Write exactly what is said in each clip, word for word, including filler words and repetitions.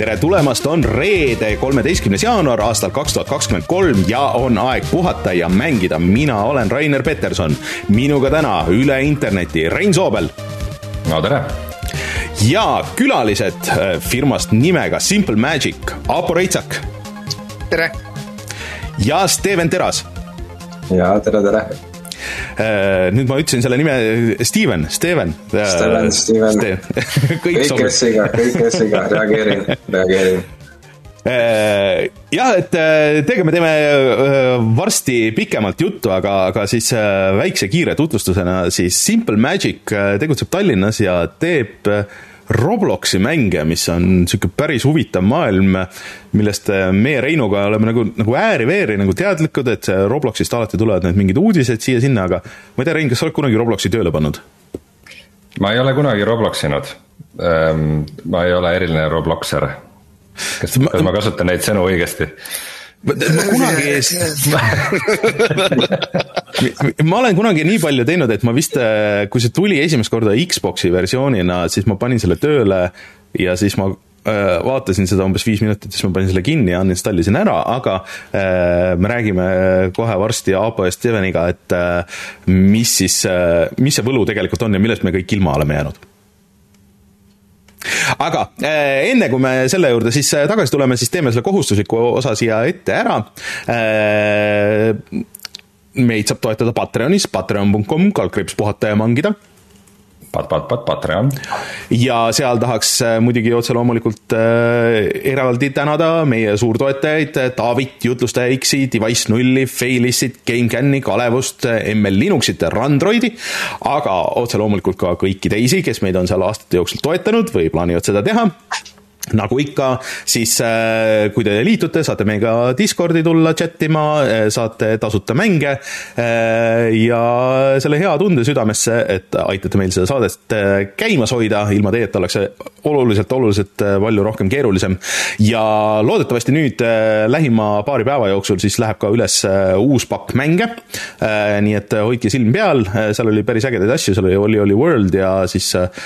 tere tulemast, on reede, kolmeteistkümnes jaanuar aastal kaks tuhat kakskümmend kolm ja on aeg puhata ja mängida. Mina olen Rainer Peterson, minuga täna üle interneti Rein Soobel. No tere. Ja külalised firmast nimega Simple Magic, Aapo Reitsak. Tere. Ja Steven Teras. Ja tere, tere. Nüüd ma ütlesin selle nime Steven, Steven. Steven, Steven. Kõik kessiga, kõik kessiga, reageerin, reageerin. Jah, et tega me teeme varsti pikemalt juttu, aga, aga siis väikse kiire tutvustusena siis Simple Magic tegutseb Tallinnas ja teeb Robloxi mänge, mis on siuke päris huvitav maailm, millest meie Reinuga oleme nagu, nagu ääri-veeri nagu teadlikud, et Robloxist alati tulevad need mingid uudised siia-sinna, aga ma ei tea, Rein, kas sa oled kunagi Robloxi tööle pannud? Ma ei ole kunagi Robloxinud. Ma ei ole eriline Robloxer. Kas ma, kas ma kasutan neid sõnu õigesti? Ma, ma kunagi ma olen kunagi nii palju teinud, et ma vist, kui see tuli esimest korda Xboxi versioonina, siis ma panin selle tööle ja siis ma vaatasin seda umbes viis minutit, siis ma panin selle kinni ja uninstallisin ära, aga me räägime kohe varsti Aapo ja Steveniga, et mis siis, mis see võlu tegelikult on ja millest me kõik ilma oleme jäänud. Aga enne kui me selle juurde siis tagasi tuleme, siis teeme selle kohustusliku osa siia ette ära. Meid saab toetada Patreonis, patreon punkt com, kaldkriips puhata ja mangida. Pat, pat, pat, Patreon. Ja seal tahaks muidugi otse loomulikult eraldi tänada meie suurtoetajaid, Taavit, Jutlustaja X-i, Device nulli, Failissit, GameCami, Kalevust, M L Linuxit ja Randroidi, aga otse loomulikult ka kõiki teisi, kes meid on seal aastate jooksul toetanud või plaanivad seda teha. Nagu ikka, siis kui te liitute, saate meiega Discordi tulla chattima, saate tasuta mänge ja selle hea tunde südamesse, et aitate meil seda saadet käimas hoida, ilma teie, et oleks oluliselt, oluliselt palju rohkem keerulisem. Ja loodetavasti nüüd lähima paari päeva jooksul siis läheb ka üles uus pakk mänge, nii et hoidke silm peal, seal oli päris ägedaid asju, seal oli Oli Oli World ja siis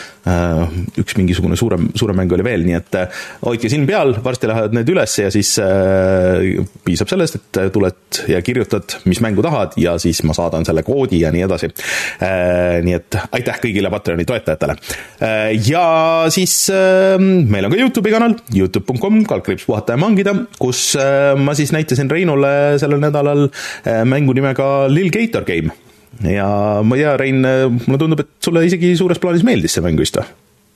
üks mingisugune suurem, suurem mäng oli veel, nii et hoidke silm peal, varsti lähevad need üles ja siis äh, piisab sellest, et tuled ja kirjutad, mis mängu tahad ja siis ma saadan selle koodi ja nii edasi. Äh, nii et aitäh kõigile Patreoni toetajatele. Äh, ja siis äh, meil on ka YouTube'i kanal, youtube punkt com, kaldkriips puhata ja mangida, kus äh, ma siis näitasin Reinule sellel nädalal äh, mängu nimega Lil Gator Game. Ja ma tea, Rein, mulle tundub, et sulle isegi suures plaanis meeldis see mäng vist või?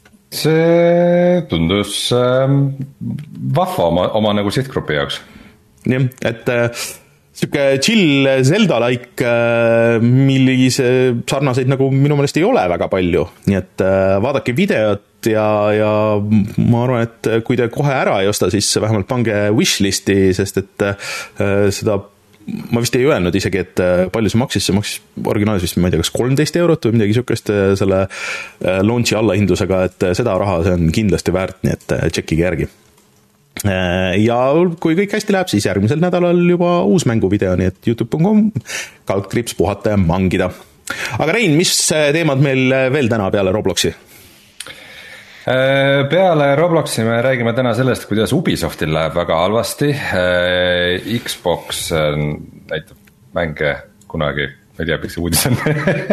See tundus äh, vahva oma, oma nagu sihtgrupi jaoks. Jah, et äh, siuke chill Zelda-like, äh, millise sarnaseid nagu minu meelest ei ole väga palju, nii et äh, vaadake videot ja, ja ma arvan, et kui te kohe ära ei osta, siis vähemalt pange wishlisti, sest et äh, seda ma vist ei öelnud isegi, et palju see maksis, see maksis originaalis vist, ma ei tea, kas kolmteist eurot või midagi siukest selle launchi allahindlusega, et seda raha see on kindlasti väärt, nii et tšekkige järgi. Ja kui kõik hästi läheb, siis järgmisel nädalal juba uus mänguvideo, nii et youtube punkt com, kaldkriips puhata ja mangida. Aga Rein, mis teemad meil veel täna peale Robloxi? Peale Robloxi me räägime täna sellest, kuidas Ubisoftil läheb väga halvasti. Xbox näitab mänge kunagi, ma ei tea, mis see uudis on.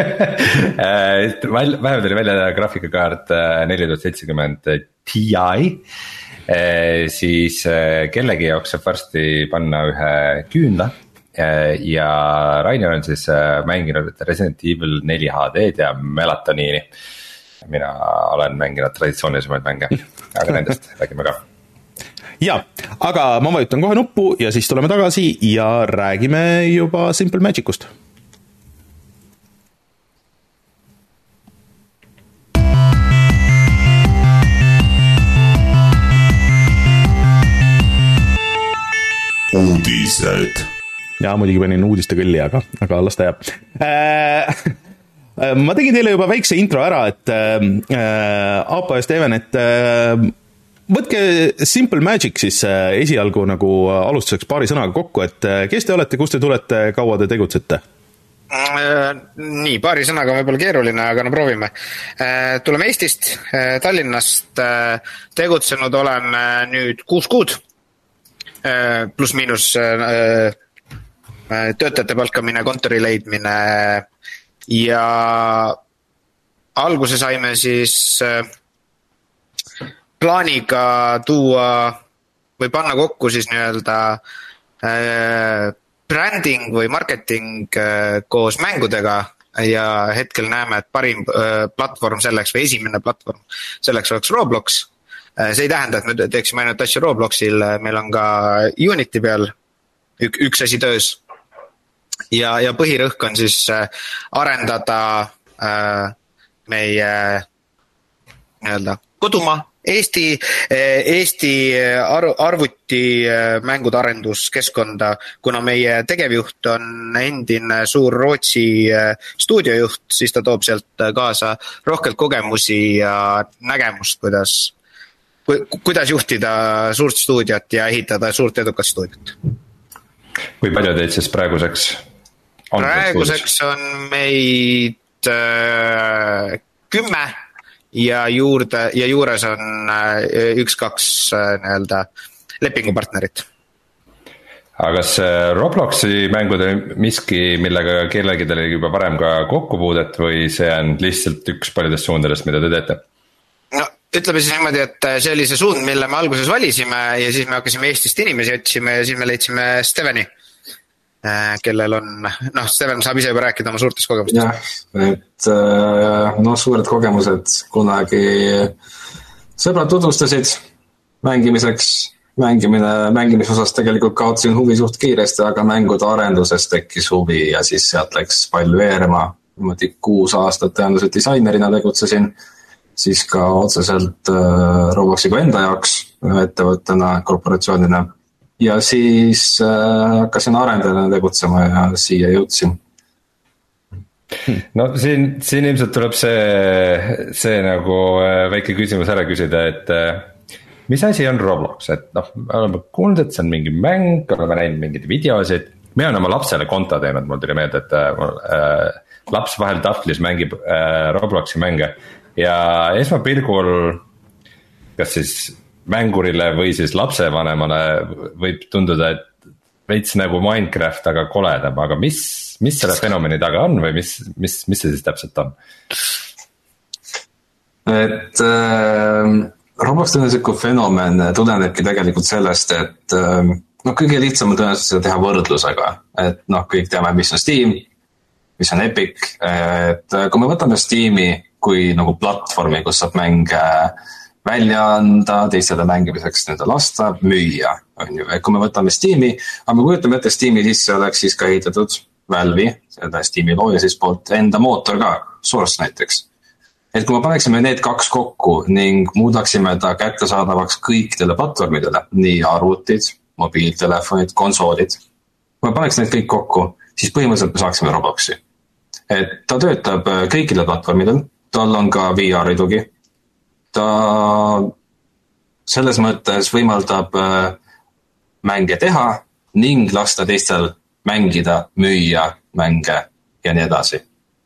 Vähemalt oli välja graafikakaart neli tuhat seitsekümmend Ti, siis kellegi jaoks saab varsti panna ühe küünla. Ja Rainer on siis mänginud Resident Evil neli H D-d ja Melatoniini. Mina olen mänginud traditsioonilisemaid mänge, aga nendest räägime ka. Ja, aga ma vajutan kohe nuppu ja siis tuleme tagasi ja räägime juba Simple Magicust. Uudised. Ja muidugi panin uudiste kõlli, aga, aga las ta jääb. Äh... Ma tegin teile juba väikse intro ära, et äh, Aapo ja Steven, et äh, võtke Simple Magic siis äh, esialgu nagu alustuseks paari sõnaga kokku, et äh, kes te olete, kust te tulete, kaua te tegutsete? Nii, paari sõnaga on võib-olla keeruline, aga no proovime. Tuleme Eestist, Tallinnast, tegutsenud olen nüüd kuus kuud, pluss miinus töötajate palkamine, kontori leidmine ja alguse saime siis plaaniga tuua või panna kokku siis nii-öelda branding või marketing koos mängudega ja hetkel näeme, et parim platvorm selleks või esimene platvorm selleks oleks Roblox. See ei tähenda, et me teeksime ainult asju Robloxil, meil on ka Unity peal ük, üks asi töös. Ja, ja põhirõhk on siis arendada meie nii-öelda kodumaa Eesti, Eesti arvuti mängude arenduskeskkonda, kuna meie tegevjuht on endine suur Rootsi stuudiojuht, siis ta toob sealt kaasa rohkelt kogemusi ja nägemust, kuidas, kuidas juhtida suurt stuudiot ja ehitada suurt edukat stuudiot. Kui palju teid siis praeguseks on? Praeguseks on meid äh, kümme. Ja, juurde, ja juures on üks-kaks nii-öelda lepingupartnerit. Aga kas Robloxi mängud on miski, millega kellegi teil juba varem ka kokkupuudet või see on lihtsalt üks paljudest suundadest, mida te teete? No, ütleme siis niimoodi, et see oli see suund, mille me alguses valisime ja siis me hakkasime Eestist inimesi otsima ja siis me leidsime Steveni, kellel on, noh, Steven saab ise juba rääkida oma suurtest kogemustest. Jah, et noh, suured kogemused kunagi sõbrad tutvustasid mängimiseks, mängimine, mängimise osas tegelikult kaotasin huvi suht kiiresti, aga mängude arenduses tekkis huvi ja siis sealt läks palju veerema. Niimoodi kuus aastat tõenäoliselt disainerina tegutsesin, siis ka otseselt Robloxiga enda jaoks ettevõttena, korporatsioonina. Ja siis äh, hakkasin arendajana tegutsema ja siia jõudsin. No siin, siin ilmselt tuleb see, see nagu väike küsimus ära küsida, et mis asi on Roblox? Et noh, me oleme kuulnud, et see on mingi mäng, oleme näinud mingid videosid. Me on oma lapsele konto teinud, mul tuli meelde, et äh, laps vahel tahvlis mängib äh, Robloxi mänge ja esmapilgul kas siis mängurile või siis lapsevanemale võib tunduda, et veits nagu Minecraft, aga koledam, aga mis, mis selle fenomeni taga on või mis, mis, mis see siis täpselt on? Et äh, Roblox tõenäoliselt fenomen tulenebki tegelikult sellest, et äh, no, kõige lihtsam on tõenäoliselt seda teha võrdlusega, et noh, kõik teame, mis on Steam, mis on Epic, et kui me võtame Steam'i kui nagu platvormi, kus saab mänge välja anda, teistele mängimiseks nende lasta, müüa. On ju. Kui me võtame Steam'i, aga me kujutame ette Steam'i sisse oleks siis ka ehitatud Valve'i, seda Steam'i looja siis poolt enda mootor ka, Source näiteks. Et kui me paneksime need kaks kokku ning muudaksime ta kättesaadavaks kõikidele platvormidele, nii arvutid, mobiiltelefonid, konsoolid, kui me paneks need kõik kokku, siis põhimõtteliselt me saaksime Robloxi. Et ta töötab kõikidele platvormidel, tal on ka V R-i tugi. Ta selles mõttes võimaldab mänge teha ning lasta teistel mängida, müüa mänge ja nii edasi.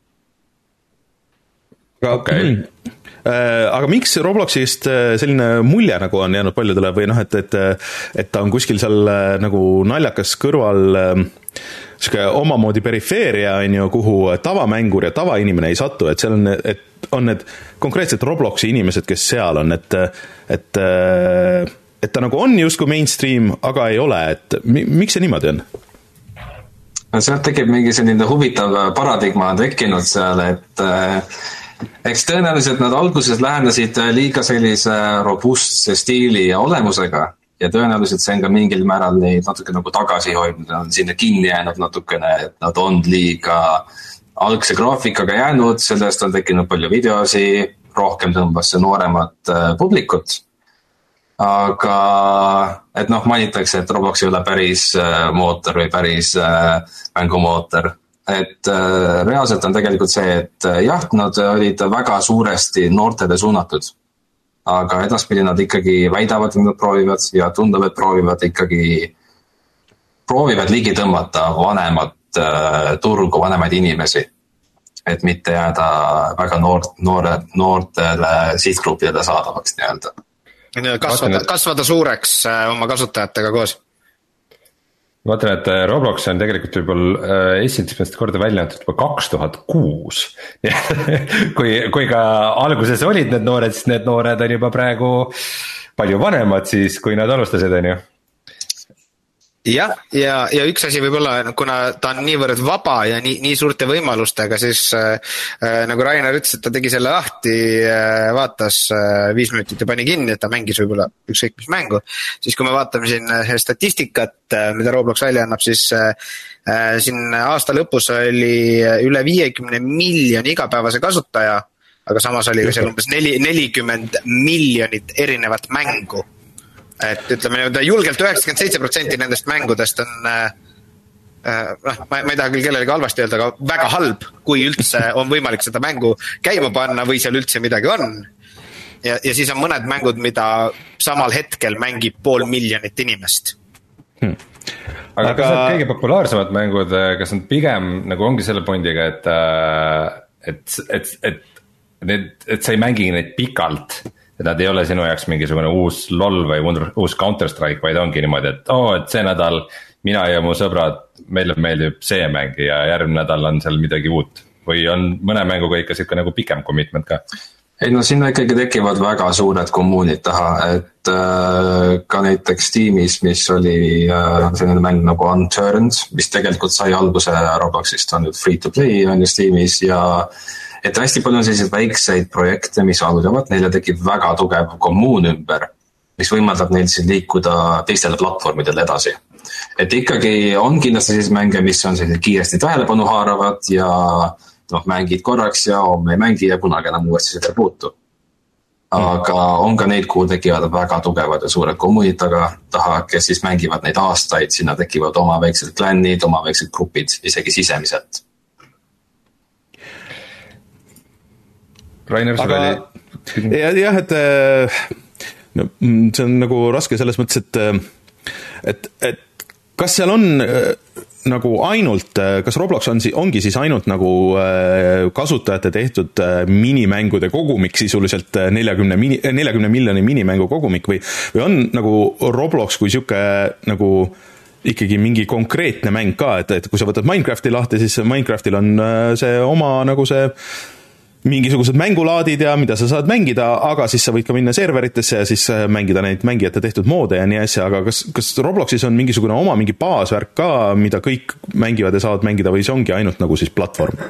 Okay. Aga miks Robloxist selline mulje nagu on jäänud paljudele või noh, et, et, et ta on kuskil seal nagu naljakas kõrval siuke omamoodi perifeeria on ju, kuhu tavamängur ja tavainimene ei satu, et seal on, et on need konkreetselt Robloxi inimesed, kes seal on, et, et, et ta nagu on justkui mainstream, aga ei ole, et miks see niimoodi on? Sealt tekib mingi selline huvitav paradigma tekkinud seal, et eks tõenäoliselt nad alguses lähenesid liiga sellise robustse stiili ja olemusega ja tõenäoliselt see on ka mingil määral neid natuke nagu tagasi hoidnud, on sinna kinni jäänud natukene, et nad on liiga algse graafikaga jäänud, sellest on tekkinud palju videosi, rohkem tõmbas see nooremat publikut. Aga et noh, mainitakse, et Roblox ei ole päris mootor või päris mängumootor. Et reaalselt on tegelikult see, et jah, nad olid väga suuresti noortele suunatud. Aga edaspidi nad ikkagi väidavad, et nad proovivad ja tundub, et proovivad ikkagi proovivad ligi tõmmata vanemat äh, turgu, vanemaid inimesi. Et mitte jääda väga noor, noore, noortele sihtgruppidele saadavaks nii-öelda. Kasvada, kasvada suureks oma kasutajatega koos. Vaatan, et Roblox on tegelikult võib-olla esimest korda välja antud juba kaks tuhat kuus. kui, kui ka alguses olid need noored, siis need noored on juba praegu palju vanemad siis, kui nad alustasid, on ju. Jah, ja, ja üks asi võib olla, kuna ta on niivõrd vaba ja nii, nii suurte võimalustega, siis äh, nagu Rainer ütles, et ta tegi selle lahti, äh, vaatas äh, viis minutit ja pani kinni, et ta mängis võib-olla ükskõik mis mängu. Siis kui me vaatame siin statistikat, äh, mida Roblox välja annab, siis äh, siin aasta lõpus oli üle viiekümne miljoni igapäevase kasutaja, aga samas oli ka seal umbes nelikümmend miljonit erinevat mängu. Et ütleme, julgelt üheksakümmend seitse protsenti nendest mängudest on, äh, noh, ma, ma ei taha küll kellelegi halvasti öelda, aga väga halb, kui üldse on võimalik seda mängu käima panna või seal üldse midagi on. Ja, ja siis on mõned mängud, mida samal hetkel mängib pool miljonit inimest. Hmm. Aga, aga kas need kõige populaarsemad mängud, kas nad pigem nagu ongi selle pondiga, et, et, et, et, et, et sa ei mängi neid pikalt, et nad ei ole sinu jaoks mingisugune uus LOL või uus Counter-Strike, vaid ongi niimoodi, et oo, oh, et see nädal mina ja mu sõbrad, meile meeldib see mäng ja järgmine nädal on seal midagi uut. Või on mõne mänguga ikka siuke nagu pikem commitment ka? Ei no sinna ikkagi tekivad väga suured kommuunid taha, et äh, ka näiteks Steamis, mis oli äh, selline mäng nagu Unturned, mis tegelikult sai alguse Robloxist, on nüüd free to play on ju Steamis ja et hästi palju on selliseid väikseid projekte, mis algavad, neile tekib väga tugev kommuun ümber, mis võimaldab neil siis liikuda teistele platvormidele edasi. Et ikkagi on kindlasti sellised mänge, mis on sellised kiiresti tähelepanu haaravad ja noh, mängid korraks ja homme ei mängi ja kunagi enam uuesti seda puutu. Aga on ka neid, kuhu tekivad väga tugevad ja suured kommuunid taga, taha, kes siis mängivad neid aastaid, sinna tekivad oma väiksed klannid, oma väiksed grupid, isegi sisemiselt. Rainer, sul aga oli... jah, et no, see on nagu raske selles mõttes, et, et, et kas seal on nagu ainult, kas Roblox on, ongi siis ainult nagu kasutajate tehtud minimängude kogumik, sisuliselt neljakümne, neljakümne miljoni minimängu kogumik või, või on nagu Roblox kui siuke nagu ikkagi mingi konkreetne mäng ka, et, et kui sa võtad Minecrafti lahti, siis Minecraftil on see oma nagu see mingisugused mängulaadid ja mida sa saad mängida, aga siis sa võid ka minna serveritesse ja siis mängida neid mängijate tehtud moode ja nii asja, aga kas, kas Robloxis on mingisugune oma mingi baasvärk ka, mida kõik mängivad ja saavad mängida või see ongi ainult nagu siis platvorm?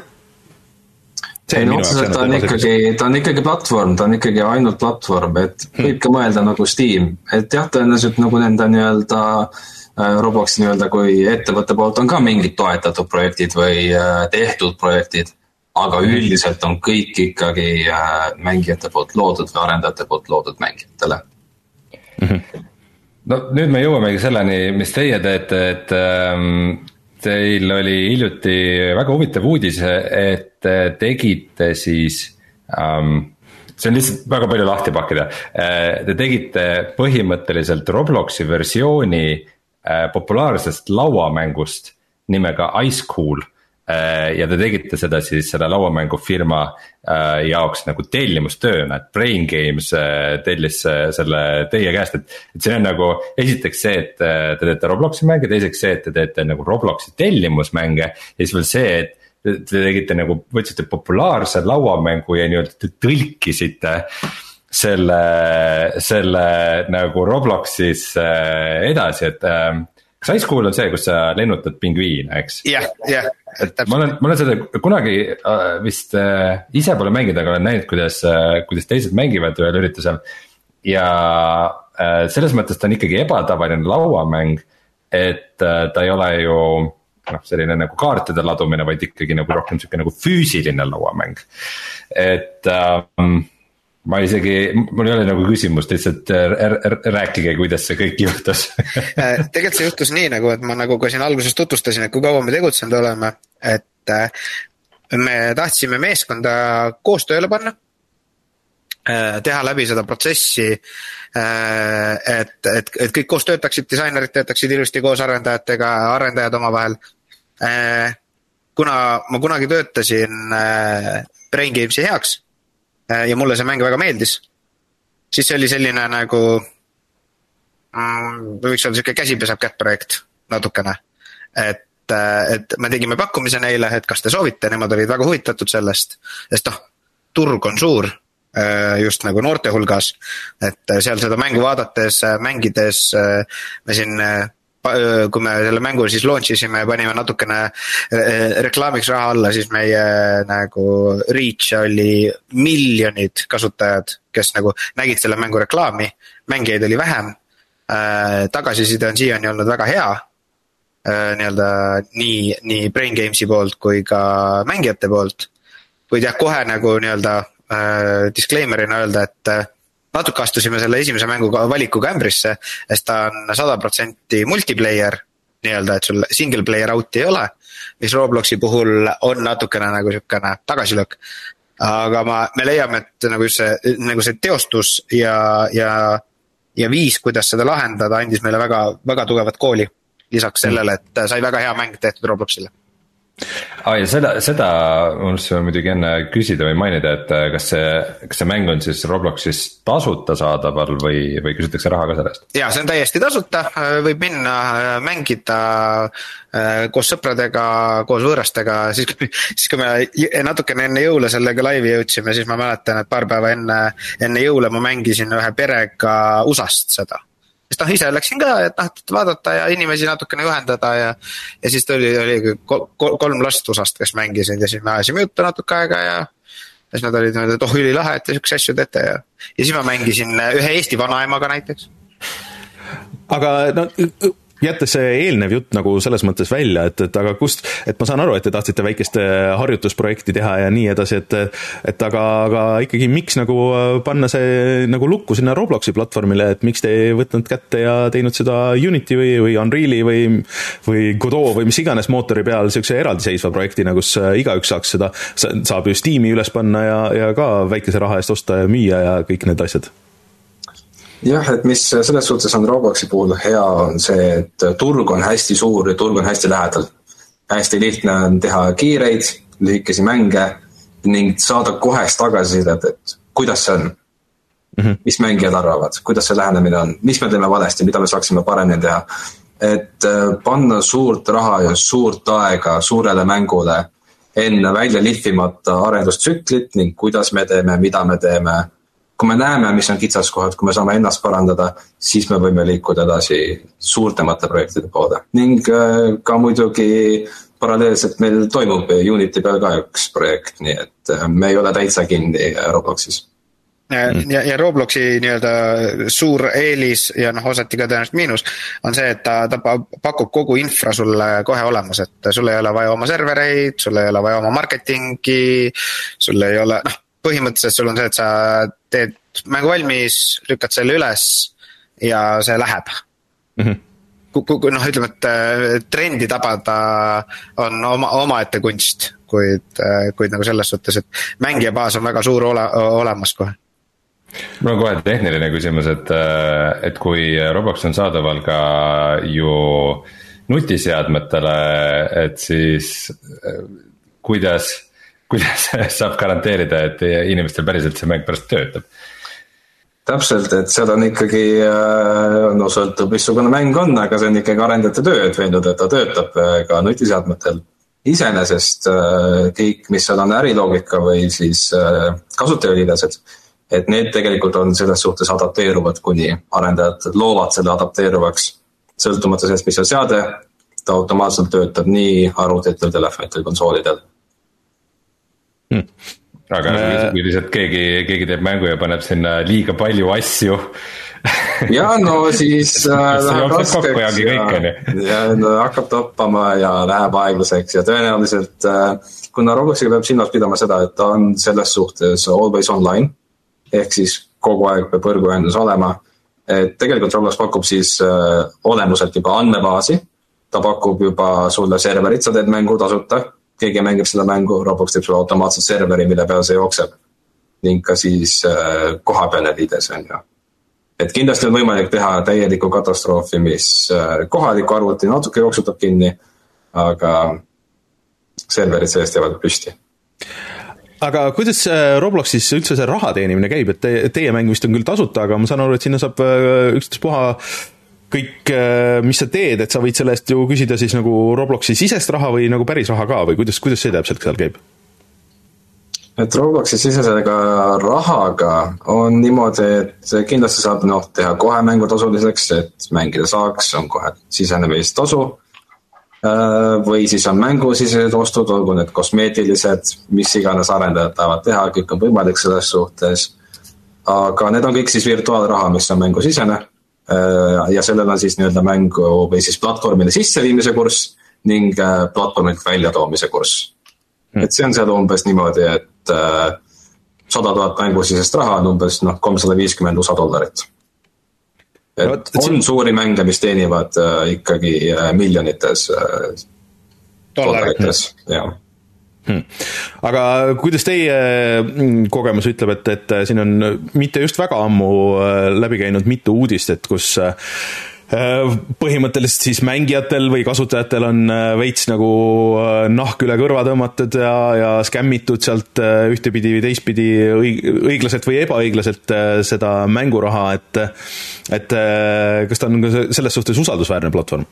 Ei, no, otseselt ta on, ikkagi, ta on ikkagi platvorm, ta on ikkagi ainult platvorm, et hmm. võib ka mõelda nagu Steam, et jah, tõenäoliselt nagu nende nii-öelda Robloxi nii-öelda kui ettevõtte poolt on ka mingid toetatud projektid või tehtud projektid, aga üldiselt on kõik ikkagi mängijate poolt loodud või arendajate poolt loodud mängijatele. Mm-hmm. No nüüd me jõuamegi selleni, mis teie teete, et ähm, teil oli hiljuti väga huvitav uudis, et tegite siis, ähm, see on lihtsalt väga palju lahti pakkida, te tegite põhimõtteliselt Robloxi versiooni äh, populaarsest lauamängust nimega Ice Cool. Ja te tegite seda siis selle lauamängufirma jaoks nagu tellimustööna, et Brain Games tellis selle teie käest, et, et see on nagu esiteks see, et te teete Robloxi mänge, teiseks see, et te teete nagu Robloxi tellimusmänge ja siis veel see, et te tegite nagu, võtsite populaarse lauamängu ja nii-öelda te tõlkisite selle, selle nagu Robloxis edasi, et kas Ice Cool on see, kus sa lennutad pingviine, eks? Jah, jah. Ma olen, ma olen seda kunagi vist ise pole mänginud, aga olen näinud, kuidas, kuidas teised mängivad ühel üritusel. Ja selles mõttes ta on ikkagi ebatavaline lauamäng, et ta ei ole ju noh, selline nagu kaartide ladumine, vaid ikkagi nagu rohkem siuke nagu füüsiline lauamäng. Et ähm, ma isegi, mul ei ole nagu küsimust, lihtsalt rääkige, kuidas see kõik juhtus. Tegelikult see juhtus nii nagu, et ma nagu ka siin alguses tutvustasin, et kui kaua me tegutsenud oleme, et me tahtsime meeskonda koostööle panna, teha läbi seda protsessi, et, et, et kõik koos töötaksid, disainerid töötaksid ilusti koos arendajatega, arendajad oma vahel, kuna ma kunagi töötasin Brain Gamesi heaks ja mulle see mäng väga meeldis, siis see oli selline nagu võiks olla selline käsi pesab kätt projekt natukene, et, et me tegime pakkumise neile, et kas te soovite, nemad olid väga huvitatud sellest, sest noh, turg on suur just nagu noorte hulgas, et seal seda mängu vaadates, mängides me siin, kui me selle mängu siis launch isime ja panime natukene reklaamiks raha alla, siis meie nagu reach oli miljonid kasutajad, kes nagu nägid selle mängu reklaami, mängijaid oli vähem, tagasiside on siiani olnud väga hea, nii-öelda nii, nii Brain Gamesi poolt kui ka mängijate poolt, kuid jah, kohe nagu nii-öelda disclaimerina öelda, et natuke astusime selle esimese mängu valikuga ämbrisse, sest ta on sada protsenti multiplayer, nii-öelda, et sul single player out'i ei ole, mis Robloxi puhul on natukene nagu sükene tagasilõk. Aga ma, me leiame, et nagu see, nagu see teostus ja, ja, ja viis, kuidas seda lahendada, andis meile väga, väga tugevat kooli. Lisaks sellele, et sai väga hea mäng tehtud Robloxile. Ah, ja seda, seda unustasin muidugi enne küsida või mainida, et kas see, kas see mäng on siis Robloxis tasuta saadaval või, või küsitakse raha ka sellest? Ja, see on täiesti tasuta, võib minna mängida koos sõpradega, koos võõrastega, siis, siis kui me natukene enne jõule sellega laivi jõudsime, siis ma mäletan, et paar päeva enne, enne jõule ma mängisin ühe perega U S A-st seda. Sest noh, ise läksin ka, et noh, vaadata ja inimesi natukene juhendada ja, ja siis tuli, oli kol, kolm last U S A-st, kes mängisid ja siis me ajasime juttu natuke aega ja ja siis nad olid, et oh, üli lahe, et üks asju teete ja, ja siis ma mängisin ühe Eesti vanaemaga näiteks. Aga no, jättes see eelnev jutt nagu selles mõttes välja, et, et aga kust, et ma saan aru, et te tahtsite väikest harjutusprojekti teha ja nii edasi, et, et aga, aga ikkagi miks nagu panna see nagu lukku sinna Robloxi platvormile, et miks te ei võtnud kätte ja teinud seda Unity või, või Unreali või, või Godot või mis iganes mootori peal selline eraldiseisva projektina, kus igaüks saaks seda, saab ju Steam'i üles panna ja, ja ka väikese raha eest osta ja müüa ja kõik need asjad. Jah, et mis selles suhtes on Robloxi puhul hea on see, et turg on hästi suur ja turg on hästi lähedal. Hästi lihtne on teha kiireid, lühikesi mänge ning saada kohest tagasisidet, et kuidas see on, mm-hmm. mis mängijad arvavad, kuidas see lähenemine on, mis me teeme valesti, mida me saaksime paremini teha. Et panna suurt raha ja suurt aega suurele mängule enne välja lihvimata arendustsüklit ning kuidas me teeme, mida me teeme. Kui me näeme, mis on kitsaskohad, kui me saame ennast parandada, siis me võime liikuda edasi suurtemate projektide poole. Ning ka muidugi paralleelselt meil toimub Unity peal ka üks projekt, nii et me ei ole täitsa kinni Robloxis. Ja, ja, ja Robloxi nii-öelda suur eelis ja noh, osati ka tõenäoliselt miinus on see, et ta, ta pakub kogu infra sulle kohe olemas, et sul ei ole vaja oma servereid, sul ei ole vaja oma marketingi, sul ei ole, noh, põhimõtteliselt sul on see, et sa teed mängu valmis, lükkad selle üles ja see läheb. Mm-hmm. Kui noh, ütleme, et trendi tabada on oma, oma ette kunst, kuid, kuid nagu selles suhtes, et mängija baas on väga suur ole, olemas kohe. Mul on kohe tehniline küsimus, et, et kui Roblox on saadaval ka ju nutiseadmetele, et siis kuidas kuidas saab garanteerida, et inimestel päriselt see mäng pärast töötab? Täpselt, et seal on ikkagi, no sõltub, missugune mäng on, aga see on ikkagi arendajate töö, et veenduda, et ta töötab ka nutiseadmetel. Iseenesest kõik, mis seal on äriloogika või siis kasutajaliidesed, et need tegelikult on selles suhtes adapteeruvad, kuni arendajad loovad selle adapteeruvaks. Sõltumata sellest, mis on seade, ta automaatselt töötab nii arvutitel, telefonitel, konsoolidel. Hmm. Aga kui lihtsalt keegi, keegi teeb mängu ja paneb sinna liiga palju asju. Ja no siis läheb raskeks ja, ja no, hakkab toppama ja läheb aeglaseks ja tõenäoliselt, kuna Robloxiga peab silmas pidama seda, et ta on selles suhtes always online, ehk siis kogu aeg peab võrguühendus olema, et tegelikult Roblox pakub siis olemuselt juba andmebaasi, ta pakub juba sulle serverit, sa teed mängu tasuta, keegi mängib seda mängu, Roblox teeb sulle automaatselt serveri, mille peal see jookseb. Ning ka siis äh, kohapealne liides on ju. Et kindlasti on võimalik teha täielikku katastroofi, mis äh, kohaliku arvuti natuke jooksutab kinni, aga serverid sellest jäävad püsti. Aga kuidas Robloxis üldse see raha teenimine käib, et te, teie mäng vist on küll tasuta, aga ma saan aru, et sinna saab ükstaspuha kõik, mis sa teed, et sa võid selle eest ju küsida siis nagu Robloxi sisest raha või nagu päris raha ka või kuidas, kuidas see täpselt seal käib? Et Robloxi sisesega rahaga on niimoodi, et kindlasti saab noh, teha kohe mängu tasuliseks, et mängida saaks, on kohe sisenemistasu. Või siis on mängusisesed ostud, olgu need kosmeetilised, mis iganes arendajad tahavad teha, kõik on võimalik selles suhtes. Aga need on kõik siis virtuaalraha, mis on mängusisene ja sellel on siis nii-öelda mängu või siis platvormile sisseviimise kurss ning platvormilt väljatoomise kurss. Hmm. Et see on seal umbes niimoodi, et sada tuhat mängusisest raha on umbes noh, kolmsada viiskümmend USA dollarit. Et no, on siin... suuri mänge, mis teenivad äh, ikkagi äh, miljonites äh, dollarites. Hmm. Hmm. Aga kuidas teie kogemus ütleb, et, et siin on mitte just väga ammu läbi käinud mitu uudist, et kus põhimõtteliselt siis mängijatel või kasutajatel on veits nagu nahk üle kõrva tõmmatud ja, ja skämmitud sealt ühtepidi või teistpidi õiglaselt või ebaõiglaselt seda mänguraha, et, et kas ta on selles suhtes usaldusväärne platvorm?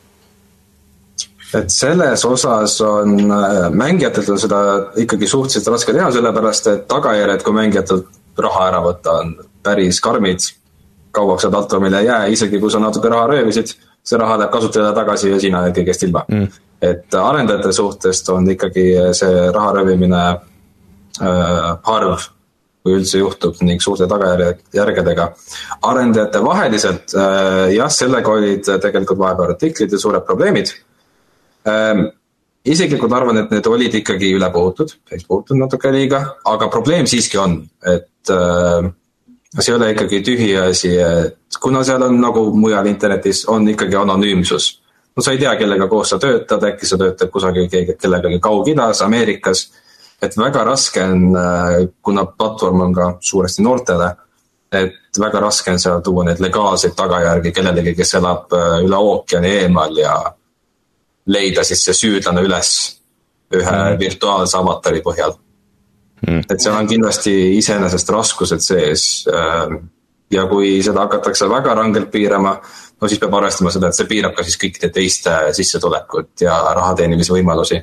Et selles osas on mängijatelt on seda ikkagi suhteliselt raske teha, sellepärast et tagajärjed, kui mängijatelt raha ära võtta, on päris karmid. Kauaks see platvormile ei jää, isegi kui sa natuke raha röövisid, see raha läheb kasutajale tagasi ja sina kõigest ilma. Mm. Et arendajate suhtest on ikkagi see raha röövimine äh, harv, kui üldse juhtub ning suurte tagajärgedega. Arendajate vaheliselt, äh, jah, sellega olid tegelikult vahepeal artiklid ja suured probleemid. Äh, isiklikult arvan, et need olid ikkagi üle puhutud, ei puhutud natuke liiga, aga probleem siiski on, et äh, see ei ole ikkagi tühi asi, et kuna seal on nagu mujal internetis, on ikkagi anonüümsus. No sa ei tea, kellega koos sa töötad, äkki sa töötad kusagil kellegagi Kaug-Idas, Ameerikas, et väga raske on, kuna platvorm on ka suuresti noortele, et väga raske on seal tuua need legaalseid tagajärgi kellelegi, kes elab üle ookeani eemal ja leida siis see süüdlane üles ühe mm. virtuaalse avatari põhjal. Mm. Et seal on kindlasti iseenesest raskused sees ja kui seda hakatakse väga rangelt piirama, no siis peab arvestama seda, et see piirab ka siis kõikide teiste sissetulekut ja raha teenimise võimalusi.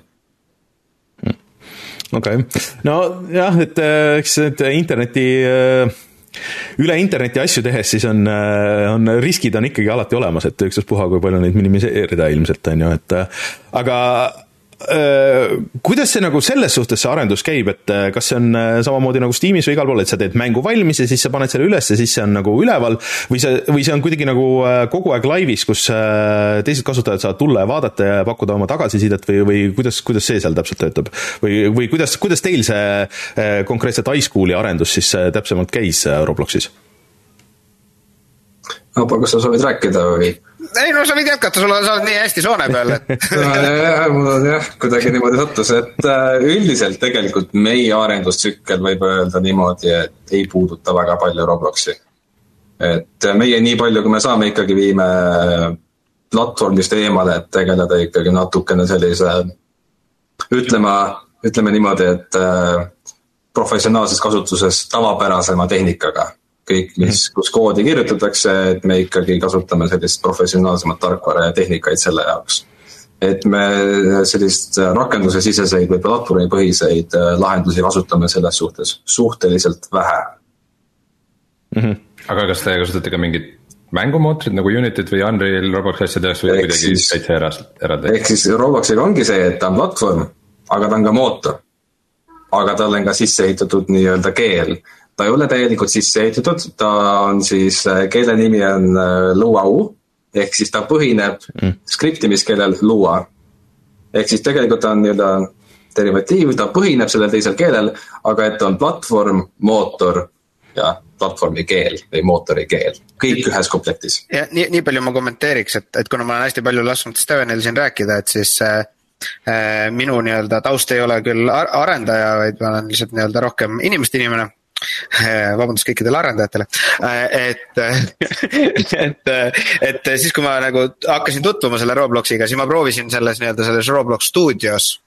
Okei, okay. No jah, et eks et interneti üle interneti asju tehes siis on, on riskid on ikkagi alati olemas, et ükstaspuha, kui palju neid minimiseerida ilmselt on ju, et aga kuidas see nagu selles suhtes see arendus käib, et kas see on samamoodi nagu Steamis või igal pool, et sa teed mängu valmis ja siis sa paned selle üles ja siis see on nagu üleval või see, või see on kuidagi nagu kogu aeg laivis, kus teised kasutajad saavad tulla ja vaadata ja pakkuda oma tagasisidet või, või kuidas, kuidas see seal täpselt töötab või, või kuidas, kuidas teil see konkreetselt iSchooli arendus siis täpsemalt käis Robloxis? Opa, kas sa soovid rääkida või? Ei, no sa võid jätkata, sul on, sa oled nii hästi soone peal, et... ja, mul on jah, kuidagi niimoodi sattus, et üldiselt tegelikult meie arendustsükkel võib öelda niimoodi, et ei puuduta väga palju Robloxi. Et meie nii palju, kui me saame ikkagi viime platvormist eemale, et tegeleda ikkagi natukene sellise, ütlema, ütleme niimoodi, et professionaalses kasutuses tavapärasema tehnikaga. Kõik, mis, kus koodi kirjutatakse, et me ikkagi kasutame sellist professionaalsemat tarkvara ja tehnikaid selle jaoks. Et me sellist rakenduse siseseid või platvormi põhiseid lahendusi kasutame selles suhtes suhteliselt vähe. Mm-hmm. Aga kas te kasutate ka mingid mängumootorid nagu Unityt või Unreal Roblox asjadeks või kuidagi täitsa eraldi? Ehk siis Robloxiga ongi see, et ta on platvorm, aga ta on ka mootor. Aga tal on ka sisse ehitatud nii-öelda keel. Ta ei ole täielikult sisse ehitatud, ta on siis, keele nimi on Luau, ehk siis ta põhineb mm. skriptimiskeelel Lua. Ehk siis tegelikult ta on nii-öelda derivatiiv, ta põhineb sellel teisel keelel, aga et on platvorm, mootor ja platvormi keel või mootori keel. Kõik ühes komplektis. Ja nii, nii palju ma kommenteeriks, et, et kuna ma olen hästi palju lasknud Stevenil siin rääkida, et siis äh, minu nii-öelda taust ei ole küll arendaja, vaid ma olen lihtsalt nii-öelda rohkem inimeste inimene. Vabandust kõikidele arendajatele, et, et, et siis kui ma nagu hakkasin tutvuma selle Robloxiga, siis ma proovisin selles nii-öelda selles Roblox Studios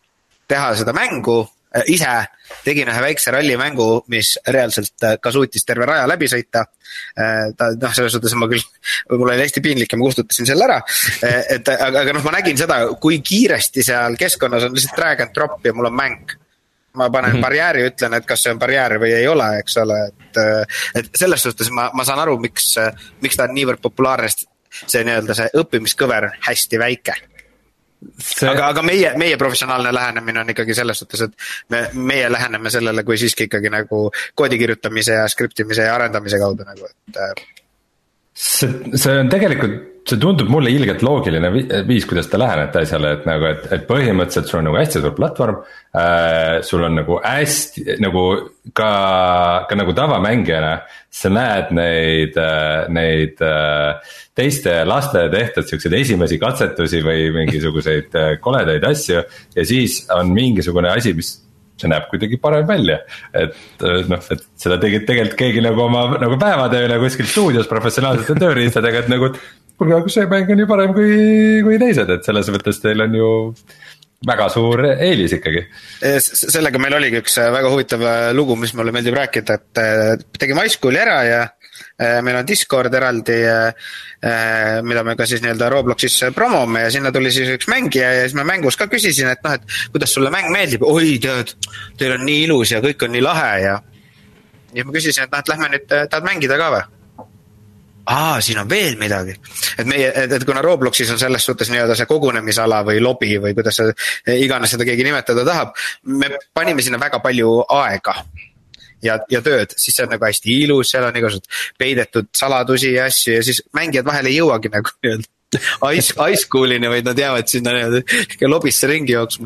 teha seda mängu ise, tegin ühe väikse rallimängu, mis reaalselt ka suutis terve raja läbi sõita. Ta, noh, selles suhtes ma küll, mul oli hästi piinlik ja ma kustutasin selle ära, et aga, aga noh, ma nägin seda, kui kiiresti seal keskkonnas on lihtsalt drag and drop ja mul on mäng. Ma panen mm-hmm. barjääri, ütlen, et kas see on barjäär või ei ole, eks ole, et, et selles suhtes ma, ma saan aru, miks, miks ta on niivõrd populaarne, see nii-öelda see õppimiskõver on hästi väike. See... aga, aga meie, meie professionaalne lähenemine on ikkagi selles suhtes, et me, meie läheneme sellele kui siiski ikkagi nagu koodi kirjutamise ja skriptimise ja arendamise kaudu nagu, et see, see on tegelikult, see tundub mulle ilgelt loogiline viis, kuidas te lähenete asjale, et nagu, et, et põhimõtteliselt sul on nagu hästi suur platvorm, äh, sul on nagu hästi, nagu ka, ka nagu tavamängijana, sa näed neid, neid teiste laste tehtud siukseid esimesi katsetusi või mingisuguseid koledaid asju ja siis on mingisugune asi, mis see näeb kuidagi parem välja, et noh, et seda tegid tegelikult keegi nagu oma nagu päevatööle kuskil stuudios professionaalsete tööriistadega, et nagu, kuulge, aga see mäng on ju parem kui, kui teised, et selles mõttes teil on ju väga suur eelis ikkagi. Sellega meil oligi üks väga huvitav lugu, mis mulle meeldib rääkida, et tegime high school'i ära ja meil on Discord eraldi, mida me ka siis nii-öelda Robloxis promome ja sinna tuli siis üks mängija ja siis ma mängus ka küsisin, et noh, et kuidas sulle mäng meeldib, oi tead, teil on nii ilus ja kõik on nii lahe ja ja ma küsisin, et noh, et lähme nüüd, tahad mängida ka või? Aa, siin on veel midagi. Et meie, et, et kuna Robloxis on selles suhtes nii-öelda see kogunemisala või lobi või kuidas see iganes seda keegi nimetada tahab, me panime sinna väga palju aega ja, ja tööd, siis see on nagu hästi ilus, seal on igasugused peidetud saladusi ja asju ja siis mängijad vahel ei jõuagi nagu nii-öelda high school'ini, vaid nad jäävad sinna nii-öelda lobisse ringi jooksma.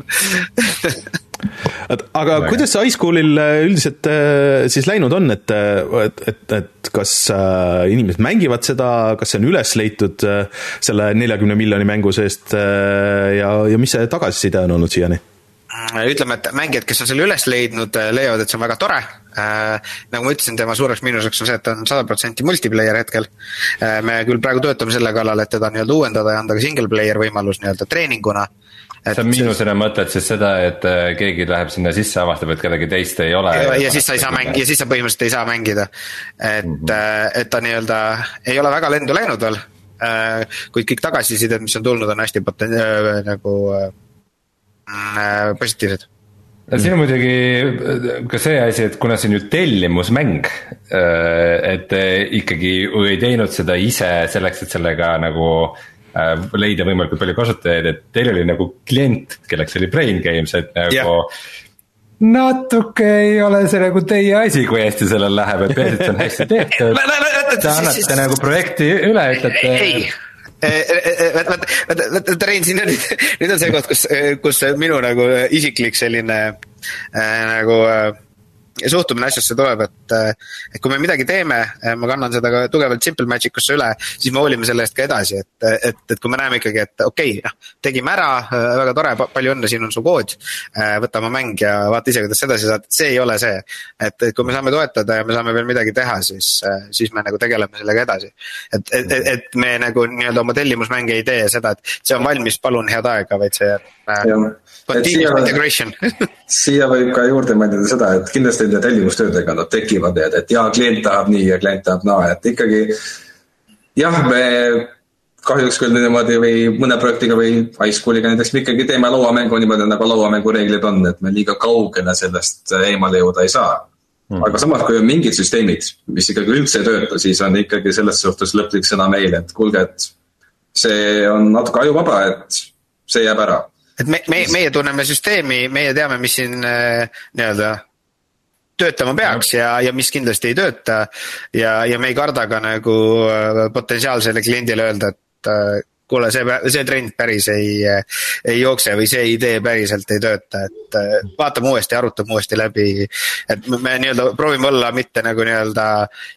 Aga kuidas see high school'il üldiselt siis läinud on, et, et, et, et kas inimesed mängivad seda, kas see on üles leitud selle neljakümne miljoni mängu seest ja, ja mis see tagasiside on olnud siiani? Ütleme, et mängijad, kes on selle üles leidnud, leiavad, et see on väga tore. Nagu ma ütlesin, tema suureks miinuseks on see, et on sada protsenti multiplayer hetkel. Me küll praegu töötame selle kallal, et teda nii-öelda uuendada ja anda ka single player võimalus nii-öelda treeninguna. Et sa miinusena mõtled siis seda, et keegi läheb sinna sisse, avastab, et kedagi teist ei ole. Ja, ja, siis, sa ei saa mäng, ja siis sa põhimõtteliselt ei saa mängida. Et, mm-hmm. et ta nii-öelda ei ole väga lendu läinud veel, kuid kõik tagasisided, mis on tulnud, on hästi poten- nagu positiivsed. Siin on muidugi ka see asi, et kuna see on ju tellimusmäng, et ikkagi ei teinud seda ise selleks, et sellega nagu leida võimalikult palju kasutajaid, et teil oli nagu klient, kelleks oli Brain Games, et nagu yeah. natuke ei ole see nagu teie asi, kui hästi sellel läheb, et peaasi, et see on hästi tehtud. Te annate nagu projekti üle, ütlete. Ei, vaata Rein, siin on, nüüd on see koht, kus, kus minu nagu isiklik selline nagu suhtumine asjasse tuleb, et, et kui me midagi teeme, ma kannan seda ka tugevalt Simple Magic'usse üle, siis me hoolime selle eest ka edasi, et, et, et kui me näeme ikkagi, et okei, okay, noh, tegime ära, väga tore, palju õnne, siin on su kood, võta oma mäng ja vaata ise, kuidas edasi saad, see ei ole see, et, et kui me saame toetada ja me saame veel midagi teha, siis, siis me nagu tegeleme sellega edasi, et, et, et me nagu nii-öelda oma tellimusmänge ei tee seda, et see on valmis, palun head aega, vaid see äh, continuous integration. Siia võib ka juurde mõelda seda, et kindlasti nende tellimustöödega nad tekivad, et, et jaa, klient tahab nii ja klient tahab naa, et ikkagi jah, me kahjuks küll niimoodi või mõne projektiga või high school'iga näiteks me ikkagi teeme lauamängu niimoodi, nagu lauamängu reeglid on, et me liiga kaugele sellest eemale jõuda ei saa. Hmm. Aga samas, kui on mingid süsteemid, mis ikkagi üldse ei tööta, siis on ikkagi selles suhtes lõplik sõna meile, et kuulge, et see on natuke ajuvaba, et see jääb ära. Et me, me, meie tunneme süsteemi, meie teame, mis siin nii-öelda töötama peaks ja, ja mis kindlasti ei tööta ja, ja me ei karda ka nagu potentsiaalsele kliendile öelda, et kuule, see, see trend päris ei, ei jookse või see idee päriselt ei tööta, et vaatame uuesti, arutame uuesti läbi, et me nii-öelda proovime olla mitte nagu nii-öelda,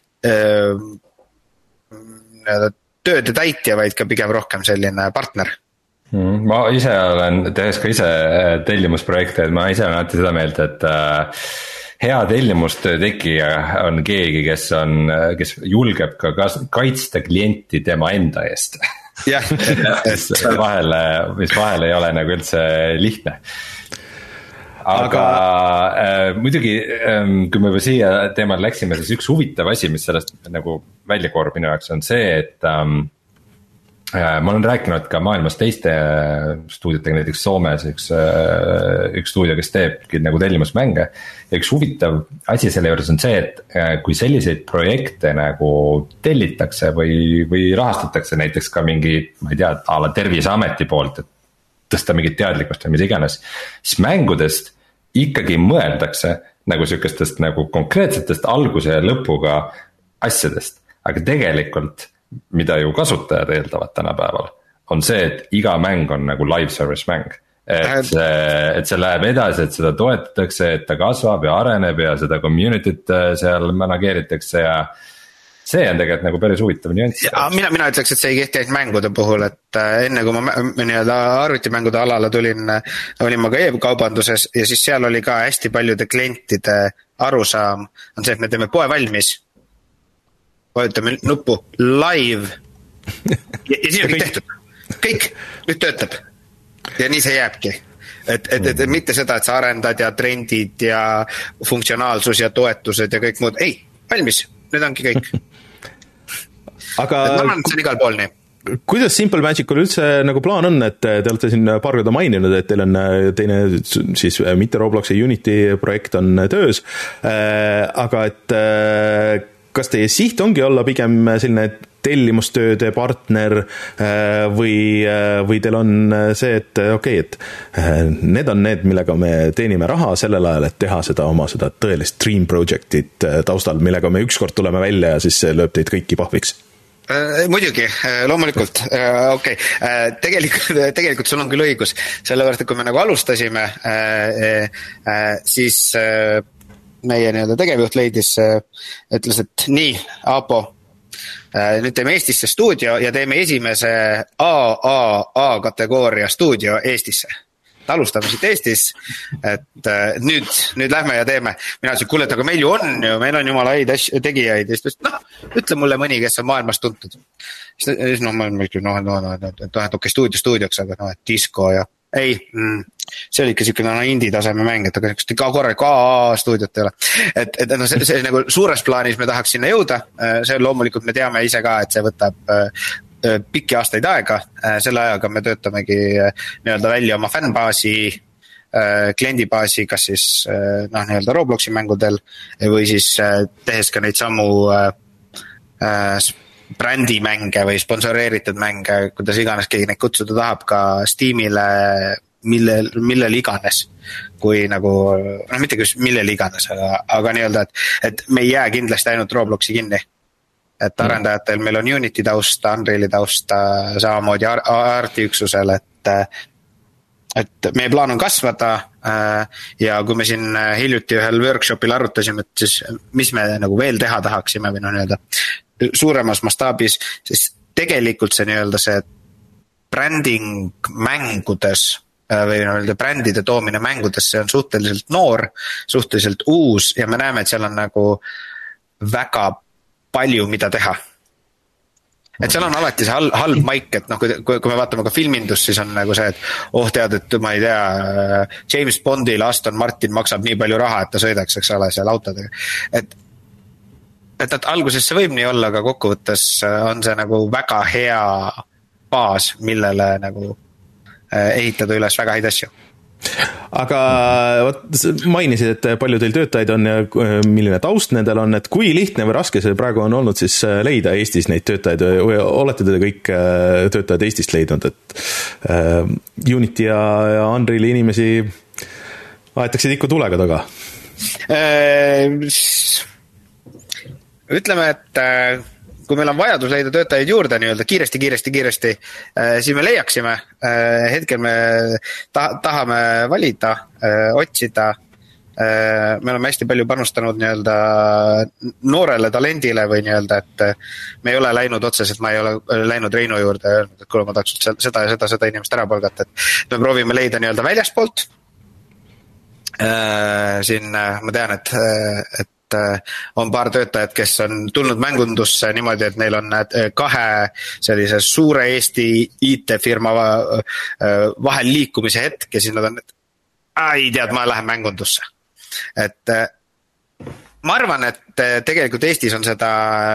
nii-öelda tööde täitja, vaid ka pigem rohkem selline partner. Ma ise olen, tehes ka ise tellimusprojekte, et ma ise olen alati seda meelt, et hea tellimustöö tegija on keegi, kes on, kes julgeb ka kaitsta klienti tema enda eest. Jah, mis vahel, mis vahel ei ole nagu üldse lihtne. aga, aga äh, muidugi äh, kui me juba siia teemal läksime, siis üks huvitav asi, mis sellest nagu välja koorub minu jaoks on see, et ähm, äh, ma olen rääkinud ka maailmas teiste stuudiotega, näiteks Soomes üks, äh, üks stuudio, kes teebki nagu tellimusmänge. Ja üks huvitav asi selle juures on see, et äh, kui selliseid projekte nagu tellitakse või, või rahastatakse näiteks ka mingi, ma ei tea, a la Terviseameti poolt, et tõsta mingit teadlikkust või mida iganes, siis mängudest ikkagi mõeldakse nagu sükestest nagu konkreetsetest alguse ja lõpuga asjadest. Aga tegelikult, mida ju kasutajad eeldavad tänapäeval, on see, et iga mäng on nagu live service mäng. Et see, et see läheb edasi, et seda toetatakse, et ta kasvab ja areneb ja seda community't seal manageeritakse ja see on tegelikult nagu päris huvitav nüanss. Mina, mina ütleks, et see ei kehti ainult mängude puhul, et enne kui ma nii-öelda arvutimängude alale tulin, olin ma ka e-kaubanduses ja siis seal oli ka hästi paljude klientide arusaam, on see, et me teeme poe valmis, vajutame nuppu live ja, ja siis on kõik tehtud, kõik, nüüd töötab ja nii see jääbki. Et, et, et mitte seda, et sa arendad ja trendid ja funktsionaalsus ja toetused ja kõik muud, ei, valmis, nüüd ongi kõik. Aga ma arvan, et see on igal pool nii. Kuidas Simple Magicul üldse nagu plaan on, et te olete siin paar korda maininud, et teil on teine siis mitte Robloxi Unity projekt on töös, aga et kas teie siht ongi olla pigem selline tellimustööde partner või, või teil on see, et okei, okay, et need on need, millega me teenime raha sellel ajal, et teha seda oma seda tõelist dream projectit taustal, millega me ükskord tuleme välja ja siis lööb teid kõiki pahviks? Muidugi, loomulikult, okei okay. tegelikult, tegelikult sul on küll õigus, sellepärast, et kui me nagu alustasime, siis meie nii-öelda tegevjuht leidis, ütles, et nii, Aapo, nüüd teeme Eestisse stuudio ja teeme esimese A A A kategooria stuudio Eestisse. Alustame siit Eestis, et nüüd, nüüd lähme ja teeme. Mina ütlesin, kuule, aga meil ju on ju, meil on jumala häid tegijaid. Ja siis noh, ütle mulle mõni, kes on maailmas tuntud. Siis noh, ma mõtlen, noh, no, no, no, et okei, stuudio stuudioks, aga noh, et disco ja ei, mm, see oli ikka siuke no, indie taseme mäng, et aga ka korralik A A stuudiot ei ole. Et, et no, see, see nagu suures plaanis me tahaks sinna jõuda. See loomulikult me teame ise ka, et see võtab pikki aastaid aega, selle ajaga me töötamegi nii-öelda välja oma fännbaasi, kliendibaasi, kas siis noh, nii-öelda Robloxi mängudel või siis tehes ka neid samu brändimänge või sponsoreeritud mänge, kuidas iganes keegi neid kutsuda tahab ka Steamile, millel, millel iganes, kui nagu, noh mitte küll millel iganes, aga, aga nii-öelda, et, et me ei jää kindlasti ainult Robloxi kinni. Et arendajatel meil on Unity tausta, Unreali tausta, samamoodi Arti üksusel, et, et meie plaan on kasvada ja kui me siin hiljuti ühel workshopil arutasime, et siis mis me nagu veel teha tahaksime või no nii-öelda suuremas mastaabis, siis tegelikult see nii-öelda see branding mängudes või nii-öelda brändide toomine mängudes, see on suhteliselt noor, suhteliselt uus ja me näeme, et seal on nagu väga palju, mida teha. Et seal on alati see halb, halb maik, et noh, kui, kui me vaatame ka filmindust, siis on nagu see, et oh tead, et ma ei tea, James Bondil Aston Martin maksab nii palju raha, et ta sõidaks, eks ole, seal autodega. Et, et, et alguses see võib nii olla, aga kokkuvõttes on see nagu väga hea baas, millele nagu ehitada üles väga häid asju. Aga mainisid, et palju teil töötajaid on ja milline taust nendel on, et kui lihtne või raske see praegu on olnud siis leida Eestis neid töötajaid või olete te kõik töötajad Eestist leidnud, et Unity ja, ja Unreali inimesi aetakse ikka tulega taga? Ütleme, et kui meil on vajadus leida töötajaid juurde nii-öelda kiiresti, kiiresti, kiiresti, siis me leiaksime. Hetkel me ta- tahame valida, otsida. Me oleme hästi palju panustanud nii-öelda noorele talendile või nii-öelda, et me ei ole läinud otseselt, ma ei ole läinud Reinu juurde ja öelnud, et kuule, ma tahaks seda ja seda, seda inimest ära palgata, et me proovime leida nii-öelda väljaspoolt. Siin ma tean, et, et on paar töötajad, kes on tulnud mängundusse niimoodi, et neil on kahe sellise suure Eesti I T-firma vahel liikumise hetk ja siis nad on, et ai tead, ma lähen mängundusse. Et ma arvan, et tegelikult Eestis on seda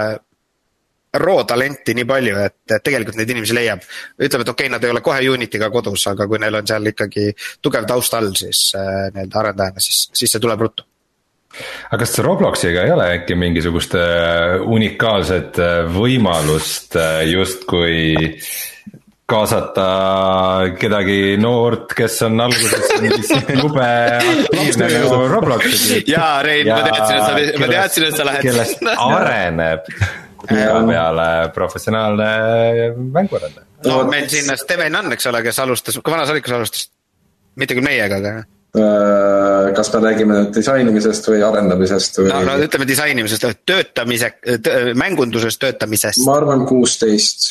rootalenti nii palju, et tegelikult neid inimesi leiab. Ütleb, et okei, okay, nad ei ole kohe Unity'ga kodus, aga kui neil on seal ikkagi tugev taust all, siis need arendajana, siis, siis see tuleb ruttu. Aga kas Robloxiga ei ole äkki mingisugust unikaalset võimalust just kui kaasata kedagi noort, kes on alguses jube aktiivne nagu Robloxi. Jaa, Rein, ma teadsin, et sa, ma teadsin, et sa lähed. Kellest areneb peale professionaalne mänguarenda. No meil siin Steven on, eks ole, kes alustas, kui vana sa olid, kes alustas? Mitte küll meiega, aga... Kas me räägime nüüd disainimisest või arendamisest või... No, no ütleme disainimisest, töötamise, mängundusest töötamisest. Ma arvan kuusteist.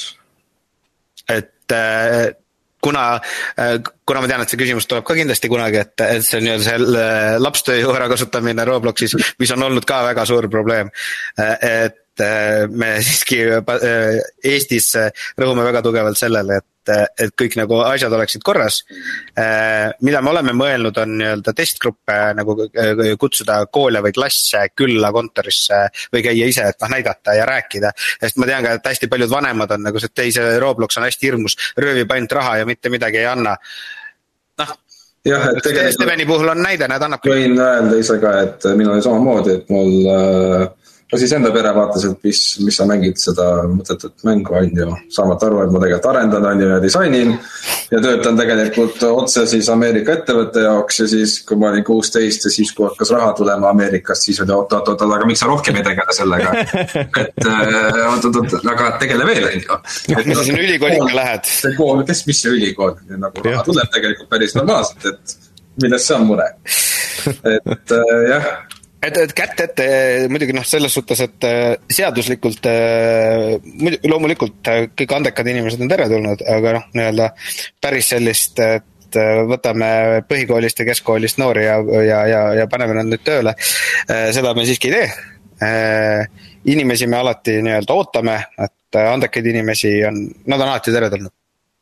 Et kuna, kuna ma tean, et see küsimus tuleb ka kindlasti kunagi, et, et see on ju see lapstööjõu ära kasutamine Robloxis, mis on olnud ka väga suur probleem. Et me siiski Eestis rõhume väga tugevalt sellele, et et kõik nagu asjad oleksid korras. Mida me oleme mõelnud on nii-öelda testgruppe nagu kutsuda koole või klasse külla kontorisse või käia ise, et noh, näidata ja rääkida. Sest ma tean ka, et hästi paljud vanemad on nagu see, et teise Roblox on hästi hirmus, röövib ainult raha ja mitte midagi ei anna. Noh, jah, et tegelikult Steveni puhul on näide, need annab. Võin öelda ise ka, et minul oli samamoodi, et mul no siis enda pere vaatas, et mis, mis sa mängid seda mõttetut mängu on ju. Saamata aru, et ma tegelikult arendan on ju ja disainin ja töötan tegelikult otse siis Ameerika ettevõtte jaoks ja siis kui ma olin kuusteist ja siis kui hakkas raha tulema Ameerikast, siis oli oot, oot, oot, aga miks sa rohkem ei tegele sellega? Et oot, oot, oot, aga tegele veel on ju. Mis sa siin ülikooliga lähed? See kool, kes, mis see ülikool? Nagu raha tuleb tegelikult päris normaalselt, et millest see on mure. Et jah. Et, et kätt ette muidugi noh, selles suhtes, et seaduslikult loomulikult kõik andekad inimesed on teretulnud, aga noh, nii-öelda päris sellist, et võtame põhikoolist ja keskkoolist noori ja, ja, ja, ja paneme nad nüüd tööle. Seda me siiski ei tee. Inimesi me alati nii-öelda ootame, et andekaid inimesi on, nad on alati teretulnud.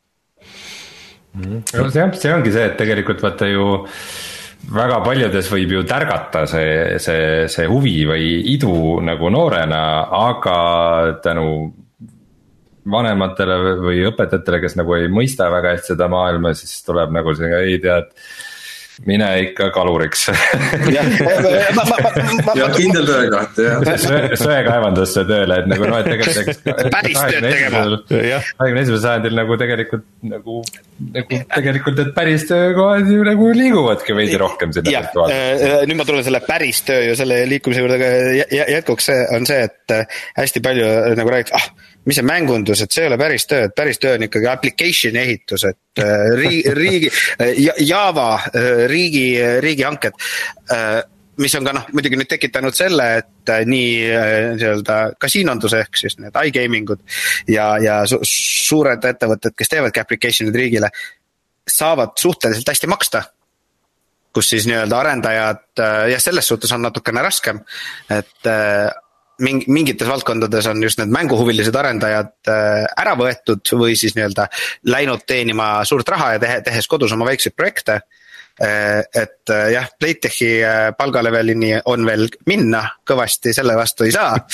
See, see ongi see, et tegelikult vaata ju väga paljudes võib ju tärgata see, see, see huvi või idu nagu noorena, aga tänu vanematele või õpetajatele, kes nagu ei mõista väga hästi seda maailma, siis tuleb nagu see, ei tea, et mine ikka kaluriks. ja kindel töökoht, jah. Söekaevandusse tööle, et nagu noh, et tegelikult päris tööd tegema. kahekümne esimesel sajandil nagu tegelikult nagu, nagu tegelikult, et päris töökohad ju nagu liiguvadki veidi rohkem sinna virtuaalselt. Nüüd ma tulen selle päris töö ja selle liikumise juurde jätkuks on see, et hästi palju nagu räägiks, ah, mis see mängundus, et see ei ole päris töö, et päris töö on ikkagi application ehitus, et riigi, Java riigi, riigi hanked, mis on ka noh, muidugi nüüd tekitanud selle, et nii nii-öelda kasiinondus ehk siis need iGamingud ja, ja su- suured ettevõtted, kes teevadki applicationid riigile, saavad suhteliselt hästi maksta, kus siis nii-öelda arendajad ja selles suhtes on natukene raskem, et mingites valdkondades on just need mänguhuvilised arendajad ära võetud või siis nii-öelda läinud teenima suurt raha ja tehes kodus oma väikseid projekte. Et jah, Playtechi palgalevelini on veel minna, kõvasti selle vastu ei saa.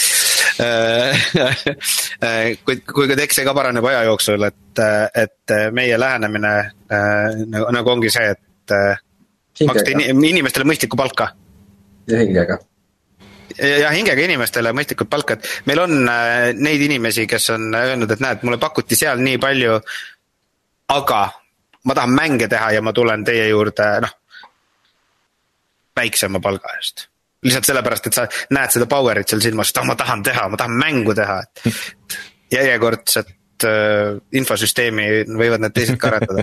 kui, kui ka tekse ka paraneb aja jooksul, et, et meie lähenemine nagu, nagu ongi see, et maksta inimestele mõistlikku palka. Ja hingega. Ja hingega inimestele mõistlikult palka, et meil on neid inimesi, kes on öelnud, et näed, mulle pakuti seal nii palju, aga ma tahan mänge teha ja ma tulen teie juurde, noh, väiksema palga eest. Lihtsalt sellepärast, et sa näed seda powerit seal silmas, et oh, ma tahan teha, ma tahan mängu teha. Järjekordset uh, infosüsteemi võivad need teised ka arendada.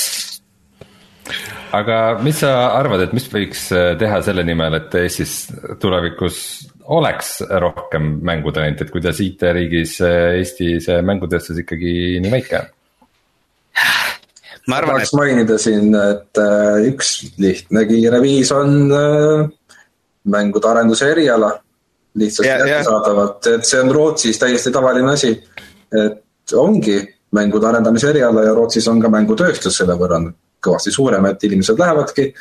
Aga mis sa arvad, et mis võiks teha selle nimel, et Eestis tulevikus oleks rohkem mängutalent, et kuidas I T-riigis Eesti see mängutööstus ikkagi nii väike on? Ma arvan, et mainida siin, et üks lihtne kiire viis on mängude arenduse eriala lihtsalt jättesaadavalt, et see on Rootsis täiesti tavaline asi, et ongi mängude arendamise eriala ja Rootsis on ka mängutööstus selle võrra kõvasti suurem, et inimesed lähevadki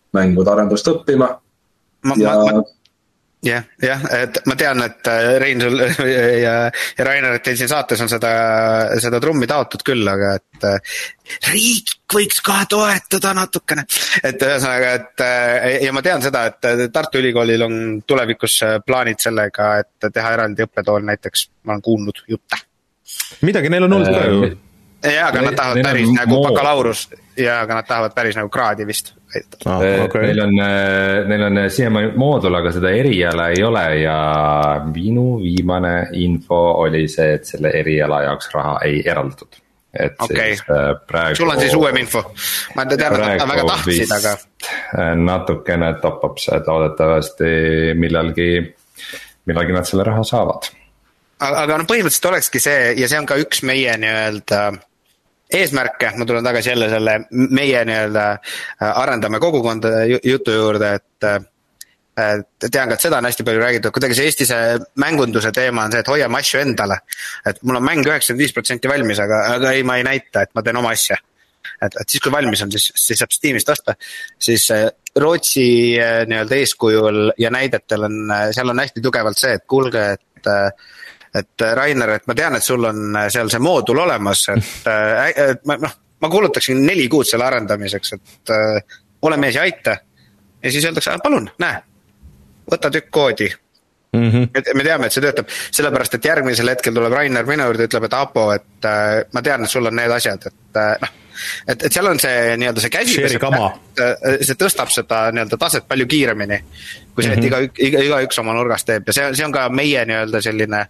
mängude arendust õppima. Ma, ja ma, jah, jah, et ma tean, et Rein sul ja, ja Rainer, et teil siin saates on seda, seda trummi taotud küll, aga et riik võiks ka toetada natukene. Et ühesõnaga, et ja ma tean seda, et Tartu Ülikoolil on tulevikus plaanid sellega, et teha eraldi õppetool näiteks, ma olen kuulnud jutte. Midagi neil on olnud ka ju. Ja, aga nad tahavad päris nagu bakalaurus ja aga nad tahavad päris nagu kraadi vist. Ah, okay. Neil on, neil on siiamaani moodul, aga seda eriala ei ole ja minu viimane info oli see, et selle eriala jaoks raha ei eraldatud. Et okay. siis praegu... Sul on siis uuem info. Ma tean, et nad väga tahtsid, aga... Natukene top-up see, et loodetavasti millalgi, millalgi nad selle raha saavad. Aga, aga no põhimõtteliselt olekski see, ja see on ka üks meie nii-öelda eesmärke, ma tulen tagasi jälle selle meie nii-öelda arendame kogukonda jutu juurde, et, et tean ka, et seda on hästi palju räägitud, kuidagi see Eesti see mängunduse teema on see, et hoiame asju endale, et mul on mäng üheksakümmend viis protsenti valmis, aga, aga ei, ma ei näita, et ma teen oma asja, et, et siis kui valmis on, siis, siis saab Steamist osta, siis Rootsi nii-öelda eeskujul ja näidetel on, seal on hästi tugevalt see, et kuulge, et et Rainer, et ma tean, et sul on seal see moodul olemas, et, et ma, no, ma kuulutaksin neli kuud selle arendamiseks, et äh, ole mees ja aita. Ja siis öeldakse, palun, näe, võta tükk koodi. Mm-hmm. Me teame, et see töötab, sellepärast, et järgmisel hetkel tuleb Rainer minu juurde, ütleb, et Apo, et äh, ma tean, et sul on need asjad, et äh, noh, et, et seal on see nii-öelda see käsi, see, see tõstab seda nii-öelda taset palju kiiremini, kui see, et mm-hmm. iga, iga, iga üks oma nurgas teeb ja see, see on ka meie nii-öelda selline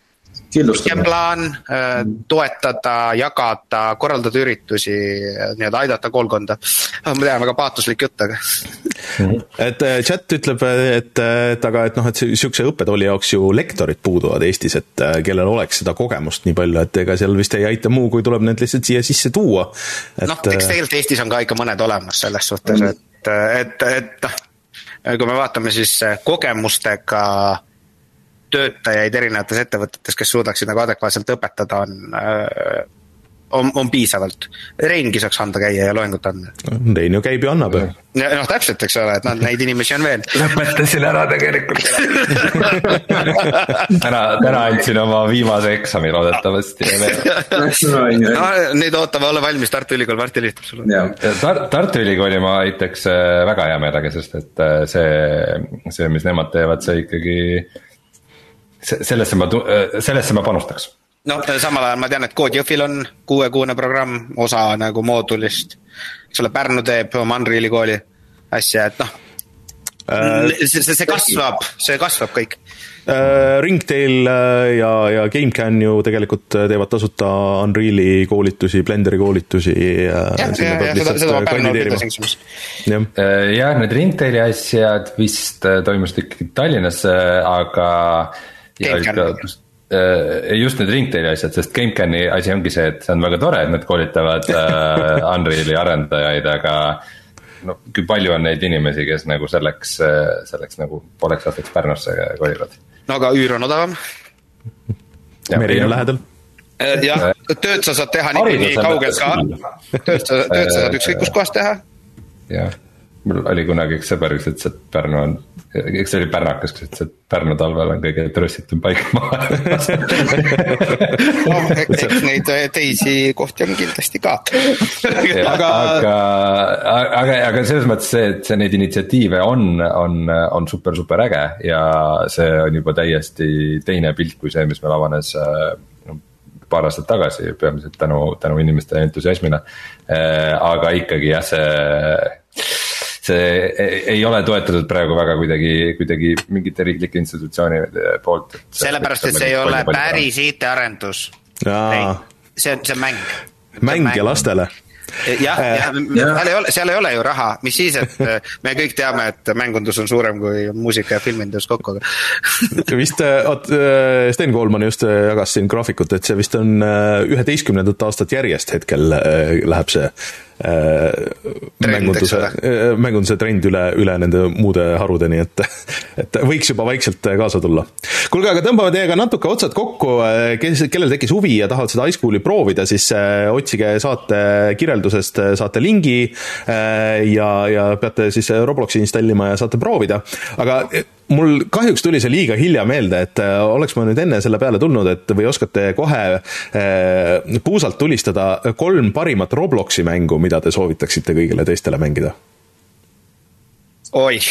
plaan toetada, jagada, korraldada üritusi, nii-öelda aidata koolkonda. Ma tean, väga paatuslik jutt, aga. Et chat ütleb, et, et aga, et noh, et siukse õppetooli jaoks ju lektorid puuduvad Eestis, et kellel oleks seda kogemust nii palju, et ega seal vist ei aita muu, kui tuleb need lihtsalt siia sisse tuua. Et... noh, eks tegelikult Eestis on ka ikka mõned olemas selles suhtes, et, et, et noh, kui me vaatame siis kogemustega töötajaid erinevates ettevõtetes, kes suudaksid nagu adekvaatselt õpetada, on, on, on piisavalt. Reingi saaks anda käia ja loengut anda. Rein ju käib ja annab. Ja, noh, täpselt, eks ole, et nad, neid inimesi on veel. Lõpetasin ära tegelikult. täna, täna andsin oma viimase eksami loodetavasti. no, neid ootame olla valmis Tartu Ülikool, Marti lihtsalt sulle. Tar- Tartu Ülikooli ma aitaks väga hea meelega, sest et see, see, mis nemad teevad, see ikkagi... Sellesse ma, sellesse ma panustaks. No samal ajal ma tean, et Code Jõhvil on kuuekuune programm, osa nagu moodulist. Eks ole, Pärnu teeb oma Unreali kooli asja, et noh, äh, see, see kasvab, see kasvab kõik. Äh, Ringtail ja, ja GameCAN ju tegelikult teevad tasuta Unreali koolitusi, Blenderi koolitusi. Ja, ja, ja, ja seda, seda ma Pärnu pidasin. Ja. ja, need Ringtaili asjad vist toimusid ikkagi Tallinnas, aga ja ikka, just need Ringtaili asjad, sest GameCAN-i asi ongi see, et see on väga tore, et nad koolitavad Unreali arendajaid, aga no, kui palju on neid inimesi, kes nagu selleks, selleks nagu pooleks aastaks Pärnusse kolivad? No aga üür on odavam. Meri on lähedal. Jah, tööd sa saad teha nii, nii kaugelt ka. Tööd sa, tööd sa saad ükskõik kus kohas teha. Jah, mul oli kunagi üks sõber, kes ütles, et Pärnu on, eks see oli Pärnakas, kes ütles, et Pärnu talvel on kõige trössitum paik maa. no, eks, eks neid teisi kohti on kindlasti ka. aga, aga, aga, aga selles mõttes see, et see neid initsiatiive on, on, on super, super äge ja see on juba täiesti teine pilt kui see, mis meil avanes no, paar aastat tagasi, peamiselt tänu, tänu inimeste entusiasmina. Aga ikkagi jah, see see ei ole toetatud praegu väga kuidagi, kuidagi mingite riiklike institutsiooni poolt. Sellepärast, et see ei ole päris I T-arendus. See on, see on mäng. Mäng ja lastele. jah, jah, seal ei ole, seal ei ole ju raha, mis siis, et me kõik teame, et mängundus on suurem kui muusika ja filmindus kokku. Vist, oot, Sten Koolman just jagas siin graafikut, et see vist on üheteistkümnendat aastat järjest hetkel läheb see mängunduse, mängunduse trend üle, üle nende muude harudeni, et, et võiks juba vaikselt kaasa tulla. Kuulge, aga tõmbame teiega natuke otsad kokku, kes, kellel tekkis huvi ja tahavad seda iSchool'i proovida, siis otsige saate kirjeldusest, saate lingi ja, ja peate siis Robloxi installima ja saate proovida, aga mul kahjuks tuli see liiga hilja meelde, et oleks ma nüüd enne selle peale tulnud, et või oskate kohe puusalt tulistada kolm parimat Robloxi mängu, mida te soovitaksite kõigile teistele mängida? Oi.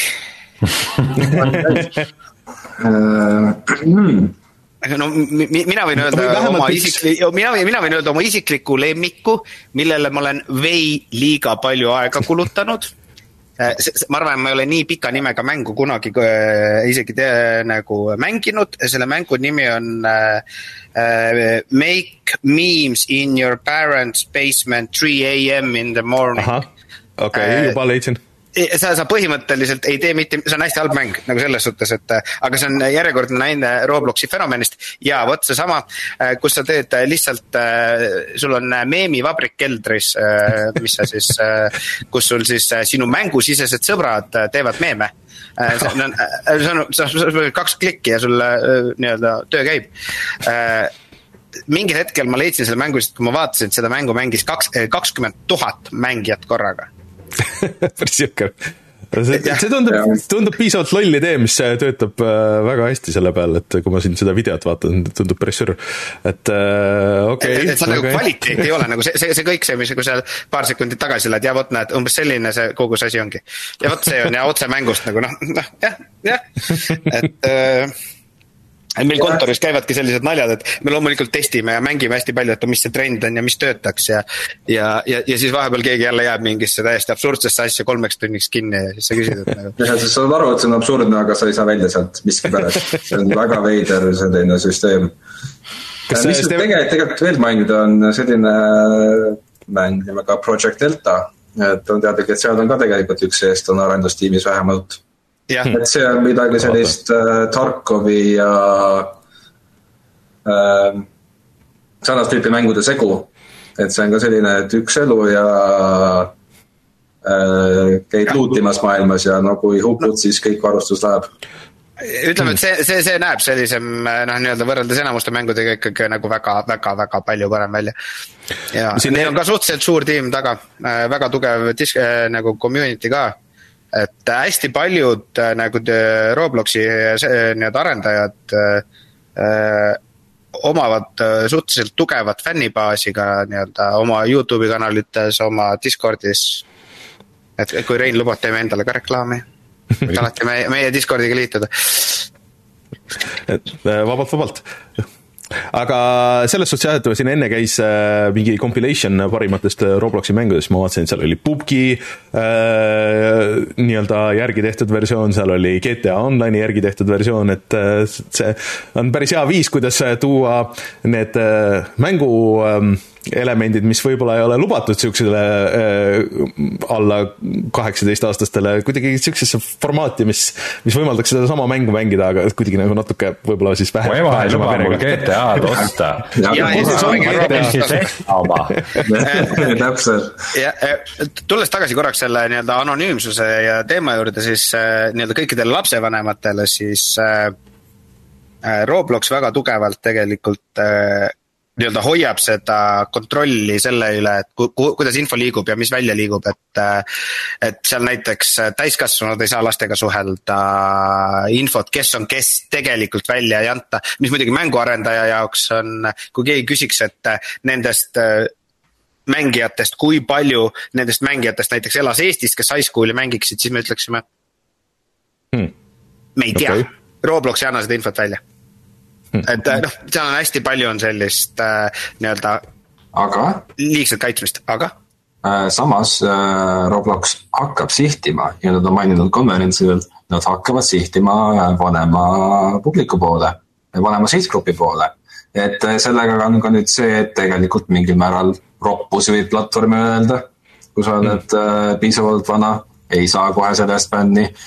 No, mina võin öelda oma isikli, mina, mina võin öelda oma isikliku lemmiku, millele ma olen vei liiga palju aega kulutanud. Ma arvan, ma ei ole nii pika nimega mängu kunagi isegi te, nagu mänginud. Selle mängu nimi on uh, Make Memes in Your Parents' Basement three a.m. in the morning. Aha, okei, okay, juba leidsin. Sa, sa põhimõtteliselt ei tee mitte, see on hästi halb mäng, nagu selles suhtes, et aga see on järjekordne näide Robloxi fenomenist ja võt see sama, kus sa teed lihtsalt, sul on meemivabrik keldris, mis sa siis, kus sul siis sinu mängusisesed sõbrad teevad meeme. See on, see on, see on kaks klikki ja sul nii-öelda töö käib. Mingil hetkel ma leidsin selle mängu, kui ma vaatasin, et seda mängu mängis kakskümmend tuhat mängijat korraga. Päris jõkker. See, see tundub, tundub piisavalt loll idee, mis töötab väga hästi selle peal, et kui ma siin seda videot vaatan, tundub päris sür. Et okei. Okay, et see nagu kvaliteet ei ole, nagu see, see, see kõik see, mis kui seal paar sekundit tagasi lähed, ja võt näed, umbes selline see kogu see asi ongi. Ja võt see on ja otse mängust nagu noh, noh, jah, jah. Et äh, meil kontoris käivadki sellised naljad, et me loomulikult testime ja mängime hästi palju, et mis see trend on ja mis töötaks ja, ja, ja, ja siis vahepeal keegi jälle jääb mingisse täiesti absurdsesse asja kolmeks tunniks kinni ja siis sa küsid, et nagu... Ja siis sa saad aru, et see on absurdne, aga sa ei saa välja sealt miski pärast. See on väga veider selline süsteem. Mis see... tegelikult, tegelikult veel mainida on selline mäng nimega Project Delta, et on teadlik, et seal on ka tegelikult üks eest on arendustiimis vähemalt. Ja. Et see on midagi sellist äh, Tarkovi ja äh, sarnast tüüpi mängude segu, et see on ka selline, et üks elu ja äh, käid luutimas maailmas ja no kui hupud, siis kõik varustus läheb. Ütleme, et see, see, see näeb sellisem, noh, nii-öelda võrreldes enamuste mängudega ikkagi nagu väga, väga, väga palju parem välja. Ja siin neil on ka suhteliselt suur tiim taga, väga tugev disk, nagu community ka. Et hästi paljud nagu Robloxi need arendajad äh, omavad suhteliselt tugevat fännibaasiga nii-öelda oma YouTube kanalites, oma Discordis. Et kui Rein lubab, teeme endale ka reklaami. Alati meie, meie Discordiga liituda. Et vabalt, vabalt. Aga selles suhtes jah, et siin enne käis äh, mingi compilation parimatest Robloxi mängudest, ma vaatasin, et seal oli P U B G äh, nii-öelda järgi tehtud versioon, seal oli G T A Online'i järgi tehtud versioon, et äh, see on päris hea viis, kuidas tuua need äh, mängu äh, elemendid, mis võib-olla ei ole lubatud siuksele äh, alla kaheksateist aastastele, kuidagi siuksesse formaati, mis, mis võimaldaks seda sama mängu mängida, aga kuidagi nagu natuke võib-olla siis vähem. Mu ema ei luba mul G T A-d osta. ja, ja, ja tulles tagasi korraks selle nii-öelda anonüümsuse ja teema juurde, siis nii-öelda kõikidele lapsevanematele, siis äh, Roblox väga tugevalt tegelikult äh, nii-öelda hoiab seda kontrolli selle üle, et ku, ku, kuidas info liigub ja mis välja liigub, et, et seal näiteks täiskasvanud ei saa lastega suhelda, infot, kes on kes tegelikult välja ei anta, mis muidugi mänguarendaja jaoks on, kui keegi küsiks, et nendest mängijatest, kui palju nendest mängijatest näiteks elas Eestis, kes iSchool'i mängiksid, siis me ütleksime hmm. me ei tea, okay. Roblox ei anna seda infot välja. Et noh, seal on hästi palju on sellist äh, nii-öelda aga? liigset kaitsmist, aga? Äh, samas äh, Roblox hakkab sihtima ja nad on maininud konverentsil, nad hakkavad sihtima vanema publiku poole, vanema sihtgrupi poole. Et sellega on ka nüüd see, et tegelikult mingil määral roppus võib platvormi öelda, kui sa oled äh, piisavalt vana, ei saa kohe sellest bändi.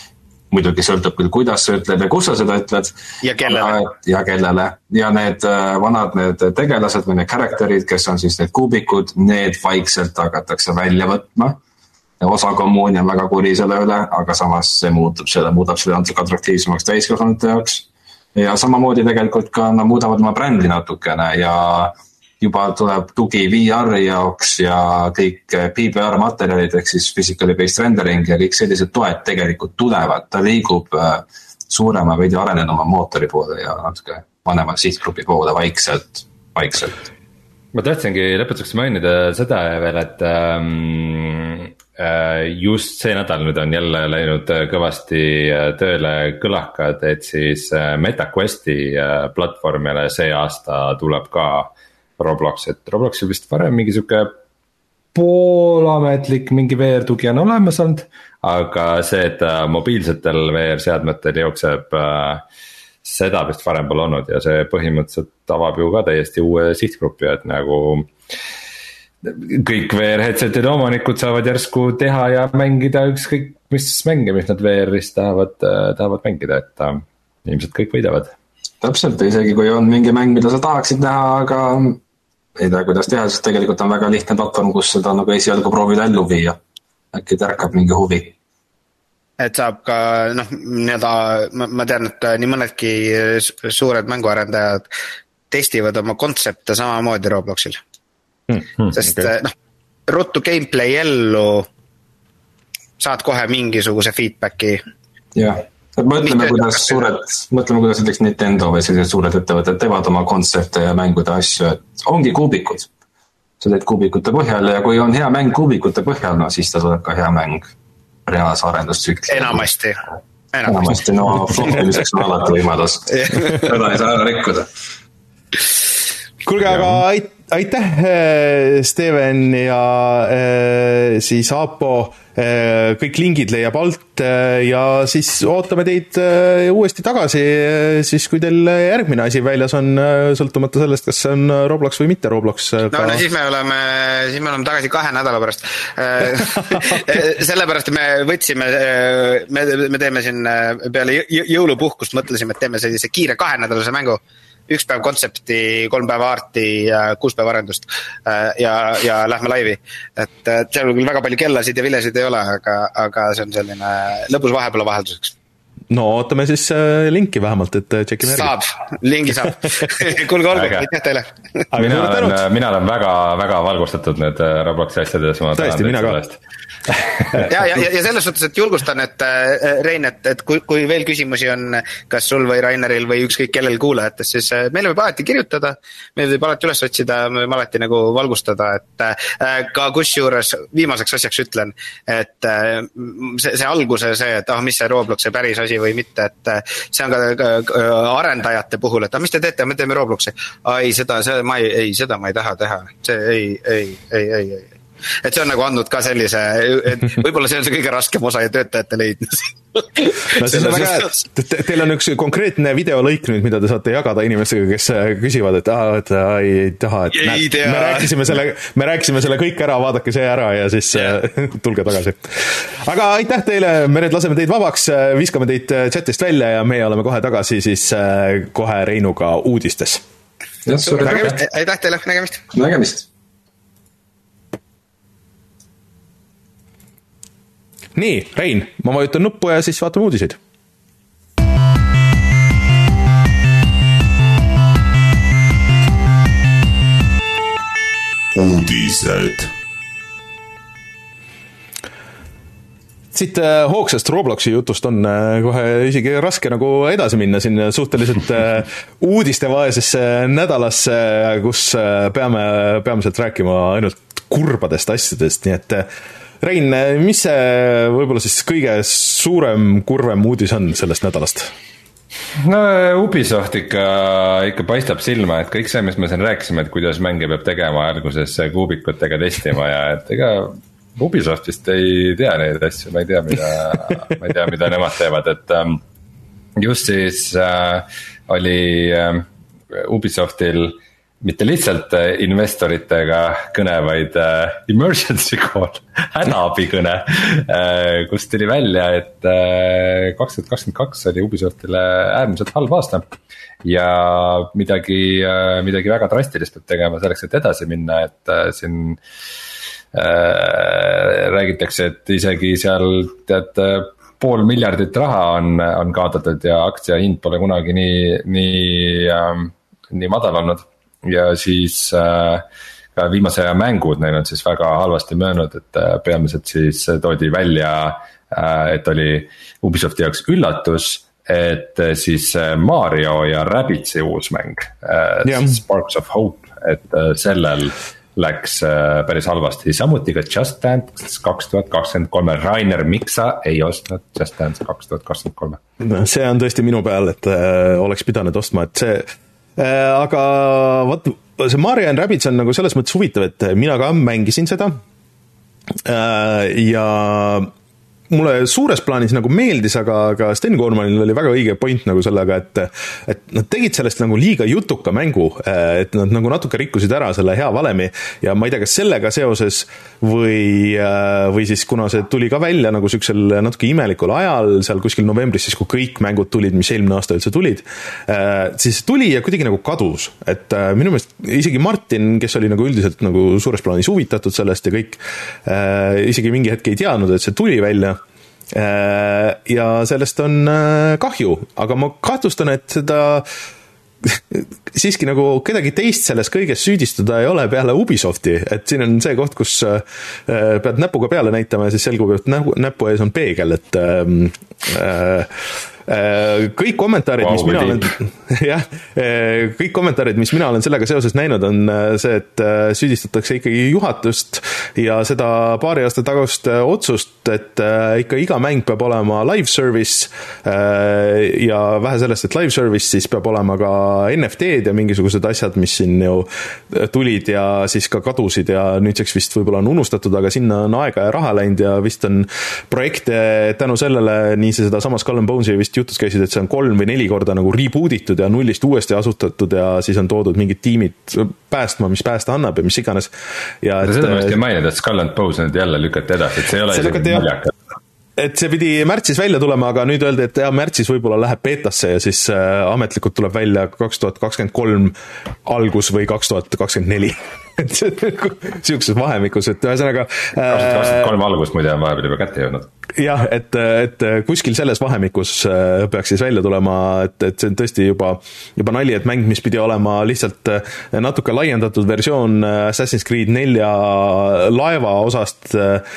muidugi sõltub küll, kuidas sa ütled ja kus sa seda ütled. Ja kellele. Ja kellele. Ja need vanad need tegelased või need karakterid, kes on siis need kuubikud, need vaikselt hakatakse välja võtma. Osa kommuuni on väga kuri selle üle, aga samas see muutub selle, muudab selle natuke atraktiivsemaks täiskasvanute jaoks. Ja samamoodi tegelikult ka nad muudavad oma brändi natukene ja juba tuleb tugi V R jaoks ja kõik P B R materjalid ehk siis physically based rendering ja kõik sellised toed tegelikult tulevad. Ta liigub suurema veidi arenenuma mootori poole ja natuke vanema sihtgrupi poole vaikselt, vaikselt. Ma tahtsingi lõpetuseks mainida seda veel, et ähm, just see nädal nüüd on jälle läinud kõvasti tööle kõlakad, et siis MetaQuesti platvormile see aasta tuleb ka Roblox, et Robloxil vist varem mingi siuke poolametlik mingi V R-tugi on olemas olnud, aga see, et mobiilsetel V R-seadmetel jookseb, seda vist varem pole olnud ja see põhimõtteliselt avab ju ka täiesti uue sihtgrupi, et nagu kõik V R-headsetide omanikud saavad järsku teha ja mängida ükskõik mis mänge, mis nad V R-is tahavad, tahavad mängida, et ilmselt kõik võidavad. Täpselt, isegi kui on mingi mäng, mida sa tahaksid näha, aga ei tea, kuidas teha, sest tegelikult on väga lihtne platvorm, kus seda nagu esialgu proovida ellu viia. Äkki tärkab mingi huvi. Et saab ka, noh, nii-öelda, ma, ma tean, et nii mõnedki suured mänguarendajad testivad oma kontsepte samamoodi Robloxil. Hmm, hmm, sest okay. noh, ruttu gameplay ellu saad kohe mingisuguse feedbacki. Jah. Mõtleme, kuidas suured, mõtleme, kuidas näiteks Nintendo või sellised suured ettevõtted teevad oma kontsepte ja mängude asju, et ongi kuubikud. Sa teed kuubikute põhjal ja kui on hea mäng kuubikute põhjal, no siis ta tuleb ka hea mäng reaalse arendustsükli. Enamasti. Enamasti, Enamasti no floppimiseks on alati võimalus. Seda ei saa ära rikkuda. Kuulge, aga aitäh, Steven ja siis Aapo. Kõik lingid leiab alt ja siis ootame teid uuesti tagasi, siis kui teil järgmine asi väljas on, sõltumata sellest, kas see on Roblox või mitte Roblox. No, no siis me oleme, siis me oleme tagasi kahe nädala pärast. Sellepärast me võtsime, me, me teeme siin peale jõulupuhkust, mõtlesime, et teeme sellise kiire kahe nädalase mängu. Üks päev kontsepti, kolm päeva aarti ja kuus päeva arendust ja, ja lähme laivi. Et seal küll väga palju kellasid ja vilesid ei ole, aga, aga see on selline lõbus vahepeal vahelduseks. No ootame siis linki vähemalt, et tšekime järgi. Saab, lingi saab. Kuulge, olgu, aitäh teile. Mina olen, mina olen väga, väga valgustatud nüüd Robloxi asjades. Tõesti, mina ka. ja, ja, ja selles suhtes, et julgustan, et Rein, et, et kui, kui veel küsimusi on kas sul või Raineril või ükskõik kellel kuulajates, siis meile võib alati kirjutada, meile võib alati üles otsida, me võime alati nagu valgustada, et ka kusjuures viimaseks asjaks ütlen, et see, see alguse see, et ah, mis see Robloxi päris asi või mitte, et see on ka arendajate puhul, et ah, mis te teete, me teeme Robloxi, ai, seda, see, ma ei, ei, seda ma ei taha teha, see ei, ei, ei, ei, ei. Et see on nagu andnud ka sellise, et võib-olla see on see kõige raskem osa ja töötajate leidnud. No siis on väga, te, teil on üks konkreetne videolõik nüüd, mida te saate jagada inimestega, kes küsivad, et, ah, et ai, ei taha, et ei näed, me rääkisime selle, me rääkisime selle kõik ära, vaadake see ära ja siis yeah. tulge tagasi. Aga aitäh teile, me nüüd laseme teid vabaks, viskame teid chatist välja ja meie oleme kohe tagasi siis kohe Reinuga uudistes. Aitäh teile, nägemist. Nägemist. Nii, Rein, ma vajutan nuppu ja siis vaatame uudiseid. Uudised. Siit hoogsast Robloxi jutust on kohe isegi raske nagu edasi minna siin suhteliselt uudistevaesesse nädalasse, kus peame peamiselt rääkima ainult kurbadest asjadest, nii et Rein, mis see võib-olla siis kõige suurem kurvem uudis on sellest nädalast? No Ubisoft ikka, ikka paistab silma, et kõik see, mis me siin rääkisime, et kuidas mänge peab tegema alguses kuubikutega testima ja et ega Ubisoftist ei tea neid asju, ma ei tea, mida, ma ei tea, mida nemad teevad, et just siis äh, oli äh, Ubisoftil mitte lihtsalt investoritega kõne, vaid emergency call, hädaabikõne, kus tuli välja, et kaks tuhat kakskümmend kaks oli Ubisoftile äärmiselt halb aasta. Ja midagi, midagi väga drastilist peab tegema selleks, et edasi minna, et siin äh, räägitakse, et isegi seal tead pool miljardit raha on, on kaotatud ja aktsia hind pole kunagi nii, nii, äh, nii madal olnud. Ja siis äh, ka viimase aja mängud neil on siis väga halvasti möönud, et äh, peamiselt siis toodi välja, äh, et oli Ubisofti jaoks üllatus, et äh, siis Mario ja Rabbitsi uus mäng, äh, yeah. Sparks of Hope, et äh, sellel läks äh, päris halvasti, samuti ka Just Dance kaks tuhat kakskümmend kolm, Rainer, miks sa ei ostnud Just Dance kaks tuhat kakskümmend kolm? No, see on tõesti minu peal, et äh, oleks pidanud ostma, et see äh, aga vaat, see Mario and Rabbids on nagu selles mõttes huvitav, et mina ka mängisin seda äh, ja mulle suures plaanis nagu meeldis, aga, aga Sten Koormanil oli väga õige point nagu sellega, et, et nad tegid sellest nagu liiga jutuka mängu, et nad nagu natuke rikkusid ära selle hea valemi ja ma ei tea, kas sellega seoses või, või siis kuna see tuli ka välja nagu süksel natuke imelikul ajal, seal kuskil novembris, siis kui kõik mängud tulid, mis eelmine aasta üldse tulid, siis tuli ja kuidagi nagu kadus, et minu meelest isegi Martin, kes oli nagu üldiselt nagu suures plaanis huvitatud sellest ja kõik, isegi mingi hetk ei teadnud, et see tuli välja ja sellest on kahju, aga ma kahtlustan, et seda siiski nagu kedagi teist selles kõiges süüdistada ei ole peale Ubisofti, et siin on see koht, kus pead näpuga peale näitama ja siis selgub, et näpu ees on peegel, et äh, kõik kommentaarid, wow, mis mina olen jah, kõik kommentaarid, mis mina olen sellega seoses näinud, on see, et süüdistatakse ikkagi juhatust ja seda paari aasta tagast otsust, et ikka iga mäng peab olema live service ja vähe sellest, et live service siis peab olema ka N F T-d ja mingisugused asjad, mis siin ju tulid ja siis ka kadusid ja nüüdseks vist võib-olla on unustatud, aga sinna on aega ja raha läinud ja vist on projekte tänu sellele, nii see seda sama Skull and Bones'i vist jutus käisid, et see on kolm või neli korda nagu rebootitud ja nullist uuesti asutatud ja siis on toodud mingid tiimid päästma, mis päästa annab ja mis iganes. Ja et, seda ma just ei maininud, et Skull and Bones nüüd jälle lükati edasi, et see ei ole isegi naljakas. Et see pidi märtsis välja tulema, aga nüüd öeldi, et jah, märtsis võib-olla läheb beetasse ja siis äh, ametlikult tuleb välja kaks tuhat kakskümmend kolm algus või kaks tuhat kakskümmend neli. Et see on siukses vahemikus, et ühesõnaga äh, kaks tuhat kakskümmend kolm algus muide on vahepeal juba kätte jõudnud. Jah, et, et kuskil selles vahemikus peaks siis välja tulema, et, et see on tõesti juba, juba nali, et mäng, mis pidi olema lihtsalt natuke laiendatud versioon Assassin's Creed nelja laeva osast,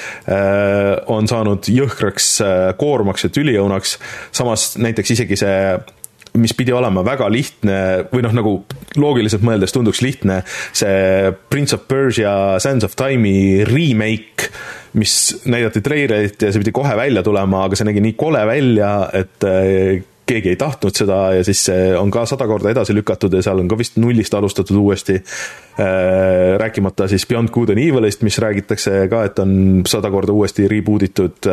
on saanud jõhkraks koormaks ja tüliõunaks. Samas näiteks isegi see, mis pidi olema väga lihtne või noh, nagu loogiliselt mõeldes tunduks lihtne, see Prince of Persia Sands of Time'i remake, mis näidati treilerit ja see pidi kohe välja tulema, aga see nägi nii kole välja, et keegi ei tahtnud seda ja siis see on ka sada korda edasi lükatud ja seal on ka vist nullist alustatud uuesti, rääkimata siis Beyond Good and Evilist, mis räägitakse ka, et on sada korda uuesti rebootitud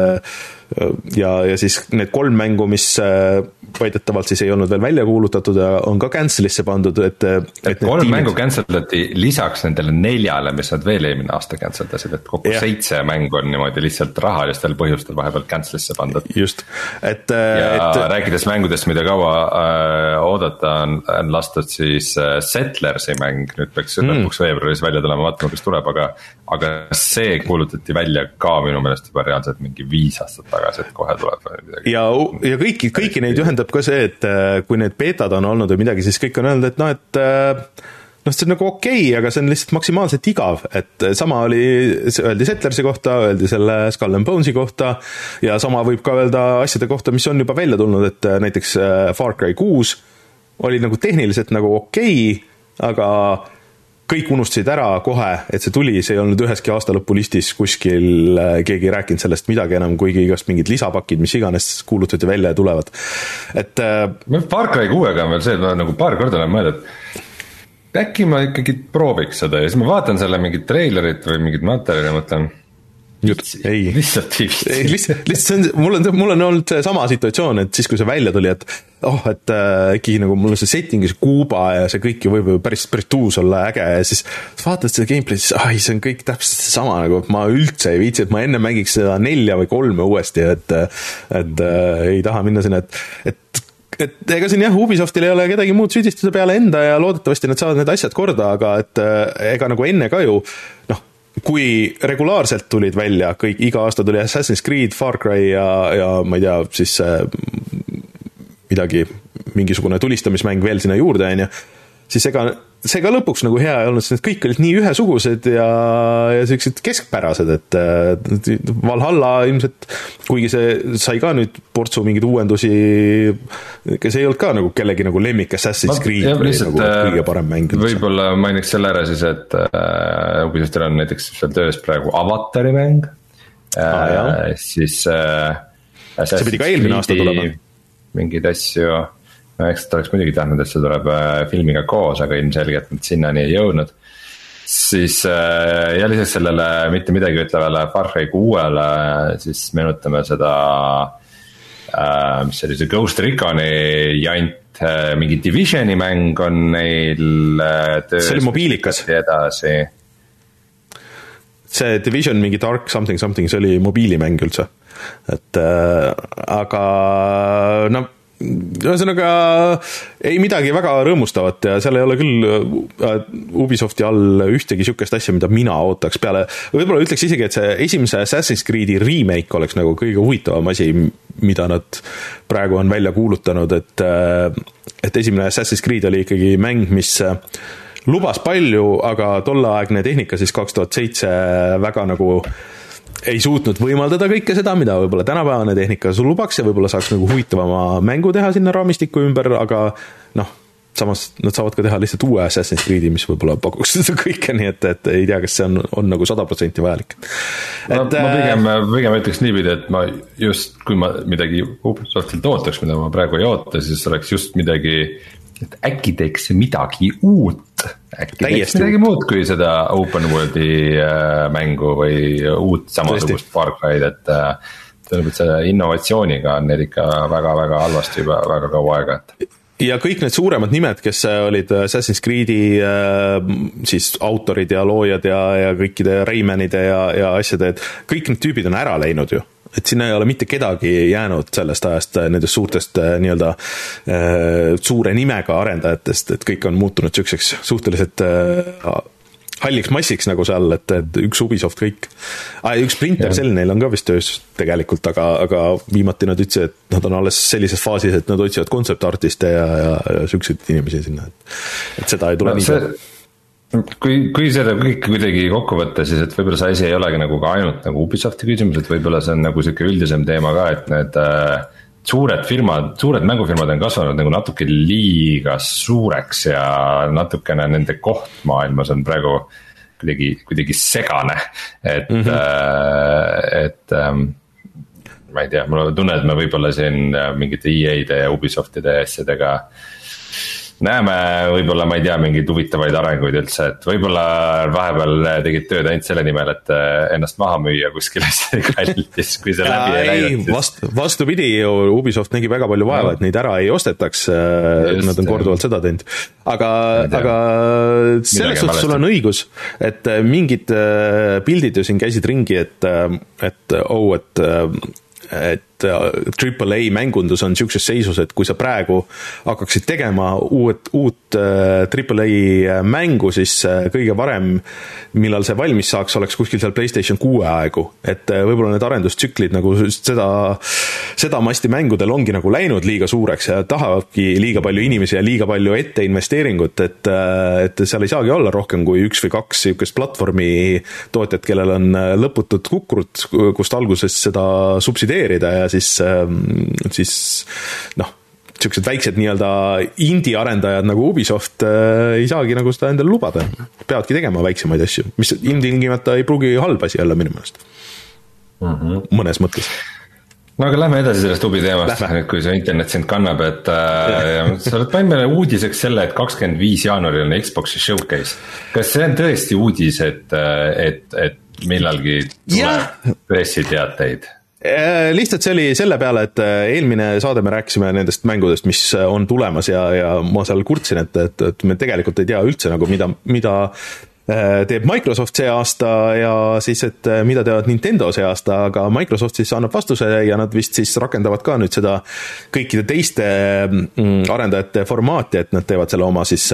ja, ja siis need kolm mängu, mis väidetavalt siis ei olnud veel välja kuulutatud ja on ka cancelisse pandud, et, et kolm tiimid... mängu canceldati lisaks nendele neljale, mis nad veel eelmine aasta canceldasid, et kokku yeah. seitse mängu on niimoodi lihtsalt rahalistel põhjustel vahepeal cancelisse pandud. Just, et ja et... rääkides mängudest, mida kaua äh, oodata on, on lastud siis äh, Settlersi mäng, nüüd peaks mm. lõpuks veebruaris välja tulema, vaatama, kes tuleb, aga aga see kuulutati välja ka minu meelest juba reaalselt mingi viis aastat tagasi, et kohe tuleb midagi. Ja, ja kõiki, kõiki neid ühendab ka see, et kui need beetad on olnud või midagi, siis kõik on öelnud, et noh, et noh, see on nagu okei, okay, aga see on lihtsalt maksimaalselt igav, et sama oli, öeldi Settlersi kohta, öeldi selle Skull and Bonesi kohta ja sama võib ka öelda asjade kohta, mis on juba välja tulnud, et näiteks Far Cry kuus oli nagu tehniliselt nagu okei, okay, aga kõik unustasid ära kohe, et see tuli, see ei olnud üheski aastalõpulistis kuskil, keegi ei rääkinud sellest midagi enam, kuigi igast mingid lisapakid, mis iganes kuulutati välja ja tulevad. Et Far Cry kuuega on veel see, et ma nagu paar korda olen mõelnud, et äkki ma ikkagi prooviks seda ja siis ma vaatan selle mingit treilerit või mingit materjali ja mõtlen, ei, lihtsalt ei viitsi. lihtsalt, lihtsalt see on, mul on, mul on olnud see sama situatsioon, et siis kui see välja tuli, et oh, et äkki nagu mul on see setting, see Kuuba ja see kõik ju võib päris, päris tuus olla äge ja siis vaatad seda gameplay, siis ai, see on kõik täpselt sama, nagu ma üldse ei viitsi, et ma enne mängiks seda nelja või kolme uuesti, et, et äh, ei taha minna sinna, et, et et ega siin jah, Ubisoftil ei ole kedagi muud süüdistada peale enda ja loodetavasti nad saavad need asjad korda, aga et ega nagu enne ka ju, noh, kui regulaarselt tulid välja kõik, iga aasta tuli Assassin's Creed, Far Cry ja, ja ma ei tea, siis midagi, mingisugune tulistamismäng veel sinna juurde, on ju, siis ega see ka lõpuks nagu hea ei olnud, sest need kõik olid nii ühesugused ja, ja sellised keskpärased, et Valhalla ilmselt, kuigi see sai ka nüüd portsu mingeid uuendusi, see ei olnud ka nagu kellegi nagu lemmik Assassin's Creed või nagu kõige parem mäng. Võib-olla mainiks selle ära siis, et äh, kui teil on näiteks seal töös praegu Avatari mäng, äh, ah, siis äh, see pidi ka eelmine aasta tulema. Mingeid asju no eks ta oleks muidugi tahtnud, et see tuleb filmiga koos, aga ilmselgelt nad sinnani ei jõudnud. Siis ja lisaks sellele mitte midagi ütlevale Far Cry kuuele, siis meenutame seda, mis oli see Ghost Reconi jant, mingi Divisioni mäng on neil töös. See oli mobiilikas. Edasi. See Division, mingi Dark something something, see oli mobiilimäng üldse. Et äh, aga no ühesõnaga ei midagi väga rõõmustavat ja seal ei ole küll Ubisofti all ühtegi sükest asja, mida mina ootaks peale. Võib-olla ütleks isegi, et see esimese Assassin's Creed'i remake oleks nagu kõige huvitavam asi, mida nad praegu on välja kuulutanud, et, et esimene Assassin's Creed oli ikkagi mäng, mis lubas palju, aga tolleaegne tehnika siis kaks tuhat seitse väga nagu ei suutnud võimaldada kõike seda, mida võib-olla tänapäevane tehnika sul lubaks ja võib-olla saaks nagu huvitavama mängu teha sinna raamistiku ümber, aga noh, samas nad saavad ka teha lihtsalt uue Assassin's Creed'i, mis võib-olla pakuks seda kõike, nii et, et ei tea, kas see on, on nagu sada protsenti vajalik. Et, ma, ma pigem, pigem ütleks niipidi, et ma just, kui ma midagi Ubisoftilt ootaks, mida ma praegu ei oota, siis oleks just midagi, et äkki teeks midagi uut, äkki teeks midagi muud kui seda open world'i äh, mängu või uut samasugust Far Cry'd, et äh, tõenäoliselt, et selle innovatsiooniga on neil ikka väga-väga halvasti juba väga kaua aega. Et. Ja kõik need suuremad nimed, kes olid Assassin's Creed'i äh, siis autorid ja loojad ja, ja kõikide Raymanide ja, ja asjade, et kõik need tüübid on ära läinud ju. Et sinna ei ole mitte kedagi jäänud sellest ajast nendest suurtest nii-öelda äh, suure nimega arendajatest, et kõik on muutunud sükseks suhteliselt äh, halliks massiks nagu seal, et, et üks Ubisoft kõik. Ah, üks Splinter Cell neil on ka vist töös tegelikult, aga, aga viimati nad ütlesid, et nad on alles sellises faasis, et nad otsivad kontseptartiste ja, ja, ja sükseid inimesi sinna, et, et seda ei tule no, nii see... Kui, kui seda kõik kuidagi kokku võtta, siis et võib-olla see asi ei olegi nagu ka ainult nagu Ubisofti küsimus, et võib-olla see on nagu siuke üldisem teema ka, et need äh, suured firmad, suured mängufirmad on kasvanud nagu natuke liiga suureks ja natukene nende koht maailmas on praegu kuidagi, kuidagi segane, et mm, -hmm. äh, et ähm, ma ei tea, mul on tunne, et me võib-olla siin mingite E A-de ja Ubisoftide asjadega näeme võib-olla, ma ei tea, mingeid huvitavaid arenguid üldse, et võib-olla vahepeal tegid tööd ainult selle nimel, et ennast maha müüa kuskile kallis, kui see läbi ei läinud. Vastu, vastu pidi, Ubisoft nägi väga palju vaeva, et neid ära ei ostetaks, just, nad on korduvalt seda teinud. Aga, aga selles suhtes sul on õigus, et mingid pildid ju siin käisid ringi, et, et oh, et et triple A mängundus on siukses seisus, et kui sa praegu hakkaksid tegema uut, uut triple A mängu, siis kõige varem, millal see valmis saaks, oleks kuskil seal PlayStation kuue aegu, et võib-olla need arendustsüklid nagu seda, seda masti mängudel ongi nagu läinud liiga suureks ja tahavadki liiga palju inimesi ja liiga palju ette investeeringut, et, et seal ei saagi olla rohkem kui üks või kaks siukest platvormi tootjat, kellel on lõputud kukrut, kust alguses seda subsideerida ja siis, siis noh, siuksed väiksed nii-öelda indie-arendajad nagu Ubisoft äh, ei saagi nagu seda endale lubada. Peavadki tegema väiksemaid asju, mis indie-tingimata ei pruugi halb asi olla minu meelest. Mm -hmm. Mõnes mõttes. No aga lähme edasi sellest Ubi teemast, nüüd kui see internet sind kannab, et äh, sa oled panin meile uudiseks selle, et kakskümmend viis jaanuaril on Xbox'i showcase. Kas see on tõesti uudis, et, et, et millalgi tuleb pressiteateid? Lihtsalt see oli selle peale, et eelmine saade me rääkisime nendest mängudest, mis on tulemas ja, ja ma seal kurtsin, et, et, et me tegelikult ei tea üldse nagu mida, mida teeb Microsoft see aasta ja siis, et mida teevad Nintendo see aasta, aga Microsoft siis annab vastuse ja nad vist siis rakendavad ka nüüd seda kõikide teiste arendajate formaati, et nad teevad selle oma siis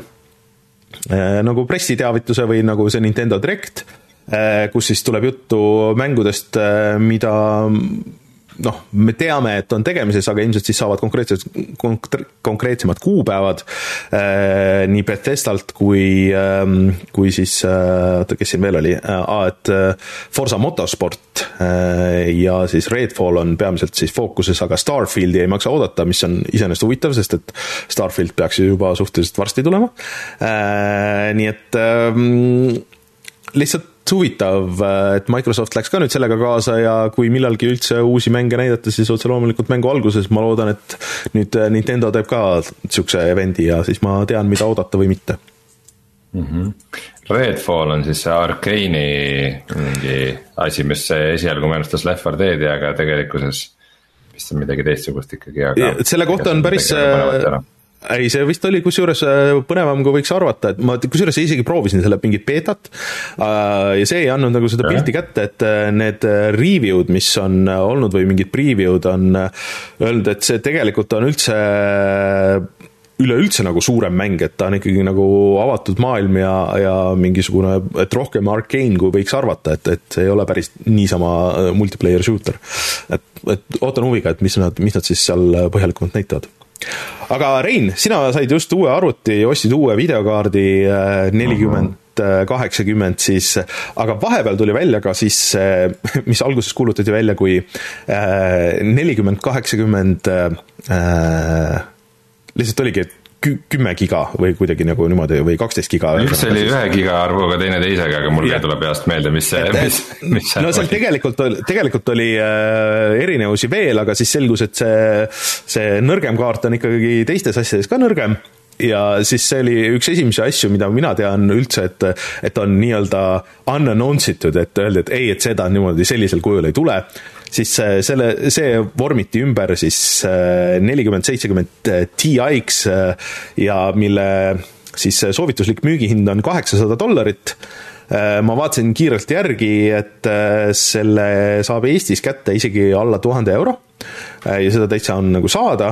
nagu pressiteavituse või nagu see Nintendo Direct, kus siis tuleb juttu mängudest, mida noh, me teame, et on tegemises, aga ilmselt siis saavad konkreetsed, konkreetsemad kuupäevad nii Bethesdalt kui, kui siis, kes siin veel oli, et Forza Motorsport ja siis Redfall on peamiselt siis fookuses, aga Starfieldi ei maksa oodata, mis on iseenesest huvitav, sest et Starfield peaks juba suhteliselt varsti tulema. Nii et lihtsalt huvitav, et Microsoft läks ka nüüd sellega kaasa ja kui millalgi üldse uusi mänge näidata, siis otse loomulikult mängu alguses ma loodan, et nüüd Nintendo teeb ka sükse evendi ja siis ma tean, mida oodata või mitte. Mm-hmm. Redfall on siis see Arcane'i mingi asi, mis esialgu meenustas Left four Dead'i, aga tegelikkuses vist on midagi teistsugust ikkagi. Aga selle kohta on päris... Ei, see vist oli kusjuures põnevam, kui võiks arvata, et ma kusjuures isegi proovisin selle mingit beetat ja see ei andnud nagu seda pilti kätte, et need review'd, mis on olnud või mingid preview'd on öelnud, et see tegelikult on üldse üleüldse nagu suurem mäng, et ta on ikkagi nagu avatud maailm ja, ja mingisugune, et rohkem Arcane, kui võiks arvata, et, et see ei ole päris niisama multiplayer shooter. Et, et ootan huviga, et mis nad, mis nad siis seal põhjalikumalt näitavad. Aga Rein, sina said just uue arvuti, ostsid uue videokaardi nelikümmend kaheksakümmend siis, aga vahepeal tuli välja ka siis, mis alguses kuulutati välja kui nelikümmend kaheksakümmend lihtsalt oligi kümme giga või kuidagi nagu niimoodi või kaksteist giga. Üks oli ühe giga arvuga, teine teisega, aga mul ei tule peast meelde, mis see, mis, mis see no seal tegelikult, tegelikult oli erinevusi veel, aga siis selgus, et see, see nõrgem kaart on ikkagi teistes asjades ka nõrgem. Ja siis see oli üks esimese asju, mida mina tean üldse, et, et on nii-öelda unannounced, et öeldi, et ei, et seda niimoodi sellisel kujul ei tule, siis selle, see vormiti ümber siis nelikümmend seitsekümmend Ti-ks ja mille siis soovituslik müügihind on kaheksasada dollarit. Ma vaatasin kiirelt järgi, et selle saab Eestis kätte isegi alla tuhande euro ja seda täitsa on nagu saada.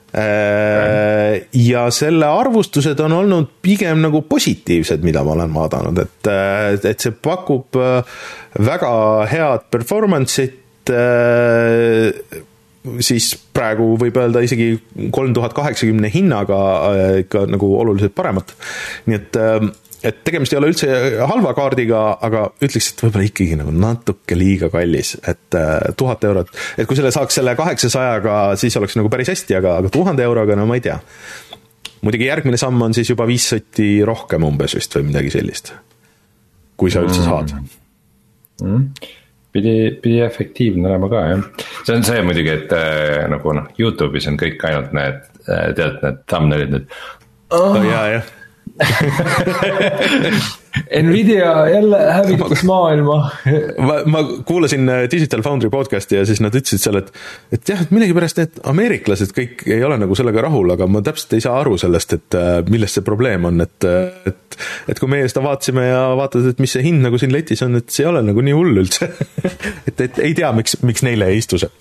Ja selle arvustused on olnud pigem nagu positiivsed, mida ma olen vaadanud, et, et see pakub väga head performance'it, siis praegu võib öelda isegi kolm tuhat kaheksakümmend hinnaga ikka nagu oluliselt paremat. Nii et, et tegemist ei ole üldse halva kaardiga, aga ütleks, et võib-olla ikkagi nagu natuke liiga kallis, et tuhat eurot, et kui selle saaks selle kaheksasajaga, siis oleks nagu päris hästi, aga, aga tuhande euroga, no ma ei tea. Muidugi järgmine samm on siis juba viis sotti rohkem umbes vist või midagi sellist, kui sa üldse saad. Mm. Pidi, pidi efektiivne olema ka, jah. See on see muidugi, et äh, nagu noh, YouTube'is on kõik ainult need, äh, tead, need thumbnailid, need oh. Oh, jaa, jah. Nvidia jälle hävitas maailma. ma, ma kuulasin Digital Foundry podcasti ja siis nad ütlesid seal, et, et jah, et millegipärast need ameeriklased kõik ei ole nagu sellega rahul, aga ma täpselt ei saa aru sellest, et millest see probleem on, et, et, et kui meie seda vaatasime ja vaatad, et mis see hind nagu siin letis on, et see ei ole nagu nii hull üldse. et, et ei tea, miks, miks neile ei istu see.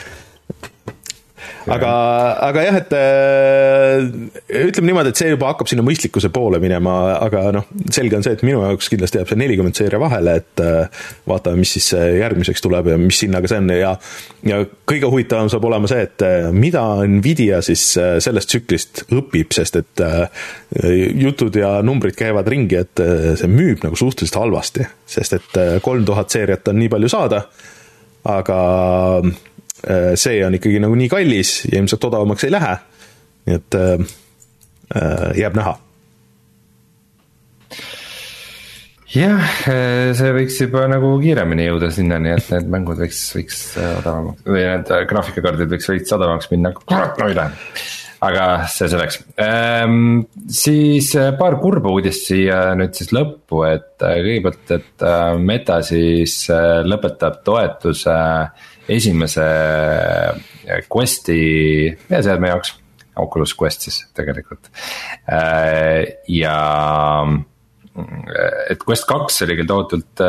Aga, aga jah, et ütleme niimoodi, et see juba hakkab sinna mõistlikkuse poole minema, aga noh, selge on see, et minu jaoks kindlasti jääb see nelikümmend seeria vahele, et vaatame, mis siis järgmiseks tuleb ja mis hinnaga see on ja, ja kõige huvitavam saab olema see, et mida Nvidia siis sellest tsüklist õpib, sest et jutud ja numbrid käivad ringi, et see müüb nagu suhteliselt halvasti, sest et kolm tuhat seeriat on nii palju saada, aga see on ikkagi nagu nii kallis ja ilmselt odavamaks ei lähe, nii et äh, jääb näha. Jah, see võiks juba nagu kiiremini jõuda sinna, nii et need mängud võiks, võiks odavamaks või need graafikakaardid võiks võiks odavamaks minna, kurat, no ei lähe. aga see selleks ehm,. Siis paar kurba uudist siia nüüd siis lõppu, et kõigepealt, et Meta siis lõpetab toetuse esimese Questi veeseadme jaoks, Oculus Quest siis tegelikult. Ja et Quest kaks oli küll tohutult,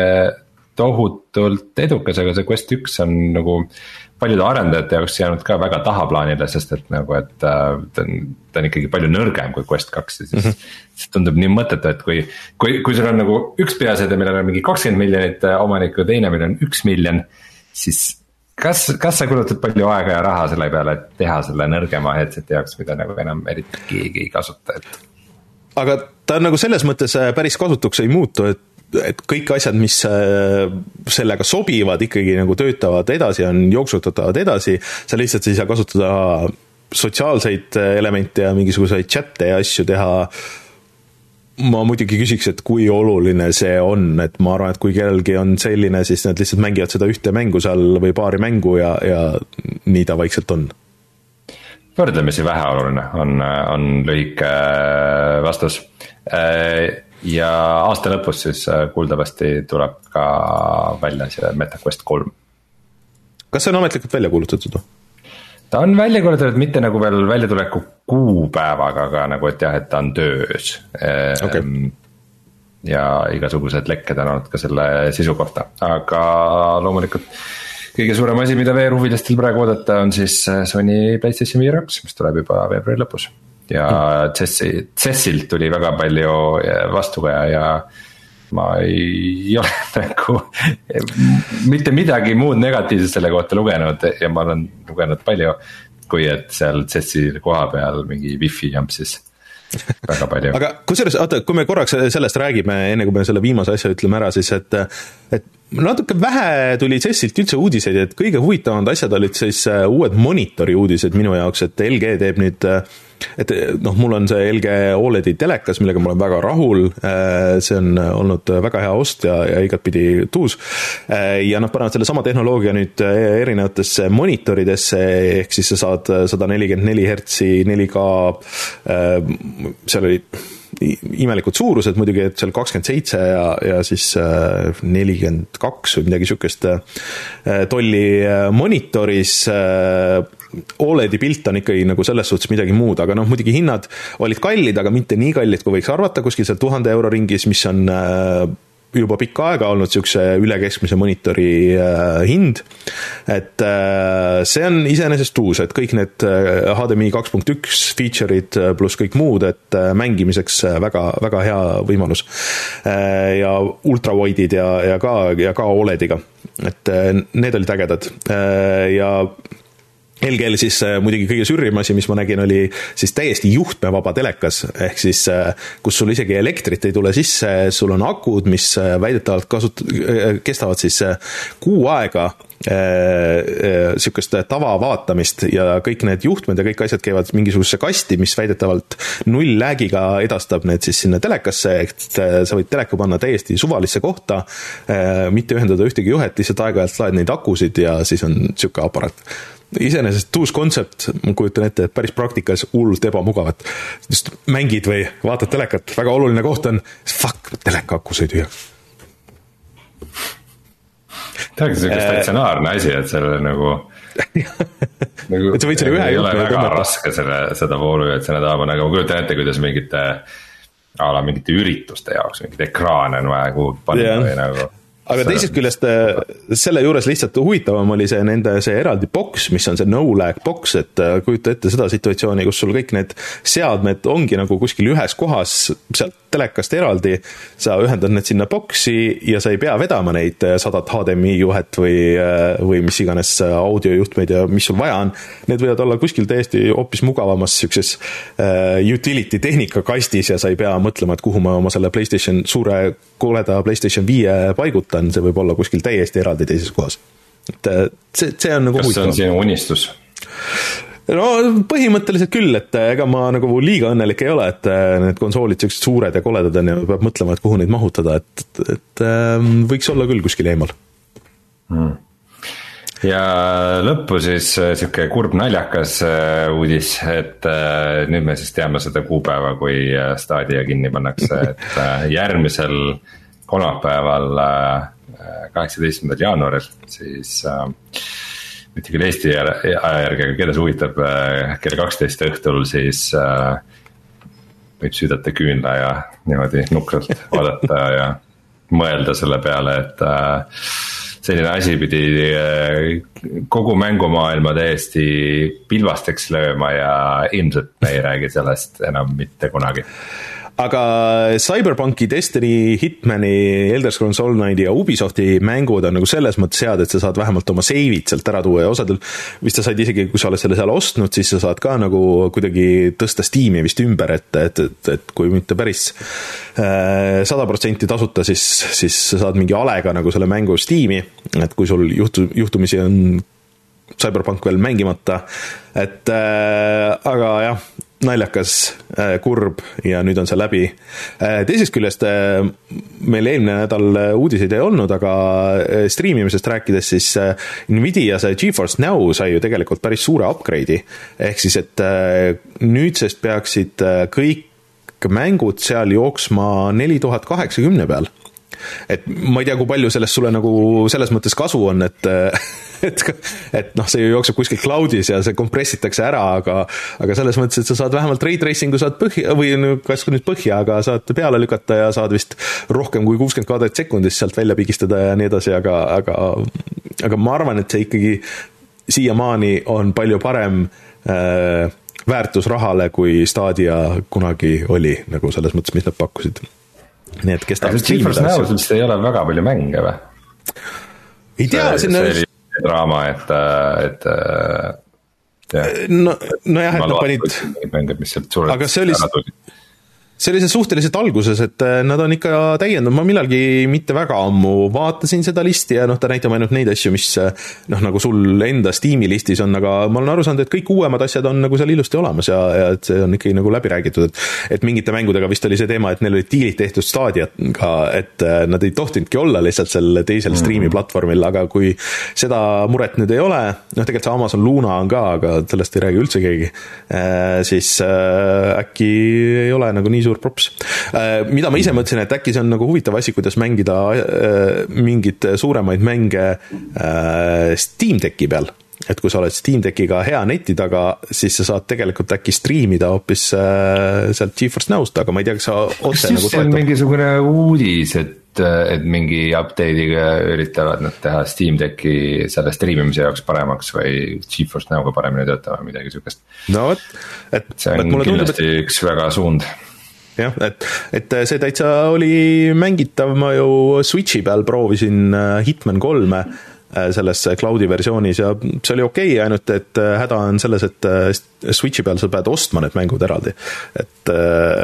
tohutult edukas, aga see Quest üks on nagu paljude arendajate jaoks jäänud ka väga tahaplaanile, sest et nagu, et ta on, ta on ikkagi palju nõrgem kui Quest kaks, siis mm -hmm. see tundub nii mõttetu, et kui, kui, kui sul on nagu üks peaseade, millel on mingi kakskümmend miljonit omanikku, teine, millel on üks miljon, siis kas, kas sa kulutad palju aega ja raha selle peale, et teha selle nõrgema headseti jaoks, mida nagu enam eriti keegi ei kasuta, et. Aga ta nagu selles mõttes päris kasutuks ei muutu, et et kõik asjad, mis sellega sobivad, ikkagi nagu töötavad edasi, on jooksutatavad edasi, sa lihtsalt ei saa kasutada sotsiaalseid elemente ja mingisuguseid chatte ja asju teha. Ma muidugi küsiks, et kui oluline see on, et ma arvan, et kui kellelgi on selline, siis nad lihtsalt mängivad seda ühte mängu seal või paari mängu ja, ja nii ta vaikselt on. Võrdlemisi vähe oluline on, on lühike vastus. Ja aasta lõpus siis kuuldavasti tuleb ka välja see MetaQuest kolm. Kas see on ametlikult välja kuulutatud? Ta on välja kuulutatud mitte nagu veel väljatuleku kuupäevaga, aga nagu, et jah, et ta on töös. Okay. Ja igasugused lekked on olnud ka selle sisu kohta, aga loomulikult kõige suurem asi, mida V R-huvilistel praegu oodata, on siis Sony PlayStation V R kaks, mis tuleb juba veebruari lõpus. Ja C E S-ilt tuli väga palju vastukaja ja ma ei ole nagu mitte midagi muud negatiivset selle kohta lugenud ja ma olen lugenud palju, kui et seal C E S-i koha peal mingi wifi jampsis väga palju. Aga kusjuures, oota, kui me korraks sellest räägime, enne kui me selle viimase asja ütleme ära, siis et, et natuke vähe tuli C E S-ilt üldse uudiseid, et kõige huvitavamad asjad olid siis uued monitori uudised minu jaoks, et L G teeb nüüd, et noh, mul on see L G O L E D-i telekas, millega ma olen väga rahul, see on olnud väga hea ost ja, ja igatpidi tuus, ja noh, panevad selle sama tehnoloogia nüüd erinevatesse monitoridesse, ehk siis sa saad sada nelikümmend neli hertsi neli K, seal oli imelikud suurused muidugi, et seal kakskümmend seitse ja, ja siis nelikümmend kaks või midagi sükest tolli monitoris. O L E D-i pilt on ikkagi nagu selles suhtes midagi muud, aga noh, muidugi hinnad olid kallid, aga mitte nii kallid, kui võiks arvata, kuskil seal tuhande euro ringis, mis on juba pikka aega olnud siukse ülekeskmise monitori hind, et see on iseenesest uus, et kõik need H D M I kaks punkt üks feature'id pluss kõik muud, et mängimiseks väga, väga hea võimalus ja ultrawide'id ja, ja ka, ja ka O L E D-iga, et need olid ägedad ja L G-l siis muidugi kõige sürrim asi, mis ma nägin, oli siis täiesti juhtmevaba telekas, ehk siis kus sul isegi elektrit ei tule sisse, sul on akud, mis väidetavalt kasut-, kestavad siis kuu aega sükest tavavaatamist ja kõik need juhtmed ja kõik asjad käivad mingisugusesse kasti, mis väidetavalt null läägiga edastab need siis sinna telekasse, et sa võid teleka panna täiesti suvalisse kohta, mitte ühendada ühtegi juhet, lihtsalt aeg-ajalt laed neid akusid ja siis on süke aparaat. Iseenesest uus kontsept, ma kujutan ette, et päris praktikas hullult ebamugavat. Just mängid või vaatad telekat, väga oluline koht on, fuck, teleka akus ei tühja. Ta on selline statsionaarne asi, et selle nagu, nagu et sa võid selle ühe ei ole väga raske selle, seda voolu, et selle taha panna, aga ma kujutan ette, kuidas mingite, ala mingite ürituste jaoks, mingite ekraane on vaja kuhu panna yeah. või nagu aga teisest küljest selle juures lihtsalt huvitavam oli see nende see eraldi boks, mis on see no-lag boks, et kujuta ette seda situatsiooni, kus sul kõik need seadmed ongi nagu kuskil ühes kohas sealt telekast eraldi, sa ühendad need sinna boksi ja sa ei pea vedama neid sadat H D M I juhet või, või mis iganes audiojuhtmeid ja mis sul vaja on, need võivad olla kuskil täiesti hoopis mugavamas sükses uh, utility tehnika kastis ja sa ei pea mõtlema, et kuhu ma oma selle PlayStation, suure koleda PlayStation viie paigutan, see võib olla kuskil täiesti eraldi teises kohas. Et see, see on nagu kas see on sinu unistus? No põhimõtteliselt küll, et ega ma nagu liiga õnnelik ei ole, et need konsoolid sellised suured ja koledad on ja peab mõtlema, et kuhu neid mahutada, et, et võiks olla küll kuskil eemal. Hmm. ja lõppu siis sihuke kurb naljakas uudis, et nüüd me siis teame seda kuupäeva, kui Stadia kinni pannakse, et järgmisel kolmapäeval, kaheksateistkümnendal jaanuaril, siis mitte küll Eesti aja järgi, aga keda see huvitab, kell kaksteist õhtul siis võib süüdata küünla ja niimoodi nukralt vaadata ja mõelda selle peale, et selline asi pidi kogu mängumaailma täiesti pilvasteks lööma ja ilmselt me ei räägi sellest enam mitte kunagi. Aga Cyberpunki, Destiny, Hitmani, Elder Scrolls Online ja Ubisofti mängud on nagu selles mõttes head, et sa saad vähemalt oma save'id sealt ära tuua ja osadel vist sa said isegi, kui sa oled selle seal ostnud, siis sa saad ka nagu kuidagi tõsta Steam'i vist ümber, et, et, et, et kui mitte päris sada protsenti tasuta, siis, siis sa saad mingi alega nagu selle mängu Steam'i, et kui sul juhtu, juhtumisi on Cyberpunk veel mängimata, et äh, aga jah, naljakas, kurb ja nüüd on see läbi. Teisest küljest meil eelmine nädal uudiseid ei olnud, aga streamimisest rääkides siis Nvidia see GeForce Now sai ju tegelikult päris suure upgrade'i. Ehk siis, et nüüdsest peaksid kõik mängud seal jooksma neli tuhat kaheksakümmend peal. Et ma ei tea, kui palju sellest sulle nagu selles mõttes kasu on, et et, et noh, see jookseb kuskil cloudis ja see kompressitakse ära, aga, aga selles mõttes, et sa saad vähemalt ray tracingu saad põhja, või kas nüüd põhja, aga saad peale lükata ja saad vist rohkem kui kuuskümmend kaadrit sekundis sealt välja pigistada ja nii edasi, aga, aga, aga ma arvan, et see ikkagi siiamaani on palju parem äh, väärtus rahale, kui Stadia kunagi oli, nagu selles mõttes, mis nad pakkusid. Nii et kes tahab GeForce Now vist ei ole väga palju mänge või? Ei tea, see, sinna... see oli draama, et, et ja. no, no jah, et nad panid mängud, mis sealt suurelt aga see oli, see oli see suhteliselt alguses, et nad on ikka täiendanud, ma millalgi mitte väga ammu vaatasin seda listi ja noh, ta näitab ainult neid asju, mis noh, nagu sul enda Steam'i listis on, aga ma olen aru saanud, et kõik uuemad asjad on nagu seal ilusti olemas ja, ja et see on ikkagi nagu läbi räägitud, et, et mingite mängudega vist oli see teema, et neil oli diilid tehtud Stadiaga, et nad ei tohtinudki olla lihtsalt selle teisel streami platvormil, aga kui seda muret nüüd ei ole, noh, tegelikult see Amazon Luna on ka, aga sellest ei räägi üldse keegi, siis äkki ei ole nagu nii suur props. Mida ma ise mõtlesin, et äkki see on nagu huvitav asi, kuidas mängida mingid suuremaid mänge Steam Decki peal. Et kui sa oled Steam Deckiga hea neti taga, siis sa saad tegelikult äkki streamida hoopis sealt GeForce Now'st, aga ma ei tea, kas sa otse nagu toetab. See on mingisugune uudis, et, et mingi update'iga üritavad nad teha Steam Decki selle streamimise jaoks paremaks või GeForce Now'ga paremini töötama, midagi sükest. No et, et see on et kindlasti tundub, et... üks väga suund. Jah, et, et see täitsa oli mängitav, ma ju Switchi peal proovisin Hitman kolme selles cloudi versioonis ja see oli okei, ainult et häda on selles, et Switchi peal sa pead ostma need mängud eraldi. Et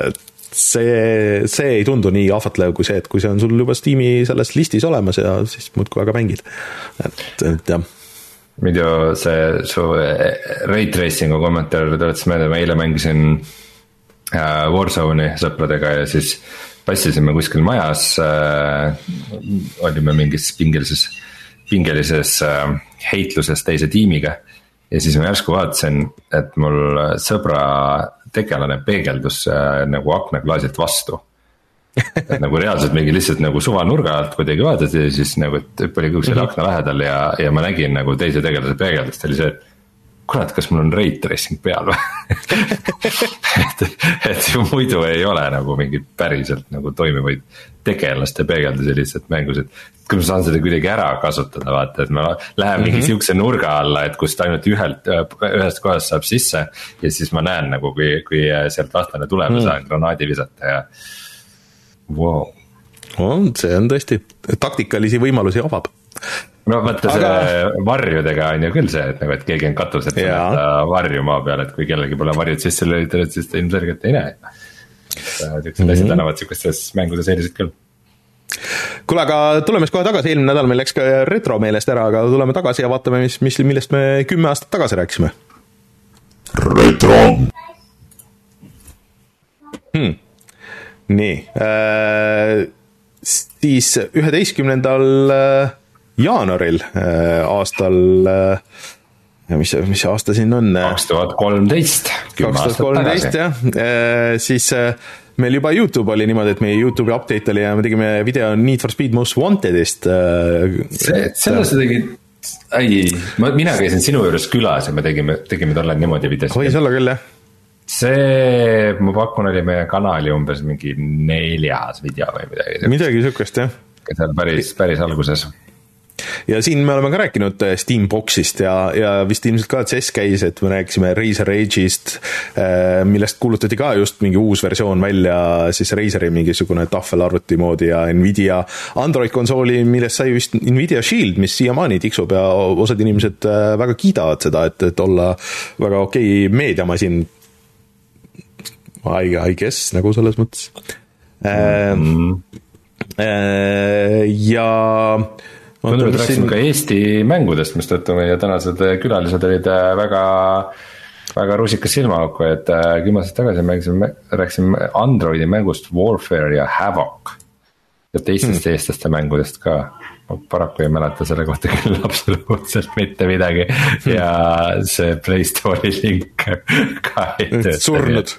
see, see ei tundu nii ahvatlev kui see, et kui see on sul juba Steam'i selles listis olemas ja siis muudkui väga mängid. Et, et jah. Muidu see su ray tracingu kommentaar tuletas meelde, ma eile mängisin Warzone'i sõpradega ja siis passisime kuskil majas äh,, olime mingis pingelises, pingelises äh, heitluses teise tiimiga ja siis ma järsku vaatasin, et mul sõbra tegelane peegeldus äh, nagu aknaklaasilt vastu. Et nagu reaalselt mingi lihtsalt nagu suva nurga alt kuidagi vaadati ja siis nagu, et hüpp oli kuskil akna lähedal ja, ja ma nägin nagu teise tegelase peegeldust, oli see, et kurat, kas mul on ray tracing peal või? et, et ju muidu ei ole nagu mingid päriselt nagu toimivaid tegelaste peegeldusi lihtsalt mängus, et kui ma saan seda kuidagi ära kasutada, vaata, et ma lähen mingi mm -hmm. siukse nurga alla, et kust ainult ühelt, ühest kohast saab sisse ja siis ma näen nagu, kui, kui sealt vastane tuleb mm -hmm. ja saan granaadi visata ja wow. On, see on tõesti, taktikalisi võimalusi avab. No vaata aga... see varjudega on ju küll see, et nagu, et keegi on katuselt varju maa peal, et kui kellegi pole varjud sisse lülitanud, siis ta ilmselgelt ei näe. Tüksed asjad mm-hmm. annavad siukestes mängudes eeliselt küll. Kuule, aga tuleme kohe tagasi, eelmine nädal meil läks ka retro meelest ära, aga tuleme tagasi ja vaatame, mis, mis, millest me kümme aastat tagasi rääkisime. Retro! Hmm. Nii, äh, siis üheteistkümnendal jaanuaril aastal, mis, mis aasta siin on? kaks tuhat kolmteist kaks tuhat kolmteist jah, siis meil juba YouTube oli niimoodi, et meie YouTube'i update oli ja me tegime video Need for Speed Most Wantedist. See, selle sa tegid, ei, ma, mina käisin sinu juures külas ja me tegime, tegime tolle niimoodi videos. Võis olla küll, jah. See, ma pakun, oli meie kanali umbes mingi neljas video või midagi. Midagi sükest, jah. Seal päris, päris alguses. Ja siin me oleme ka rääkinud Steamboxist ja, ja vist ilmselt ka C S käis, et me rääkisime Razer Edge'ist, millest kuulutati ka just mingi uus versioon välja, siis Razeri mingisugune tahvelarvuti moodi ja Nvidia Android konsooli, millest sai vist Nvidia Shield, mis siiamaani tiksub ja osad inimesed väga kiidavad seda, et, et olla väga okei meediamasin, I, I guess, nagu selles mõttes. Mm-hmm. Ja tundub, et rääksime ka Eesti mängudest, mis tõttu meie tänased külalised olid väga, väga rusikas silmaauku, et kümme aastat tagasi mängisime, rääksime Androidi mängust Warfare ja Havoc ja teistest hmm. eestlaste mängudest ka. Ma paraku ei mäleta selle kohta küll absoluutselt mitte midagi ja see Play Store'i link ka ei tööta. Surnud.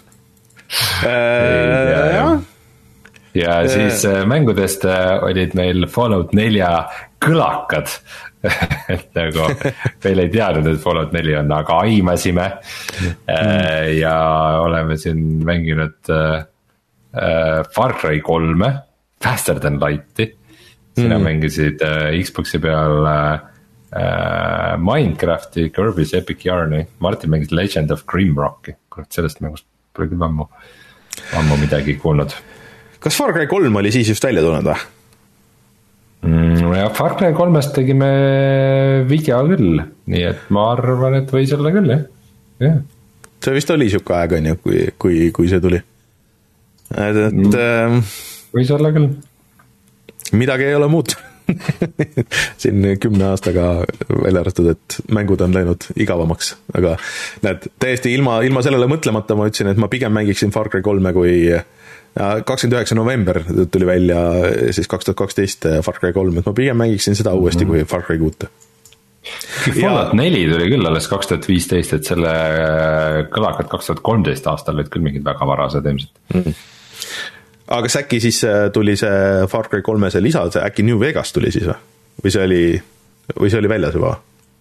Ja, ja. ja siis mängudest olid meil Fallout neli kõlakad, et nagu veel ei teadnud, et Fallout neli on, aga aimasime ja oleme siin mänginud Far Cry kolme, Faster Than Light'i, sina mm. mängisid Xbox'i peal Minecrafti, Kirby's Epic Yarn'i, Martin mängis Legend of Grimrocki, kurat sellest mängust pole küll ammu, ammu midagi kuulnud. Kas Far Cry kolm oli siis just välja tulnud või? Mm, ja Far Cry kolmest tegime video küll, nii et ma arvan, et võis olla küll, jah. jah. See vist oli siuke aeg, on ju, kui, kui, kui see tuli. Et, et mm, võis olla küll. Midagi ei ole muud. siin kümne aastaga välja arvatud, et mängud on läinud igavamaks, aga näed, täiesti ilma, ilma sellele mõtlemata ma ütlesin, et ma pigem mängiksin Far Cry kolme kui kakskümmend üheksa november tuli välja siis kaks tuhat kaksteist Far Cry kolm, et ma pigem mängiksin seda uuesti mm-hmm. kui Far Cry kuute. Fallout neli tuli küll alles kaks tuhat viisteist, et selle kõlakad kaks tuhat kolmteist aastal olid küll mingid väga varased ilmselt. Mm-hmm. Aga kas äkki siis tuli see Far Cry kolme see lisa, see äkki New Vegas tuli siis või? Või see oli, või see oli väljas juba?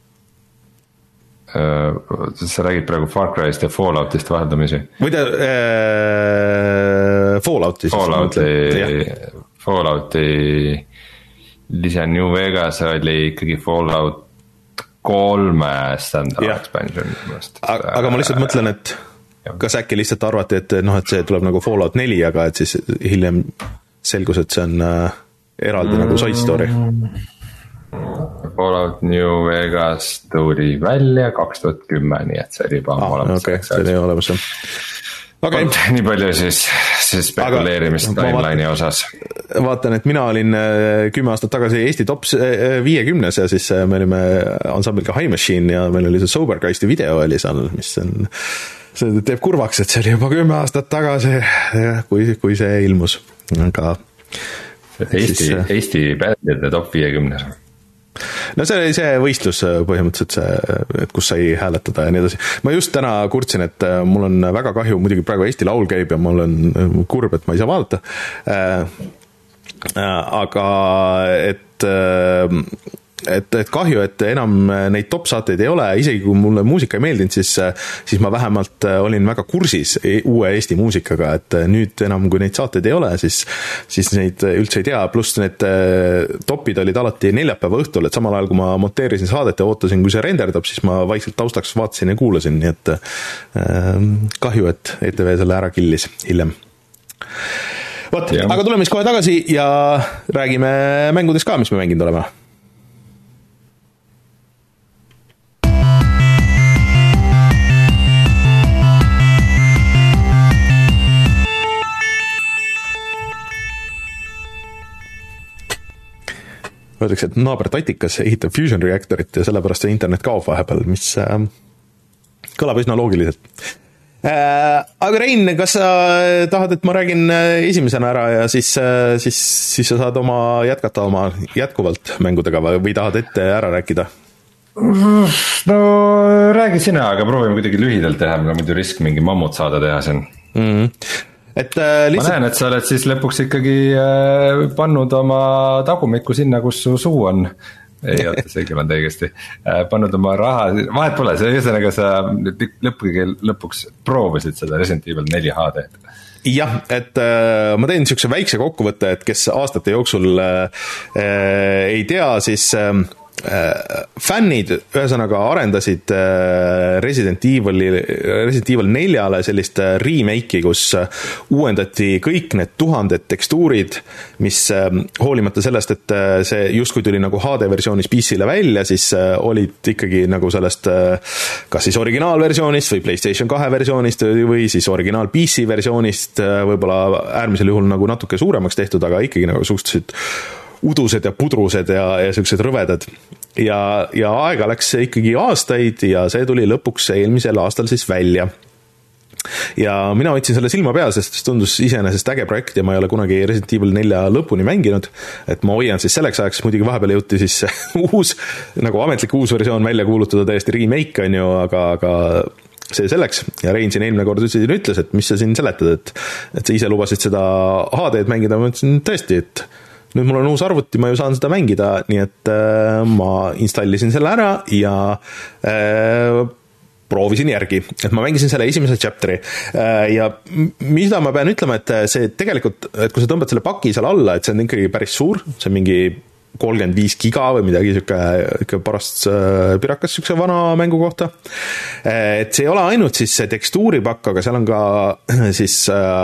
Sa räägid praegu Far Cry'st ja Falloutist vaheldamisi? Või ta äh, Falloutist Fallouti, Fallouti lisa New Vegas oli ikkagi Fallout kolme standard expansion. Aga, aga ma lihtsalt mõtlen, et kas äkki lihtsalt arvati, et, noh, et see tuleb nagu Fallout neli, aga et siis hiljem selgus, et see on äh, eraldi mm. nagu side story. Fallout New Vegas tuli välja kaks tuhat kümme, nii et see oli juba ah, olemas. Okay, see oli olemas. Okay. Nii palju siis, siis spekuleerimist timeline'i osas. Vaatan, et mina olin kümme aastat tagasi Eesti top viiekümnes ja siis me olime ansambliga High Machine ja meil oli see Sobergeisti video oli seal, mis on, see teeb kurvaks, et see oli juba kümme aastat tagasi, kui, kui see ilmus. Aga Eesti, siis, Eesti bändide top viiekümnes. No see oli see võistlus põhimõtteliselt see, et kus sai hääletada ja nii edasi. Ma just täna kurtsin, et mul on väga kahju, muidugi praegu Eesti laul käib ja mul on kurb, et ma ei saa vaadata. Aga et, et, et kahju, et enam neid top saateid ei ole, isegi kui mulle muusika ei meeldinud, siis, siis ma vähemalt olin väga kursis uue Eesti muusikaga, et nüüd enam kui neid saateid ei ole, siis, siis neid üldse ei tea, pluss need topid olid alati neljapäeva õhtul, et samal ajal kui ma monteerisin saadet ja ootasin, kui see renderdab, siis ma vaikselt taustaks vaatasin ja kuulasin, nii et kahju, et E T V selle ära killis hiljem. Võt, aga tuleme siis kohe tagasi ja räägime mängudest ka, mis me mänginud oleme. Öeldakse, et naaber Tatikas ehitab fusion reaktorit ja sellepärast see internet kaob vahepeal, mis äh, kõlab üsna loogiliselt. Aga Rein, kas sa tahad, et ma räägin esimesena ära ja siis, siis, siis sa saad oma jätkata oma jätkuvalt mängudega või tahad ette ära rääkida? No räägi sina, aga proovime kuidagi lühidalt teha, meil on muidu risk mingi mammut saada teha siin. Mm-hmm. Et, äh, lihtsalt... Ma näen, et sa oled siis lõpuks ikkagi äh, pannud oma tagumikku sinna, kus su suu on. Ei, oota, see küll on täiesti. Pannud oma raha, vahet pole, see ühesõnaga sa lõpugi lõpuks proovisid seda Resident Evil neli H D. Jah, et äh, ma teen niisuguse väikse kokkuvõtte, et kes aastate jooksul äh, ei tea, siis äh, fännid ühesõnaga arendasid Resident Evil, Resident Evil neljale sellist remake'i, kus uuendati kõik need tuhanded tekstuurid, mis hoolimata sellest, et see justkui tuli nagu H D versioonis P C-le välja, siis olid ikkagi nagu sellest kas siis originaalversioonist või PlayStation kahe versioonist või siis originaal P C versioonist võib-olla äärmisel juhul nagu natuke suuremaks tehtud, aga ikkagi nagu suhteliselt udused ja pudrused ja, ja sellised rõvedad. Ja, ja aega läks ikkagi aastaid ja see tuli lõpuks eelmisel aastal siis välja. Ja mina võtsin selle silma peal, sest tundus iseenesest äge projekt ja ma ei ole kunagi Resident Evil nelja lõpuni mänginud, et ma hoian siis selleks ajaks, muidugi vahepeal jõuti siis uus, nagu ametlik uus versioon välja kuulutada, täiesti remake on ju, aga, aga see selleks ja Rein siin eelmine kord ütles, et mis sa siin seletad, et, et sa ise lubasid seda H D-d mängida, ma ütlesin tõesti, et nüüd mul on uus arvuti, ma ju saan seda mängida, nii et äh, ma installisin selle ära ja äh, proovisin järgi, et ma mängisin selle esimese chapteri äh, ja mida ma pean ütlema, et see tegelikult, et kui sa tõmbad selle paki seal alla, et see on ikkagi päris suur, see on mingi kolmkümmend viis giga või midagi siuke parast pirakas siukse vana mängu kohta. Et see ei ole ainult siis see tekstuuripakk, aga seal on ka siis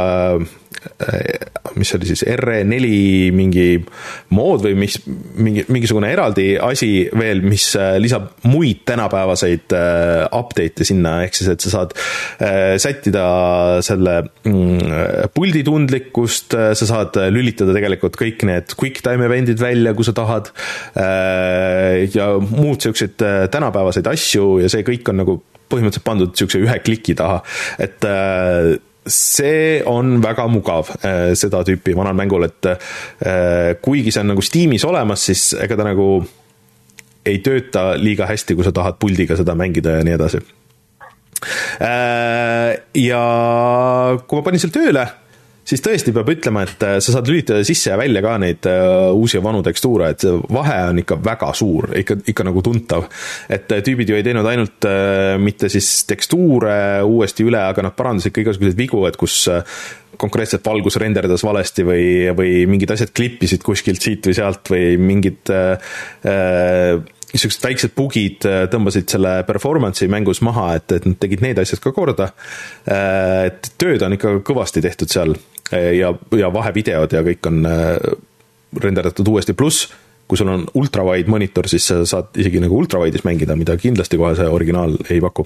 mis oli siis R neli mingi mood või mis, mingi, mingisugune eraldi asi veel, mis lisab muid tänapäevaseid update'e sinna, ehk siis, et sa saad sättida selle pulditundlikkust, sa saad lülitada tegelikult kõik need quick time event'id välja, kui sa tahad, ja muud sellised tänapäevaseid asju ja see kõik on nagu põhimõtteliselt pandud selline ühe kliki taha, et see on väga mugav seda tüüpi vanal mängul, et kuigi see on nagu Steamis olemas, siis ega ta nagu ei tööta liiga hästi, kui sa tahad puldiga seda mängida ja nii edasi. Ja kui ma panin seal tööle, siis tõesti peab ütlema, et sa saad lülitada sisse ja välja ka neid uusi ja vanu tekstuure, et vahe on ikka väga suur, ikka, ikka nagu tuntav. Et tüübid ju ei teinud ainult mitte siis tekstuure uuesti üle, aga nad parandasid ka igasuguseid vigu, et kus konkreetselt valgus renderdas valesti või, või mingid asjad klippisid kuskilt siit või sealt või mingid äh, niisugused väiksed bugid tõmbasid selle performance'i mängus maha, et, et nad tegid need asjad ka korda. Et tööd on ikka kõvasti tehtud seal ja, ja vahevideod ja kõik on renderdatud uuesti, pluss kui sul on ultrawide monitor, siis sa saad isegi nagu ultrawide'is mängida, mida kindlasti kohe see originaal ei paku.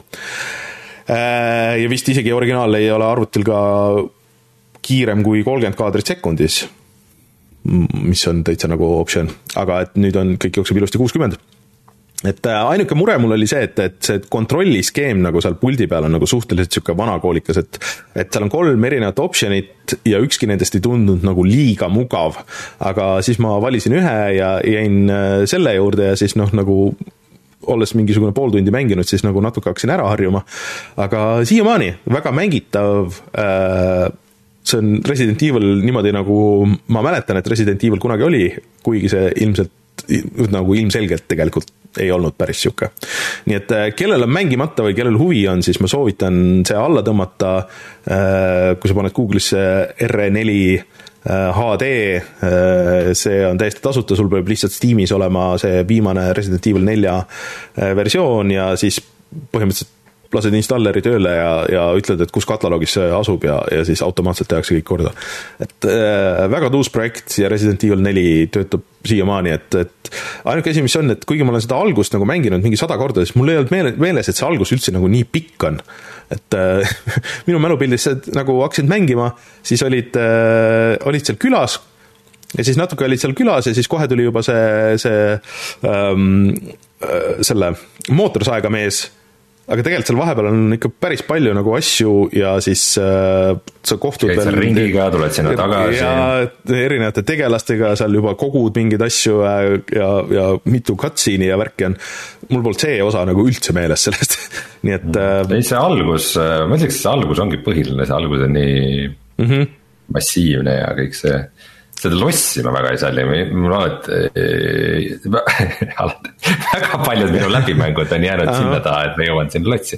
Ja vist isegi originaal ei ole arvutil ka kiirem kui kolmkümmend kaadrit sekundis, mis on täitsa nagu option, aga et nüüd on kõik jookseb ilusti kuuskümmend. Et ainuke mure mul oli see, et, et see kontrolliskeem nagu seal puldi peal on nagu suhteliselt siuke vanakoolikas, et, et seal on kolm erinevat optionit ja ükski nendest ei tundunud nagu liiga mugav, aga siis ma valisin ühe ja jäin selle juurde ja siis noh, nagu olles mingisugune pool tundi mänginud, siis nagu natuke hakkasin ära harjuma, aga siiamaani väga mängitav, see on Resident Evil niimoodi nagu ma mäletan, et Resident Evil kunagi oli, kuigi see ilmselt nagu ilmselgelt tegelikult ei olnud päris siuke. Nii et kellel on mängimata või kellel huvi on, siis ma soovitan see alla tõmmata, kui sa paned Google'isse R neli H D, see on täiesti tasuta, sul peab lihtsalt Steamis olema see viimane Resident Evil nelja versioon ja siis põhimõtteliselt lased installeri tööle ja, ja ütled, et kus kataloogis see asub ja, ja siis automaatselt tehakse kõik korda. Et äh, väga tuus projekt ja Resident Evil neli töötab siiamaani, et, et ainuke asi, mis on, et kuigi ma olen seda algust nagu mänginud mingi sada korda, siis mul ei olnud meeles, et see algus üldse nagu nii pikk on. Et äh, minu mälupildis nagu hakkasid mängima, siis olid, äh, olid seal külas ja siis natuke olid seal külas ja siis kohe tuli juba see, see ähm, äh, selle mootorsaega mees aga tegelikult seal vahepeal on ikka päris palju nagu asju ja siis äh, sa kohtud käid seal ringiga, tuled sinna tagasi. Ja erinevate tegelastega seal juba kogud mingeid asju ja, ja mitu cutscene'i ja värki on. Mul polnud see osa nagu üldse meeles sellest. Nii et... Mm. Ei, see algus, ma ütleks, see algus ongi põhiline, see algus on nii mm-hmm. massiivne ja kõik see... Seda lossi ma väga ei salli, mul alati, alati, väga paljud minu läbimängud on jäänud Aha. sinna taha, et ma jõuan sinna lossi.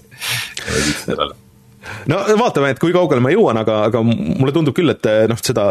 No vaatame, et kui kaugele ma jõuan, aga, aga mulle tundub küll, et noh, seda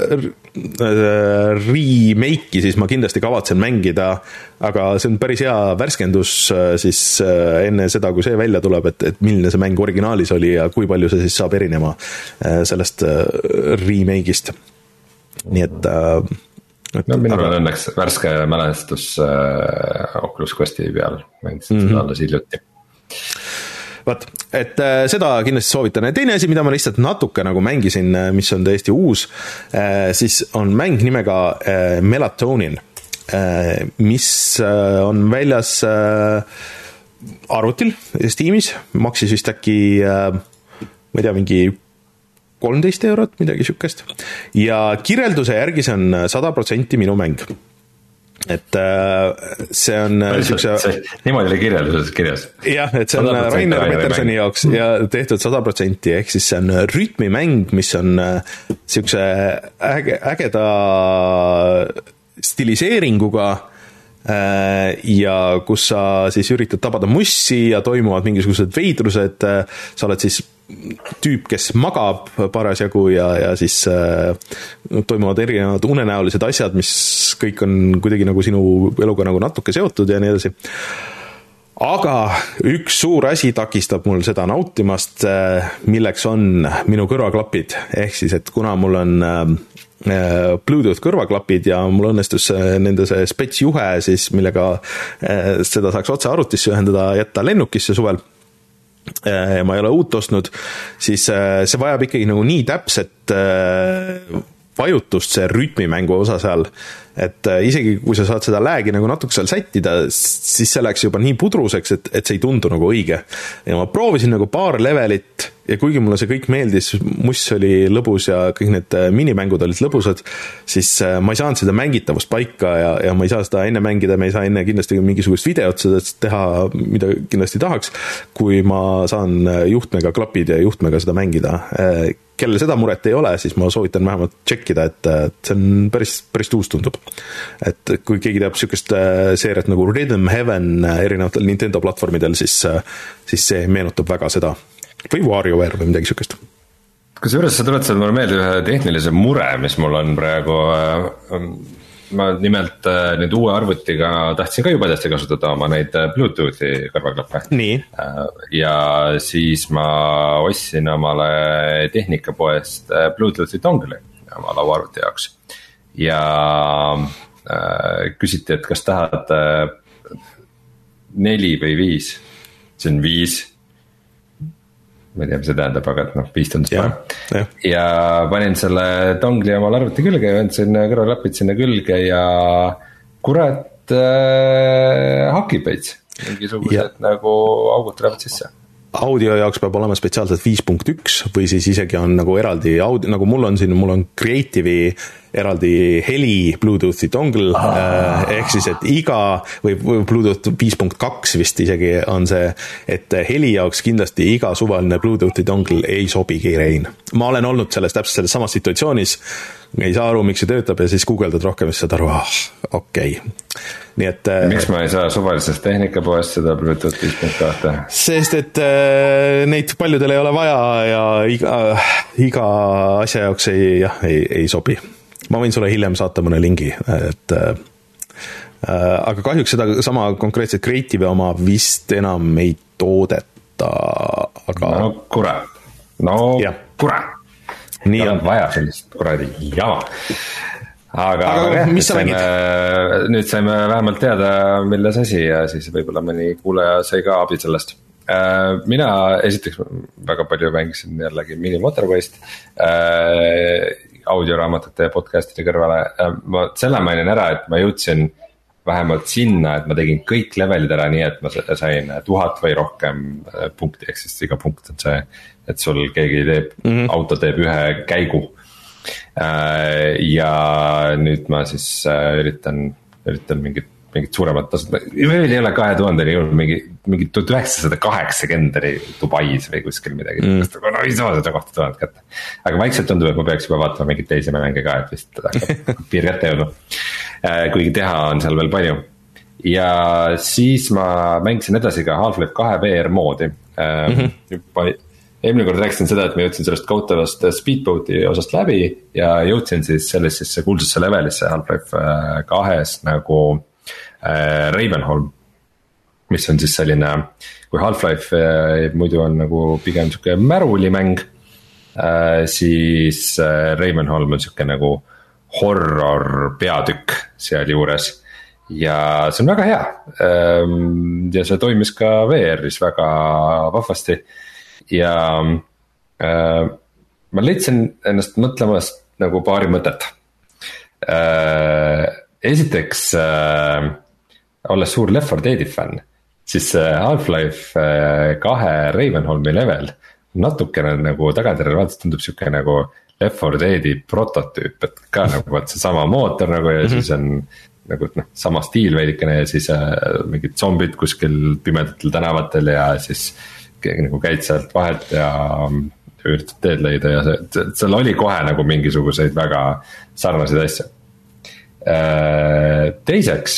remake'i siis ma kindlasti kavatsen mängida, aga see on päris hea värskendus siis enne seda, kui see välja tuleb, et, et milline see mäng originaalis oli ja kui palju see siis saab erinema sellest remake'ist. Nii et, et no minul on õnneks värske mälestus äh, Oculus Questi peal mängisin mm-hmm. seda alles hiljuti. Vaat, et äh, seda kindlasti soovitan. Ja teine asi, mida ma lihtsalt natuke nagu mängisin, mis on täiesti uus, äh, siis on mäng nimega äh, Melatonin, äh, mis äh, on väljas äh, arvutil Steamis, maksis vist äkki äh, ma ei tea, mingi kolmteist eurot, midagi sükest. Ja kirjelduse järgi see on sada protsenti minu mäng. Et see on... Sükse... See, niimoodi oli kirjelduses kirjas. Jah, et see on Rainer Petersoni jaoks ja tehtud sada protsenti, ehk siis see on rütmimäng, mis on sükse äge, ägeda stiliseeringuga ja kus sa siis üritad tabada mussi ja toimuvad mingisugused veidrused, sa oled siis tüüp, kes magab parasjagu ja, ja siis äh, toimuvad erinevad unenäolised asjad, mis kõik on kuidagi nagu sinu eluga nagu natuke seotud ja nii edasi. Aga üks suur asi takistab mul seda nautimast, äh, milleks on minu kõrvaklapid, ehk siis, et kuna mul on äh, Bluetooth kõrvaklapid ja mul õnnestus nende see spets juhe, siis millega äh, seda saaks otse arvutisse ühendada, jätta lennukisse suvel, ja ma ei ole uut ostnud, siis see vajab ikkagi nagu nii täpset vajutust see rütmimängu osa seal, et isegi kui sa saad seda läägi nagu natuke seal sättida, siis see läks juba nii pudruseks, et, et see ei tundu nagu õige. Ja ma proovisin nagu paar levelit ja kuigi mulle see kõik meeldis, muss oli lõbus ja kõik need minimängud olid lõbusad, siis ma ei saanud seda mängitavust paika ja, ja ma ei saa seda enne mängida, me ei saa enne kindlasti mingisugust videot seda teha, mida kindlasti tahaks, kui ma saan juhtmega klapid ja juhtmega seda mängida. Kellel seda muret ei ole, siis ma soovitan vähemalt tšekkida, et see on päris, päris tuus tundub. Et kui keegi teab sükest seeriat nagu Rhythm Heaven erinevatel Nintendo platvormidel, siis, siis see meenutab väga seda. Või WarioWare või midagi sükest. Kusjuures sa tuletasid mulle meelde ühe tehnilise mure, mis mul on praegu. Ma nimelt nüüd uue arvutiga tahtsin ka juba tõesti kasutada oma neid Bluetoothi kõrvaklappe. Nii. Ja siis ma ostsin omale tehnikapoest Bluetoothi dongli oma lauaarvuti jaoks. Ja küsiti, et kas tahad neli või viis. See on viis. Ma ei tea, mis see tähendab, aga noh, viis tundus parem. Ja. ja panin selle dongli oma arvuti külge ja võndsin kõrvaklapid sinna külge ja kurat äh, hakib veits. Mingisugused ja. Nagu augud tulevad sisse. Audio jaoks peab olema spetsiaalselt viis punkt üks või siis isegi on nagu eraldi audio, nagu mul on siin, mul on Creative'i eraldi heli Bluetoothi dongle, ah. ehk siis, et iga, või Bluetooth viis punkt kaks vist isegi on see, et heli jaoks kindlasti iga suvaline Bluetoothi dongle ei sobigi rein. Ma olen olnud selles täpselt selles samas situatsioonis, ei saa aru, miks see töötab ja siis guugeldad rohkem ja saad aru, ah, okei. Okay. Nii et, miks ma ei saa suvalisest tehnikapoest seda Bluetooth viis punkt kaks? Sest, et äh, neid paljudel ei ole vaja ja iga, iga asja jaoks ei, jah, ei, ei sobi. Ma võin sulle hiljem saata mõne lingi, et äh, aga kahjuks seda sama konkreetset Creative oma vist enam ei toodeta, aga... No kure, no ja. Kure. Nii on vaja sellist kuradi jama. Aga, aga, aga mis sa mängid? Nüüd saime vähemalt teada, milles asi ja siis võib-olla mõni kuulaja sai ka abi sellest. Mina esiteks väga palju mängisin jällegi Mini Motorway'st audioraamatute ja podcastide kõrvale. Ma selle mainin ära, et ma jõudsin vähemalt sinna, et ma tegin kõik levelid ära nii, et ma sain tuhat või rohkem punkti, ehk siis iga punkt on see, et sul keegi teeb mm, -hmm. auto teeb ühe käigu. Ja nüüd ma siis üritan, üritan mingit, mingit suuremat tasud, veel ei ole kahe tuhandeni jõudnud, mingi, mingi tuhat üheksasada kaheksakümmend oli Dubais või kuskil midagi mm., no ei saa seda kohta tuhat kätte. Aga vaikselt tundub, et ma peaks juba vaatama mingit teisi mänge ka, et vist hakkab piir kätte jõudnud. Kuigi teha on seal veel palju. Ja siis ma mängisin edasi ka Half-Life kahe V R moodi mm. -hmm. Eelmine kord rääkisin seda, et ma jõudsin sellest kohutavast speedboat'i osast läbi ja jõudsin siis sellisesse kuulsasse levelisse Half-Life kahes nagu äh, Ravenholm, mis on siis selline, kui Half-Life äh, muidu on nagu pigem siuke märulimäng, äh, siis äh, Ravenholm on siuke nagu horror peatükk seal juures ja see on väga hea ähm, ja see toimis ka V R-is väga vahvasti. Ja äh, ma leidsin ennast mõtlemas nagu paari mõtet äh,. Esiteks äh, olles suur Left four Dead'i fänn, siis Half-Life kahe Ravenholmi level natukene nagu tagantjärele vaadates tundub siuke nagu Left four Dead'i prototüüp, et ka nagu vaat see sama mootor nagu ja mm -hmm. siis on nagu noh, sama stiil veidikene ja siis äh, mingid zombid kuskil pimedatel tänavatel ja siis nagu käid sealt vahelt ja üritad teed leida ja see, seal oli kohe nagu mingisuguseid väga sarnaseid asju. Teiseks,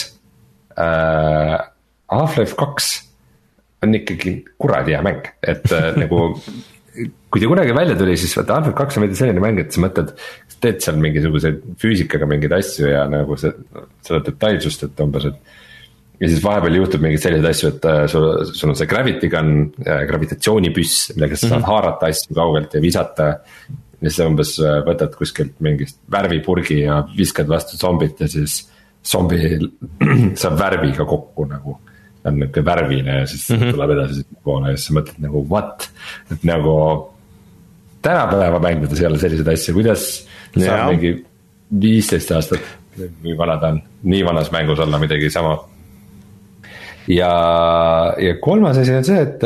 Half-Life kaks on ikkagi kuradi hea mäng, et nagu kui ta kunagi välja tuli, siis vaata Half-Life kaks on veidi selline mäng, et sa mõtled, teed seal mingisuguseid füüsikaga mingeid asju ja nagu see, seda detailsust, et umbes, et ja siis vahepeal juhtub mingeid selliseid asju, et sul, sul on see gravity gun, gravitatsioonipüss, millega sa saad mm-hmm. haarata asju kaugelt ja visata. Ja siis umbes võtad kuskilt mingist värvipurgi ja viskad vastu zombit ja siis zombi saab värviga kokku nagu. On niuke värvine ja siis mm-hmm. tuleb edasi poole ja siis sa mõtled nagu what? Et nagu tänapäeva mängides ei ole selliseid asju, kuidas yeah. saab mingi viisteist aastat või vana ta on, nii vanas mängus olla midagi sama. Ja, ja kolmas asi on see, et,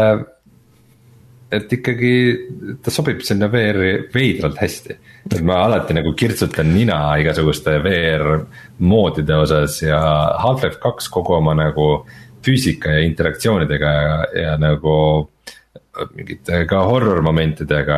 et ikkagi ta sobib sinna V R-i veidralt hästi. Et ma alati nagu kirtsutan nina igasuguste V R moodide osas ja Half-Life kaks kogu oma nagu füüsika ja interaktsioonidega ja, ja nagu mingite ka horror momentidega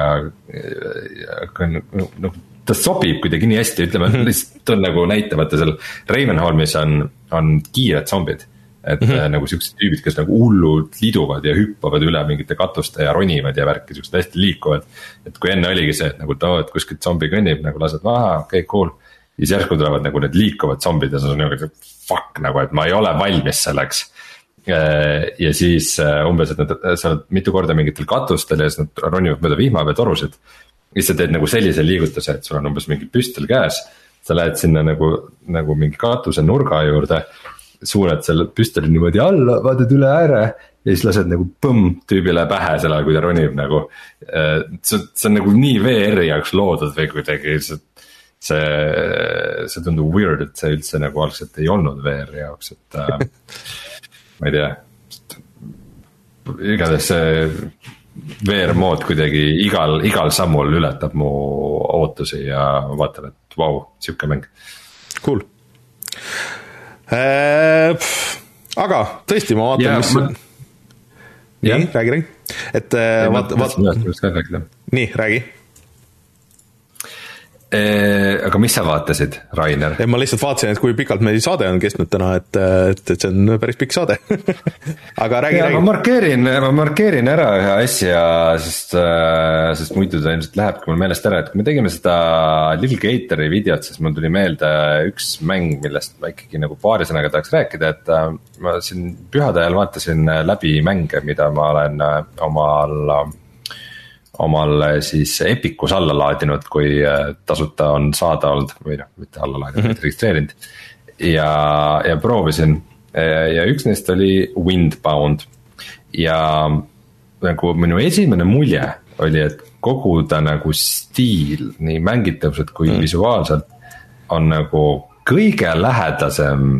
nagu ta sobib kuidagi nii hästi, ütleme lihtsalt on nagu näitamata seal Ravenholmis on, on kiired zombid. Et mm-hmm. nagu siuksed tüübid, kes nagu hullult liduvad ja hüppavad üle mingite katuste ja ronivad ja värki, siuksed hästi liikuvad. Et kui enne oligi see, et nagu too, et kuskilt zombi kõnnib, nagu lased maha, okei, okay, cool. Ja siis järsku tulevad nagu need liikuvad zombid ja see on nagu fuck nagu, et ma ei ole valmis selleks. Ja siis umbes, et nad, sa oled mitu korda mingitel katustel ja siis nad ronivad mööda vihma või torusid. Ja sa teed nagu sellise liigutuse, et sul on umbes mingi püstel käes. Sa lähed sinna nagu, nagu mingi katuse nurga juurde. Suunad selle püsteli niimoodi alla, vaatad üle ääre ja siis lased nagu põmm tüübile pähe selle, kui ta ronib nagu. See, see on nagu nii V R-i jaoks loodud või kuidagi see, see, see tundub weird, et see üldse nagu algselt ei olnud V R-i jaoks, et ma ei tea. Igatahes see V R mood kuidagi igal, igal sammul ületab mu ootusi ja vaatan, et vau, wow, siuke mäng. Cool. Äh, aga tõesti ma vaatan, ja, mis ma... nii, ja. räägi, räägi et ja, vaat, vaat... nii, räägi e, aga mis sa vaatasid, Rainer? Ma lihtsalt vaatasin, et kui pikalt meil saade on kestnud täna, et, et, et see on päris pikk saade aga räägi, ja, räägi ma markeerin, ma markeerin ära ühe asja, sest, sest muidu ta ilmselt lähebki mul meelest ära, et kui me tegime seda Little Gatori videot, siis mul tuli meelde üks mäng, millest ma ikkagi nagu paari sõnaga tahaks rääkida, et ma siin pühade ajal vaatasin läbi mänge, mida ma olen omal omal siis Epicus alla laadinud, kui tasuta on saada olnud või noh, mitte alla laadinud, mm-hmm. registreerinud ja, ja proovisin ja üks neist oli Windbound ja nagu minu esimene mulje oli, et kogu ta nagu stiil, nii mängitavused kui mm. visuaalselt on nagu kõige lähedasem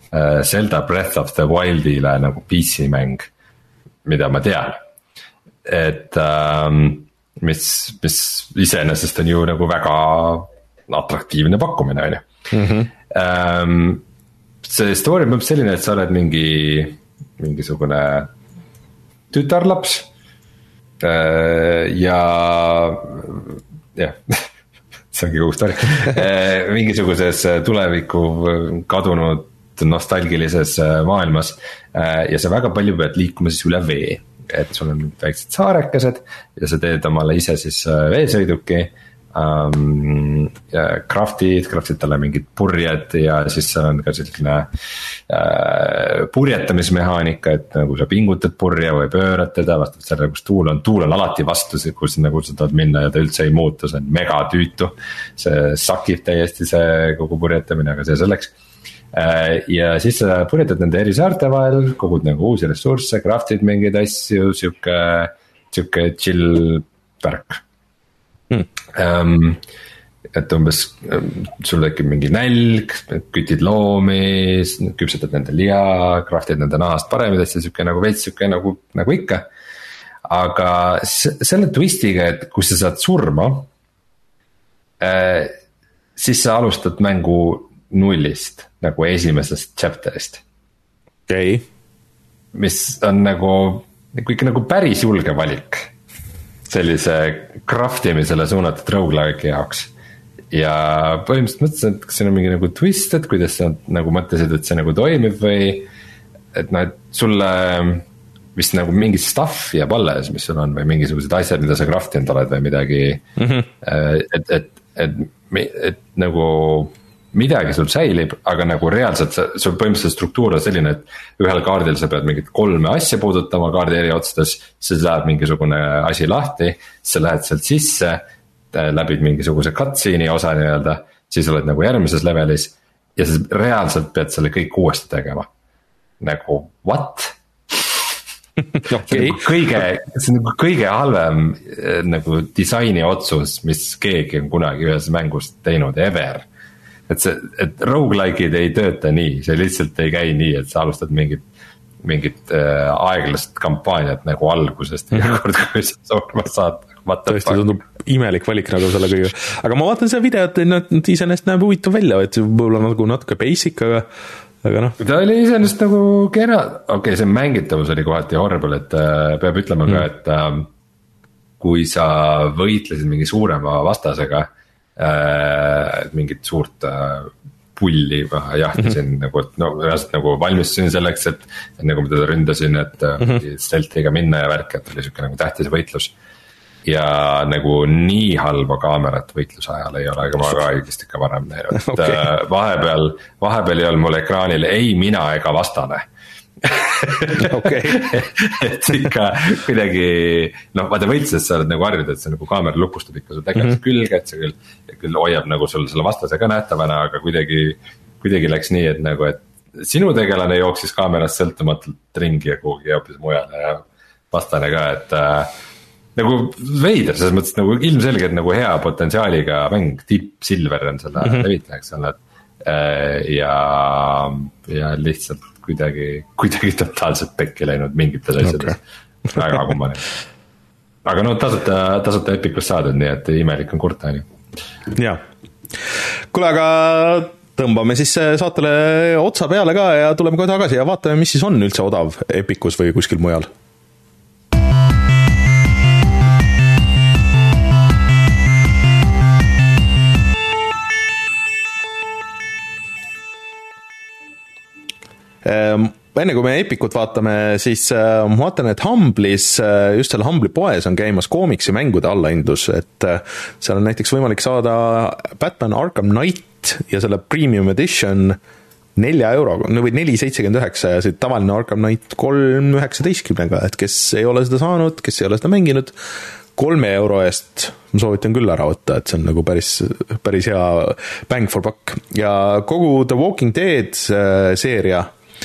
Zelda Breath of the Wildile nagu P C mäng, mida ma tean, et ähm, mis, mis iseenesest on ju nagu väga atraktiivne pakkumine, on ju. Mm-hmm. Ähm, see story on selline, et sa oled mingi, mingisugune tütarlaps äh, ja jah, see ongi kogu story mingisuguses tuleviku kadunud nostalgilises maailmas ja sa väga palju pead liikuma siis üle vee, et sul on väiksed saarekesed ja sa teed omale ise siis veesõiduki um, ja craft'id, craft'id talle mingid purjed ja siis on ka selline uh, purjetamismehaanika, et nagu sa pingutad purje või pöörad teda vastavalt sellele, kus tuul on, tuul on alati vastu, kus nagu sa tahad minna ja ta üldse ei muutu, see on mega tüütu, see sakib täiesti see kogu purjetamine, aga see selleks. Ja siis sa purjetad nende eri saarte vahel, kogud nagu uusi ressursse, craft'id mingeid asju, siuke, siuke chill värk hmm. um, et umbes sul tekib mingi nälg, kütid loomi, küpsetad nende liha, craft'id nende nahast paremid asja, siuke nagu veits siuke nagu, nagu ikka. Aga selle twistiga, et kui sa saad surma, siis sa alustad mängu nullist, nagu esimesest chapter'ist. Okei okay. Mis on nagu, nagu ikka nagu päris julge valik sellise craftimisele suunatud roguelike'i jaoks. Ja põhimõtteliselt mõtlesin, et kas see on mingi nagu twist, et kuidas sa nagu mõtlesid, et see nagu toimib või et noh, et sulle vist nagu mingi stuff jääb alles, mis sul on või mingisugused asjad, mida sa craftinud oled või midagi mm-hmm. et, et, et, et, et nagu midagi sul säilib, aga nagu reaalselt sul põhimõtteliselt struktuur on selline, et ühel kaardil sa pead mingit kolme asja puudutama kaardi eri otsades, siis läheb mingisugune asi lahti, sa lähed sealt sisse, läbid mingisuguse cutscene'i osa nii-öelda, siis oled nagu järgmises levelis ja sa reaalselt pead selle kõik uuesti tegema. Nagu what? Okay. See on nagu kõige, see on nagu kõige halvem nagu disaini otsus, mis keegi on kunagi ühes mängus teinud ever. Et see, et roguelike'id ei tööta nii, see lihtsalt ei käi nii, et sa alustad mingit, mingit äh, aeglast kampaaniat nagu algusest ja kord, kui sa surma saad. Tõesti tundub imelik valik nagu selle kõige. Aga ma vaatan seda videot, et iseenesest näeb huvitav välja, et võib-olla nagu natuke basic, aga, aga noh. Ta oli iseenesest nagu kena, okei okay,, see mängitavus oli kohati horrible, et äh, peab ütlema mm. ka, et äh, kui sa võitlesid mingi suurema vastasega, Äh, mingit suurt äh, pulli jahtisin mm-hmm. nagu, et no reaalselt nagu valmistusin selleks, et nagu ma teda ründasin, et mm-hmm. stealthiga minna ja värk, et oli siuke nagu tähtis võitlus. Ja nagu nii halba kaamerat võitluse ajal ei ole, aga ma ka õigesti ikka varem näinud, et okay. äh, vahepeal, vahepeal ei olnud mul ekraanil ei mina ega vastane. Okay. et ikka kuidagi noh, vaata võitluses sa oled nagu harjunud, et see nagu kaamera lukustab ikka su tegelase mm-hmm. külge, et see küll, küll hoiab nagu sul selle vastase ka nähtavana, aga kuidagi, kuidagi läks nii, et nagu, et sinu tegelane jooksis kaamerast sõltumatult ringi ja kuhugi hoopis mujale ja vastane ka, et äh, nagu veider, selles mõttes nagu ilmselgelt nagu hea potentsiaaliga mäng, Deep Silver on selle mm-hmm. levitajaks olnud äh, ja, ja lihtsalt kuidagi, kuidagi totaalselt pekki läinud mingites asjades okay. väga kummaline. Aga no tasuta, tasuta Epicus saadud, nii et imelik on kurta. Jaa. Kuule, aga tõmbame siis saatele otsa peale ka ja tuleme kohe tagasi ja vaatame, mis siis on üldse odav Epicus või kuskil mujal. Enne kui me Epicut vaatame, siis ma vaatan, et Humble'is, just selle Humble'i poes on käimas koomiksi mängude allahindlus, et seal on näiteks võimalik saada Batman Arkham Knight ja selle Premium Edition nelja euroga, või neli seitsekümmend üheksa ja see tavaline Arkham Knight kolm üheksateistkümnega, et kes ei ole seda saanud, kes ei ole seda mänginud, kolme euro eest ma soovitan küll ära võtta, et see on nagu päris, päris hea bang for buck ja kogu The Walking Dead seeria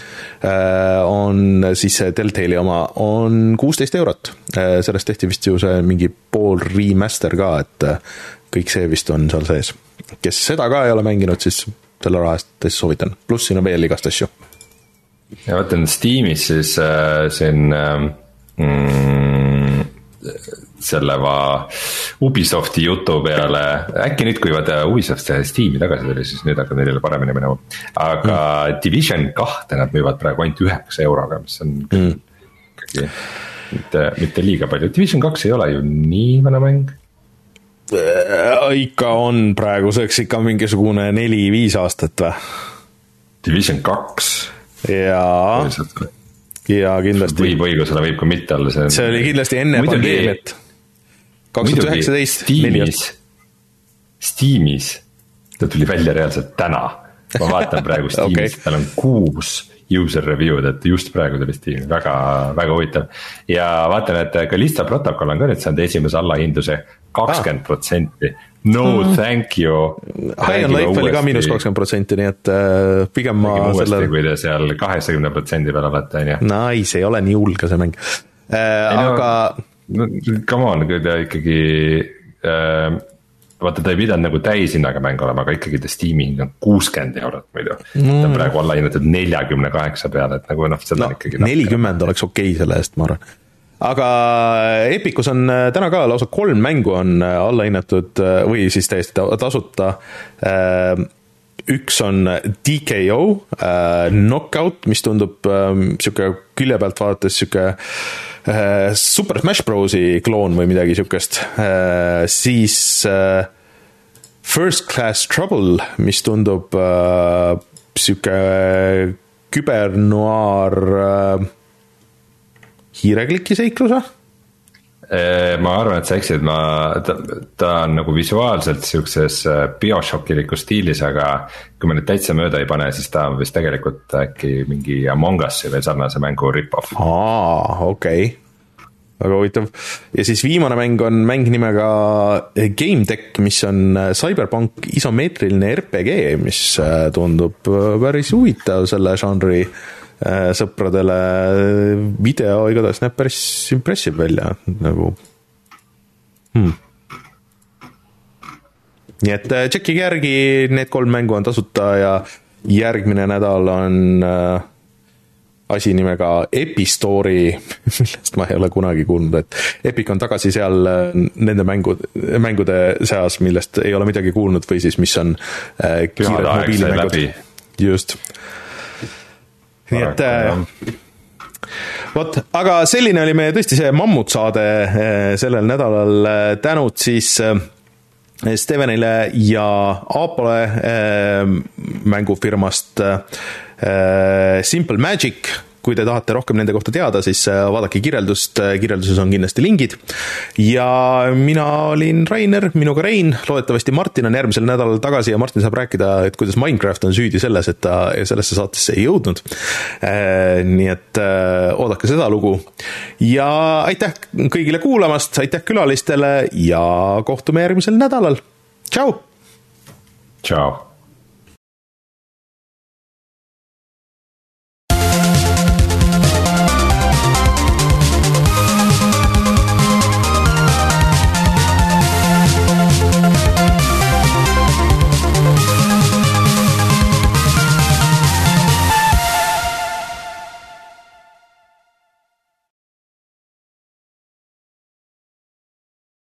on siis Telltale'i oma, on kuusteist eurot. Sellest tehti vist ju see mingi pool remaster ka, et kõik see vist on seal sees. Kes seda ka ei ole mänginud, siis selle rahast soovitan. Pluss siin on veel igast asju. ja vaatan Steamis siis äh, siin mm, selle va Ubisofti jutu peale, äkki nüüd, kui vaata Ubisoft Steam'i tagasi tuli, siis nüüd hakkab neile paremini minema. Aga mm. Division kahte nad müüvad praegu ainult üheksa euroga, mis on mm. ikkagi mitte, mitte liiga palju. Division kaks ei ole ju nii vana mäng. Ikka on praeguseks ikka mingisugune neli-viis aastat või? Division kaks jaa, ja kindlasti võib õigusele, võib ka mitte olla. See, see oli kindlasti enne pandeemiat kaks tuhat üheksateist Steamis, Steamis ta tuli välja reaalselt täna. Ma vaatan praegu Steamis okay. Tal on kuus user review'd, et just praegu tuli Steam, väga, väga huvitav. Ja vaatan, et Callisto Protocol on ka nüüd saanud esimese allahindluse kakskümmend protsenti. No mm. thank you. High on Life oli ka miinus kakskümmend protsenti, nii et äh, pigem ma uuesti, selle... kui te seal kaheksakümne protsendi peal olete, on ju. Nice, ei ole nii hull ka see mäng. Äh, no, aga... No, come on, kui te ikkagi... Äh, vaata, ta ei pidanud nagu täishinnaga mäng olema, aga ikkagi ta Steam'i on kuuskümmend eurot muidu. Mm. Ta on praegu alla hinnatud neljakümne kaheksa peale, et nagu noh, seda no, ikkagi... nelikümmend oleks okei okay selle eest, ma arvan. Aga Epicus on täna ka lausa kolm mängu on alla hinnatud või siis täiesti tasuta. Üks on D K O, Knockout, mis tundub siuke külje pealt vaadates siuke Super Smash Brosi kloon või midagi siukest. Siis First Class Trouble, mis tundub siuke kübernoir hiirekliki seikluse? Ma arvan, et sa eksid, ma, ta, ta on nagu visuaalselt siukses BioShockilikus stiilis, aga kui ma nüüd täitsa mööda ei pane, siis ta on vist tegelikult äkki mingi Among Us'i või sarnase mängu rip-off. Aa, okei. Okay. Väga huvitav. Ja siis viimane mäng on mäng nimega Game Deck, mis on Cyberpunk isomeetriline R P G, mis tundub päris huvitav selle žanri sõpradele. Video igatahes näeb päris impressive välja nagu hmm. Nii et tšekkige järgi, need kolm mängu on tasuta ja järgmine nädal on äh, asi nimega Epistory, millest ma ei ole kunagi kuulnud, et Epic on tagasi seal nende mängud, mängude seas, millest ei ole midagi kuulnud või siis mis on äh, kiired mobiilimängud. Just. Nii et vot, aga selline oli meie tõesti see mammutsaade sellel nädalal. Tänud siis Stevenile ja Aapole mängufirmast Simple Magic. Kui te tahate rohkem nende kohta teada, siis vaadake kirjeldust, kirjelduses on kindlasti lingid. Ja mina olin Rainer, minuga Rein, loodetavasti Martin on järgmisel nädalal tagasi ja Martin saab rääkida, et kuidas Minecraft on süüdi selles, et ta sellesse saatesse ei jõudnud. Nii et oodake seda lugu. Ja aitäh kõigile kuulamast, aitäh külalistele ja kohtume järgmisel nädalal. Tšau! Tšau!